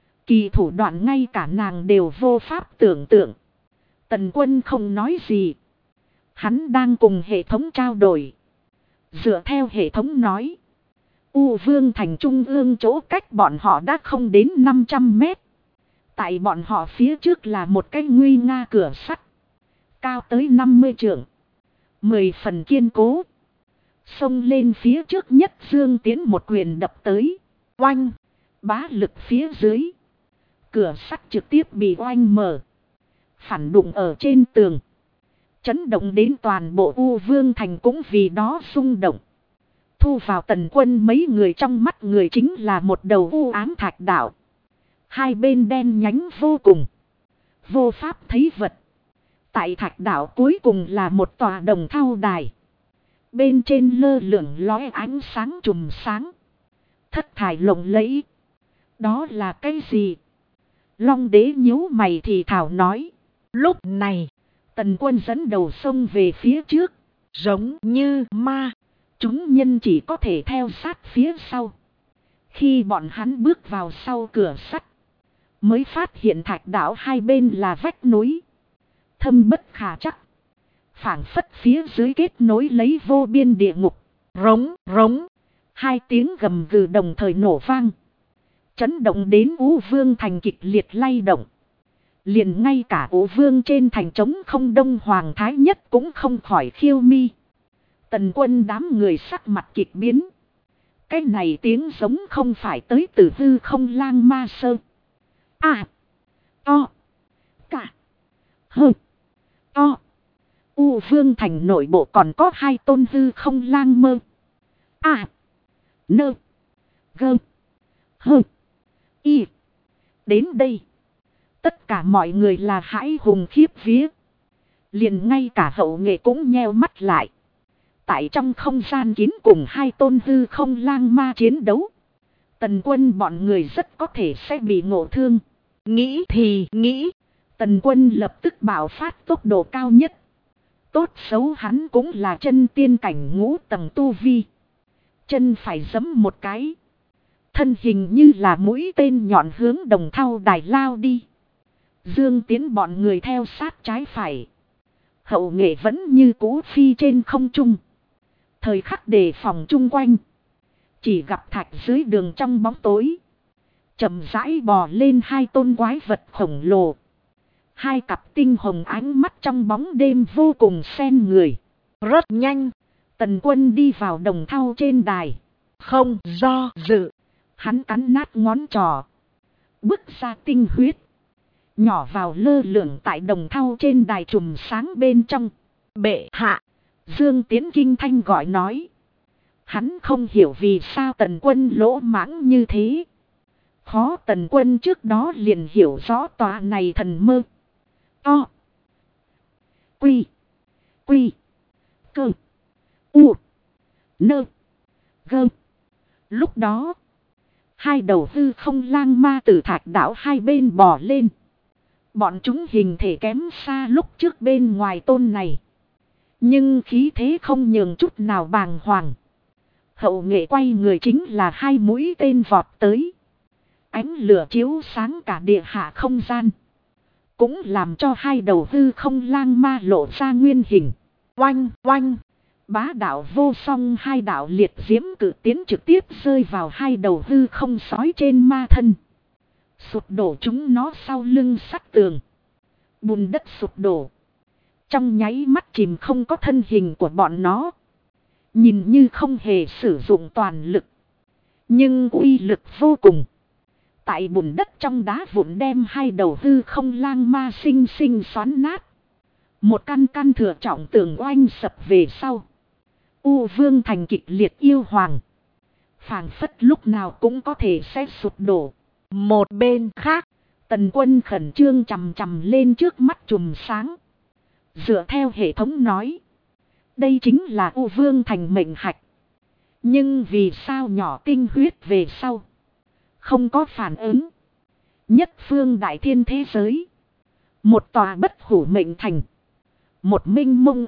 Kỳ thủ đoạn ngay cả nàng đều vô pháp tưởng tượng. Tần Quân không nói gì. Hắn đang cùng hệ thống trao đổi. Dựa theo hệ thống nói. U Vương Thành trung ương chỗ cách bọn họ đã không đến 500 mét. Tại bọn họ phía trước là một cái nguy nga cửa sắt. Cao tới 50 trượng. 10 phần kiên cố. Xông lên phía trước nhất Dương Tiến một quyền đập tới. Oanh. Bá lực phía dưới. Cửa sắt trực tiếp bị oanh mở. Phản đụng ở trên tường. Chấn động đến toàn bộ U Vương Thành cũng vì đó rung động. Thu vào Tần Quân mấy người trong mắt người chính là một đầu u ám thạch đạo. Hai bên đen nhánh vô cùng. Vô pháp thấy vật. Tại thạch đạo cuối cùng là một tòa đồng thau đài. Bên trên lơ lửng lóe ánh sáng chùm sáng. Thất thải lộng lẫy. Đó là cái gì? Long đế nhíu mày thì thảo nói. Lúc này, Tần Quân dẫn đầu sông về phía trước. giống như ma. Chúng nhân chỉ có thể theo sát phía sau. Khi bọn hắn bước vào sau cửa sắt. Mới phát hiện thạch đảo hai bên là vách núi. Thâm bất khả chắc. Phảng phất phía dưới kết nối lấy vô biên địa ngục. Rống, rống. Hai tiếng gầm gừ đồng thời nổ vang. Chấn động đến U Vương Thành kịch liệt lay động. Liền ngay cả U Vương trên thành trống không Đông Hoàng Thái Nhất cũng không khỏi khiêu mi. Tần Quân đám người sắc mặt kịch biến. Cái này tiếng giống không phải tới từ hư không lang ma sơ. O. Cả. Hơ. O. U Vương Thành nội bộ còn có hai tôn hư không lang mơ. Nơ. Gơ. Hơ. Y. Đến đây. Tất cả mọi người là hãi hùng khiếp vía. Liền ngay cả hậu nghệ cũng nheo mắt lại. Tại trong không gian kín cùng hai tôn hư không lang ma chiến đấu. Tần Quân bọn người rất có thể sẽ bị ngộ thương. Nghĩ thì nghĩ. Tần Quân lập tức bạo phát tốc độ cao nhất. Tốt xấu hắn cũng là chân tiên cảnh ngũ tầng tu vi. Chân phải giẫm một cái. Thân hình như là mũi tên nhọn hướng đồng thau đài lao đi. Dương Tiến bọn người theo sát trái phải. Hậu nghệ vẫn như cũ phi trên không trung. Thời khắc đề phòng chung quanh. Chỉ gặp thạch dưới đường trong bóng tối. Chậm rãi bò lên hai tôn quái vật khổng lồ. Hai cặp tinh hồng ánh mắt trong bóng đêm vô cùng xen người. Rất nhanh. Tần Quân đi vào đồng thau trên đài. Không do dự. Hắn cắn nát ngón trỏ. Bức ra tinh huyết. Nhỏ vào lơ lửng tại đồng thau trên đài chùm sáng bên trong. Bệ hạ. Dương Tiến kinh thanh gọi nói. Hắn không hiểu vì sao Tần Quân lỗ mãng như thế. Khó Tần Quân trước đó liền hiểu rõ tòa này thần mơ. To. Quy. Quy. Cơ. U. Nơ. Gơ. Lúc đó. Hai đầu hư không lang ma từ thạch đảo hai bên bò lên. Bọn chúng hình thể kém xa lúc trước bên ngoài tôn này. Nhưng khí thế không nhường chút nào bàng hoàng. Hậu nghệ quay người chính là hai mũi tên vọt tới. Ánh lửa chiếu sáng cả địa hạ không gian. Cũng làm cho hai đầu hư không lang ma lộ ra nguyên hình. Oanh oanh. Bá đạo vô song hai đạo liệt diễm cử tiến trực tiếp rơi vào hai đầu hư không sói trên ma thân. Sụp đổ chúng nó sau lưng sắt tường. Bùn đất sụp đổ. Trong nháy mắt chìm không có thân hình của bọn nó. Nhìn như không hề sử dụng toàn lực. Nhưng uy lực vô cùng. Tại bùn đất trong đá vụn đem hai đầu hư không lang ma xinh xinh xoắn nát. Một căn căn thừa trọng tường oanh sập về sau. U Vương Thành kịch liệt yêu hoàng. Phảng phất lúc nào cũng có thể sẽ sụp đổ. Một bên khác, Tần Quân khẩn trương chằm chằm lên trước mắt chùm sáng. Dựa theo hệ thống nói. Đây chính là U Vương Thành mệnh hạch. Nhưng vì sao nhỏ tinh huyết về sau. Không có phản ứng. Nhất phương đại thiên thế giới. Một tòa bất hủ mệnh thành. Một minh mông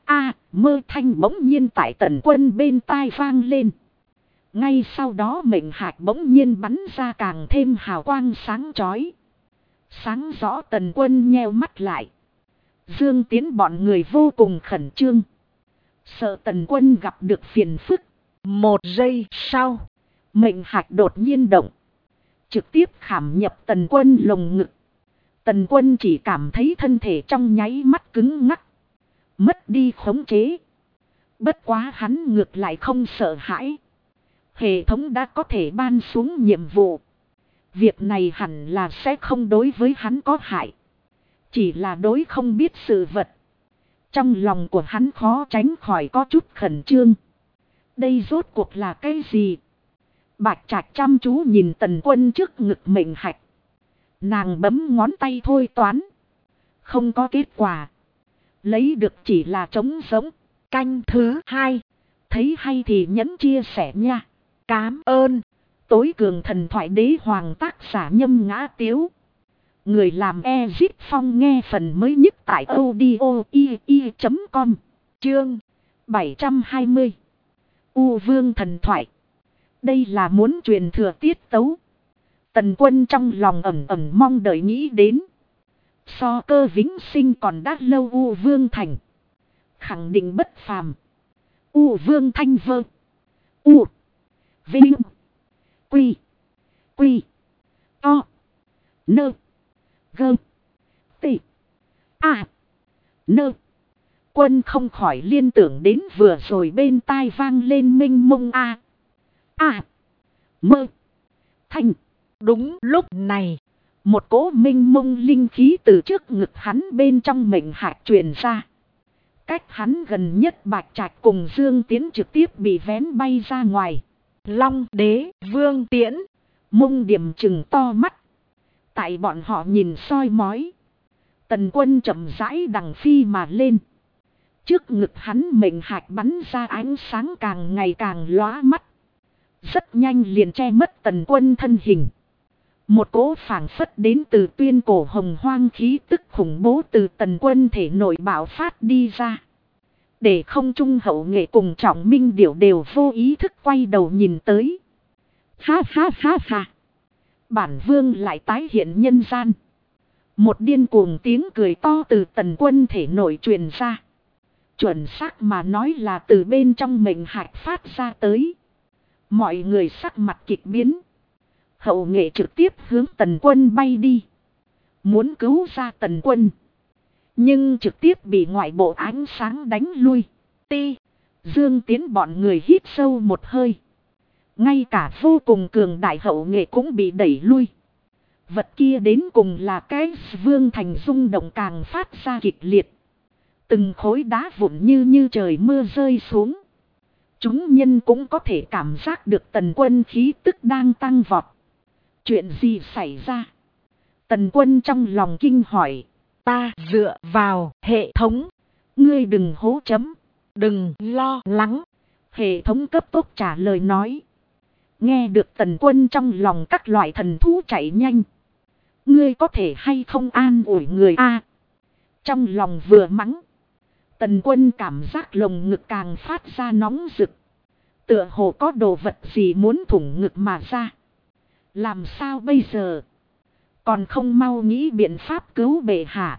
mơ thanh bỗng nhiên tại Tần Quân bên tai vang lên. Ngay sau đó mệnh hạch bỗng nhiên bắn ra càng thêm hào quang sáng chói. Sáng rõ Tần Quân nheo mắt lại. Dương Tiến bọn người vô cùng khẩn trương. Sợ Tần Quân gặp được phiền phức. Một giây sau, mệnh hạch đột nhiên động. Trực tiếp khảm nhập Tần Quân lồng ngực. Tần Quân chỉ cảm thấy thân thể trong nháy mắt cứng ngắc. Mất đi khống chế. Bất quá hắn ngược lại không sợ hãi. Hệ thống đã có thể ban xuống nhiệm vụ. Việc này hẳn là sẽ không đối với hắn có hại. Chỉ là đối không biết sự vật. Trong lòng của hắn khó tránh khỏi có chút khẩn trương. Đây rốt cuộc là cái gì? Bạch Trạch chăm chú nhìn Tần Quân trước ngực mệnh hạch. Nàng bấm ngón tay thôi toán. Không có kết quả. Lấy được chỉ là trống sống. Canh thứ 2. Thấy hay thì nhấn chia sẻ nha. Cám ơn. Tối cường thần thoại đế hoàng tác giả Nhâm Ngã Tiếu. Người làm Ezit Phong nghe phần mới nhất tại audio.com. Chương 720. U Vương thần thoại. Đây là muốn truyền thừa tiết tấu. Tần Quân trong lòng ẩn ẩn mong đợi nghĩ đến. So Cơ Vĩnh Sinh còn đã lâu U Vương thành. Khẳng định bất phàm. U Vương thanh vơ. U. Vinh. Quy. Quy. To. Nơ. Gơ. Tị. À. Nơ. Quân không khỏi liên tưởng đến vừa rồi bên tai vang lên minh mông mơ. Thanh. Đúng lúc này. Một cỗ minh mông linh khí từ trước ngực hắn bên trong mệnh hạch truyền ra. Cách hắn gần nhất Bạch Trạch cùng Dương Tiến trực tiếp bị vén bay ra ngoài. Long Đế, Vương Tiễn, Mông Điểm trừng to mắt. Tại bọn họ nhìn soi mói. Tần Quân chậm rãi đằng phi mà lên. Trước ngực hắn mệnh hạch bắn ra ánh sáng càng ngày càng lóa mắt. Rất nhanh liền che mất Tần Quân thân hình. Một cỗ phảng phất đến từ tuyên cổ hồng hoang khí tức khủng bố từ Tần Quân thể nội bạo phát đi ra. Để không trung hậu nghệ cùng Trọng Minh Điểu đều vô ý thức quay đầu nhìn tới. Ha ha ha ha. Bản vương lại tái hiện nhân gian. Một điên cuồng tiếng cười to từ Tần Quân thể nội truyền ra. Chuẩn xác mà nói là từ bên trong mệnh hạch phát ra tới. Mọi người sắc mặt kịch biến. Hậu nghệ trực tiếp hướng Tần Quân bay đi. Muốn cứu ra Tần Quân. Nhưng trực tiếp bị ngoại bộ ánh sáng đánh lui. Ti. Dương Tiến bọn người hít sâu một hơi. Ngay cả vô cùng cường đại hậu nghệ cũng bị đẩy lui. Vật kia đến cùng là cái Vương Thành rung động càng phát ra kịch liệt. Từng khối đá vụn như trời mưa rơi xuống. Chúng nhân cũng có thể cảm giác được Tần Quân khí tức đang tăng vọt. Chuyện gì xảy ra? Tần Quân trong lòng kinh hỏi. Ta dựa vào hệ thống. Ngươi đừng hố chấm. Đừng lo lắng. Hệ thống cấp tốc trả lời nói. Nghe được Tần Quân trong lòng các loại thần thú chạy nhanh. Ngươi có thể hay không an ủi người a? Trong lòng vừa mắng. Tần Quân cảm giác lồng ngực càng phát ra nóng rực. Tựa hồ có đồ vật gì muốn thủng ngực mà ra. Làm sao bây giờ? Còn không mau nghĩ biện pháp cứu bệ hạ.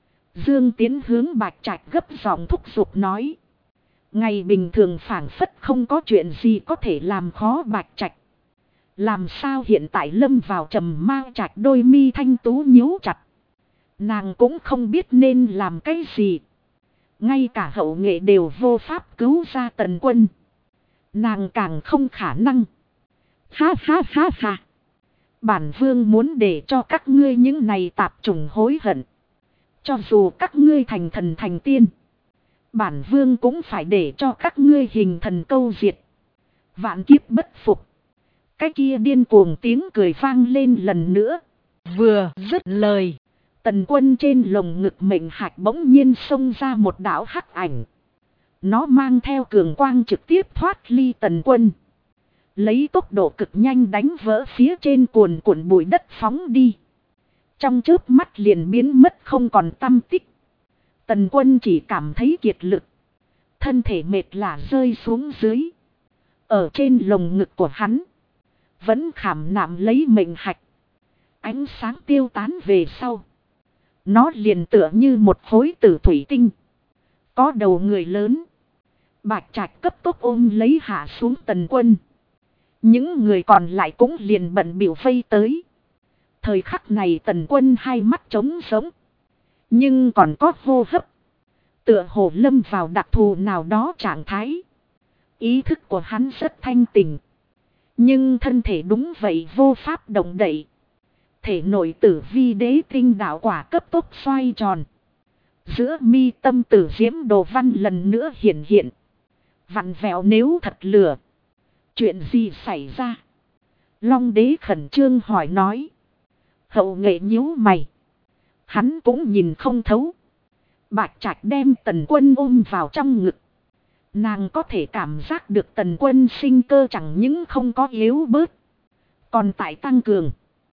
Dương Tiến hướng Bạch Trạch gấp giọng thúc giục nói. Ngày bình thường phảng phất không có chuyện gì có thể làm khó Bạch Trạch. Làm sao hiện tại lâm vào trầm ma Trạch, đôi mi thanh tú nhíu chặt. Nàng cũng không biết nên làm cái gì. Ngay cả hậu nghệ đều vô pháp cứu ra Tần Quân. Nàng càng không khả năng. Ha ha ha ha. Bản vương muốn để cho các ngươi những này tạp chủng hối hận. Cho dù các ngươi thành thần thành tiên. Bản vương cũng phải để cho các ngươi hình thần câu diệt. Vạn kiếp bất phục. Cái kia điên cuồng tiếng cười vang lên lần nữa. Vừa dứt lời. Tần Quân trên lồng ngực mệnh hạch bỗng nhiên xông ra một đạo hắc ảnh. Nó mang theo cường quang trực tiếp thoát ly Tần Quân. Lấy tốc độ cực nhanh đánh vỡ phía trên cuồn cuộn bụi đất phóng đi. Trong chớp mắt liền biến mất không còn tăm tích. Tần Quân chỉ cảm thấy kiệt lực. Thân thể mệt lả rơi xuống dưới. Ở trên lồng ngực của hắn. Vẫn khảm nạm lấy mệnh hạch. Ánh sáng tiêu tán về sau. Nó liền tựa như một khối tử thủy tinh. Có đầu người lớn. Bạch Trạch cấp tốc ôm lấy hạ xuống Tần Quân. Những người còn lại cũng liền bận biểu vây tới. Thời khắc này Tần Quân hai mắt trống sống. Nhưng còn có hô hấp. Tựa hồ lâm vào đặc thù nào đó trạng thái. Ý thức của hắn rất thanh tỉnh. Nhưng thân thể đúng vậy vô pháp động đậy. Thể nội tử vi đế tinh đạo quả cấp tốc xoay tròn. Giữa mi tâm tử diễm đồ văn lần nữa hiện hiện. Vặn vẹo nếu thật lửa. Chuyện gì xảy ra? Long đế khẩn trương hỏi nói. Hậu nghệ nhíu mày. Hắn cũng nhìn không thấu. Bạch Trạch đem Tần Quân ôm vào trong ngực. Nàng có thể cảm giác được Tần Quân sinh cơ chẳng những không có yếu bớt. Còn tại tăng cường.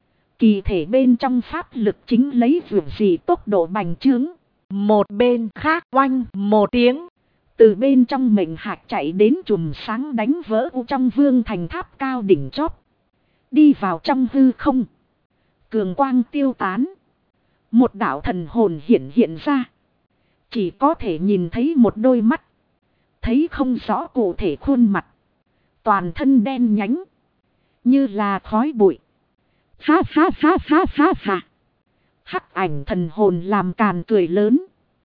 Kỳ thể bên trong pháp lực chính lấy vượt gì tốc độ bành trướng. Một bên khác oanh một tiếng. Từ bên trong mệnh hạch chạy đến chùm sáng đánh vỡ u trong vương thành tháp cao đỉnh chóp. Đi vào trong hư không. Cường quang tiêu tán. Một đạo thần hồn hiện ra. Chỉ có thể nhìn thấy một đôi mắt. Thấy không rõ cụ thể khuôn mặt. Toàn thân đen nhánh. Như là khói bụi. Ha ha ha ha ha ha. Hắc ảnh thần hồn làm càn cười lớn.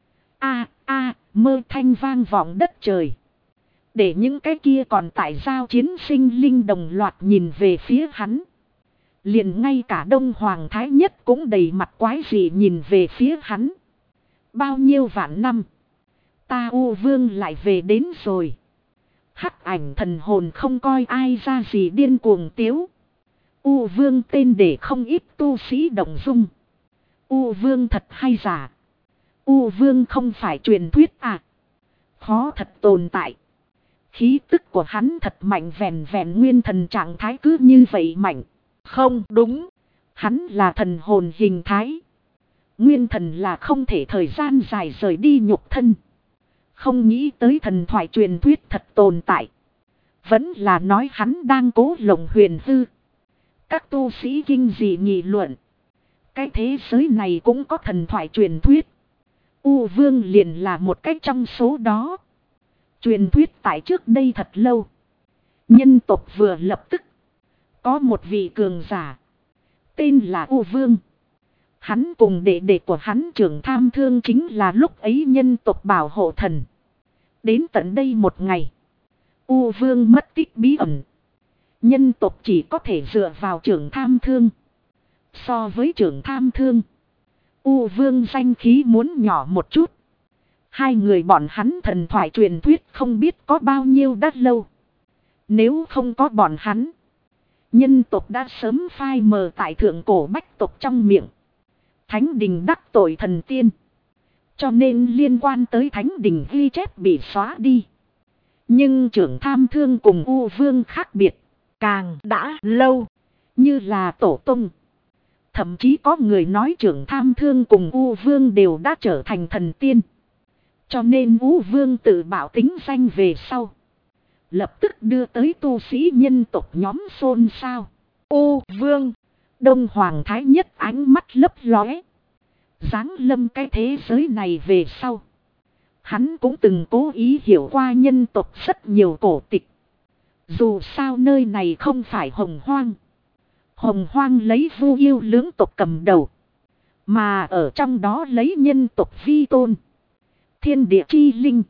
A a mơ thanh vang vọng đất trời. Để những cái kia còn tại giao chiến sinh linh đồng loạt nhìn về phía hắn. Liền ngay cả Đông Hoàng Thái Nhất cũng đầy mặt quái dị nhìn về phía hắn. Bao nhiêu vạn năm. Ta U Vương lại về đến rồi. Hắc ảnh thần hồn không coi ai ra gì điên cuồng tiếu. U Vương tên để không ít tu sĩ động dung. U Vương thật hay giả? U Vương không phải truyền thuyết à? Khó thật tồn tại. Khí tức của hắn thật mạnh, vẹn vẹn nguyên thần trạng thái cứ như vậy mạnh. Không đúng. Hắn là thần hồn hình thái. Nguyên thần là không thể thời gian dài rời đi nhục thân. Không nghĩ tới thần thoại truyền thuyết thật tồn tại. Vẫn là nói hắn đang cố lộng huyền hư. Các tu sĩ kinh dị nghị luận. Cái thế giới này cũng có thần thoại truyền thuyết. U Vương liền là một cách trong số đó. Truyền thuyết tại trước đây thật lâu. Nhân tộc vừa lập tức. Có một vị cường giả. Tên là U Vương. Hắn cùng đệ đệ của hắn trưởng tham thương chính là lúc ấy nhân tộc bảo hộ thần. Đến tận đây một ngày. U Vương mất tích bí ẩn. Nhân tộc chỉ có thể dựa vào trưởng tham thương. So với trưởng tham thương. U Vương danh khí muốn nhỏ một chút. Hai người bọn hắn thần thoại truyền thuyết không biết có bao nhiêu đã lâu. Nếu không có bọn hắn, nhân tộc đã sớm phai mờ tại thượng cổ bách tộc trong miệng. Thánh đình đắc tội thần tiên, cho nên liên quan tới thánh đình ghi chép bị xóa đi. Nhưng trưởng tham thương cùng U Vương khác biệt, càng đã lâu, như là tổ tông. Thậm chí có người nói trưởng tham thương cùng U Vương đều đã trở thành thần tiên. Cho nên U Vương tự bảo tính danh về sau, lập tức đưa tới tu sĩ nhân tộc nhóm xôn xao. U Vương, Đông Hoàng Thái Nhất ánh mắt lấp lóe. Giáng lâm cái thế giới này về sau, hắn cũng từng cố ý hiểu qua nhân tộc rất nhiều cổ tịch. Dù sao nơi này không phải Hồng Hoang. Hồng Hoang lấy Vu Yêu lưỡng tộc cầm đầu, mà ở trong đó lấy nhân tộc vi tôn. Thiên địa chi linh.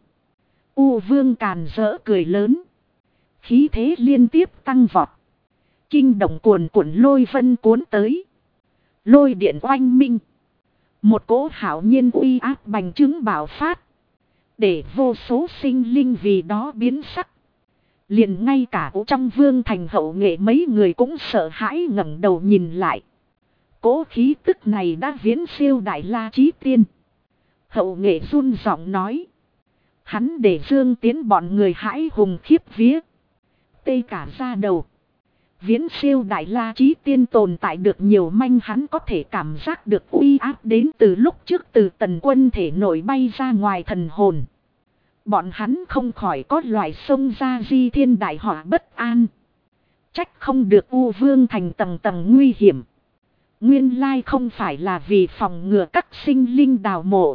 U Vương càn rỡ cười lớn, khí thế liên tiếp tăng vọt. Kinh động cuồn cuộn lôi vân cuốn tới. Lôi điện oanh minh. Một cỗ hảo nhiên uy áp bành trướng bạo phát, để vô số sinh linh vì đó biến sắc. Liền ngay cả trong vương thành hậu nghệ mấy người cũng sợ hãi ngẩng đầu nhìn lại. Cỗ khí tức này đã viễn siêu Đại La Chí Tiên. Hậu nghệ run giọng nói. Hắn để Dương Tiến bọn người hãi hùng khiếp vía, tê cả da đầu. Viễn siêu Đại La Chí Tiên tồn tại được nhiều manh, hắn có thể cảm giác được uy áp đến từ lúc trước từ Tần Quân thể nổi bay ra ngoài thần hồn. Bọn hắn không khỏi có loại sông ra di thiên đại họa bất an. Trách không được U Vương thành tầng tầng nguy hiểm. Nguyên lai không phải là vì phòng ngừa các sinh linh đào mộ,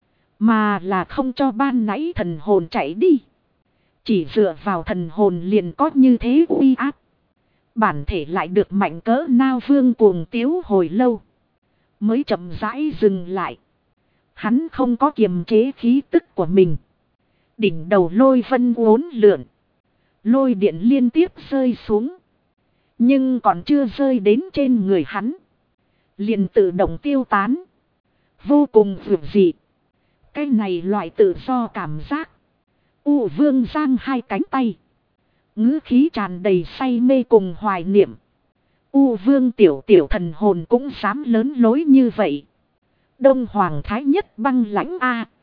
mà là không cho ban nãy thần hồn chạy đi. Chỉ dựa vào thần hồn liền có như thế uy áp. Bản thể lại được mạnh cỡ nào Vương cuồng tiếu hồi lâu, mới chậm rãi dừng lại. Hắn không có kiềm chế khí tức của mình. Đỉnh đầu lôi vân uốn lượn, lôi điện liên tiếp rơi xuống. Nhưng còn chưa rơi đến trên người hắn, liền tự động tiêu tán. Vô cùng vượt dị. Cái này loại tự do cảm giác. U Vương giang hai cánh tay, ngữ khí tràn đầy say mê cùng hoài niệm. U Vương tiểu thần hồn cũng dám lớn lối như vậy. Đông Hoàng Thái Nhất băng lãnh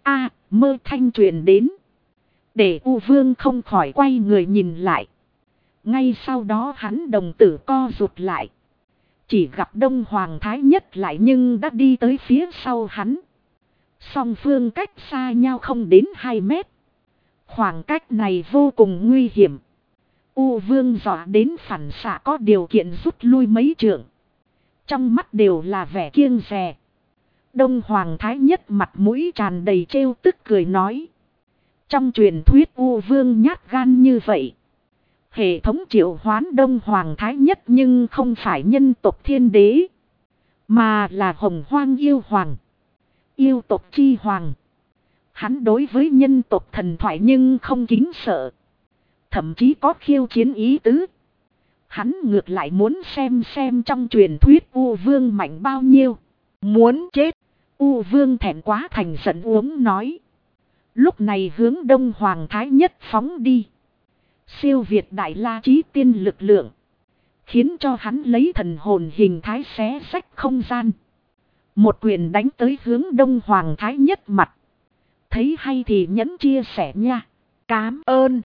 mơ thanh truyền đến, để U Vương không khỏi quay người nhìn lại. Ngay sau đó hắn đồng tử co rụt lại. Chỉ gặp Đông Hoàng Thái Nhất lại nhưng đã đi tới phía sau hắn. Song phương cách xa nhau không đến 2 mét. Khoảng cách này vô cùng nguy hiểm. U Vương dọa đến phản xạ có điều kiện rút lui mấy trượng. Trong mắt đều là vẻ kiêng dè. Đông Hoàng Thái Nhất mặt mũi tràn đầy trêu tức cười nói. Trong truyền thuyết U Vương nhát gan như vậy. Hệ thống triệu hoán Đông Hoàng Thái Nhất nhưng không phải nhân tộc thiên đế, mà là Hồng Hoang yêu hoàng. Yêu tộc chi hoàng. Hắn đối với nhân tộc thần thoại nhưng không kính sợ, thậm chí có khiêu chiến ý tứ. Hắn ngược lại muốn xem trong truyền thuyết U Vương mạnh bao nhiêu. Muốn chết. U Vương thẹn quá thành giận uống nói. Lúc này hướng Đông Hoàng Thái Nhất phóng đi. Siêu việt Đại La Chí Tiên lực lượng, khiến cho hắn lấy thần hồn hình thái xé rách không gian. Một quyền đánh tới hướng Đông Hoàng Thái Nhất mặt. Thấy hay thì nhấn chia sẻ nha. Cám ơn.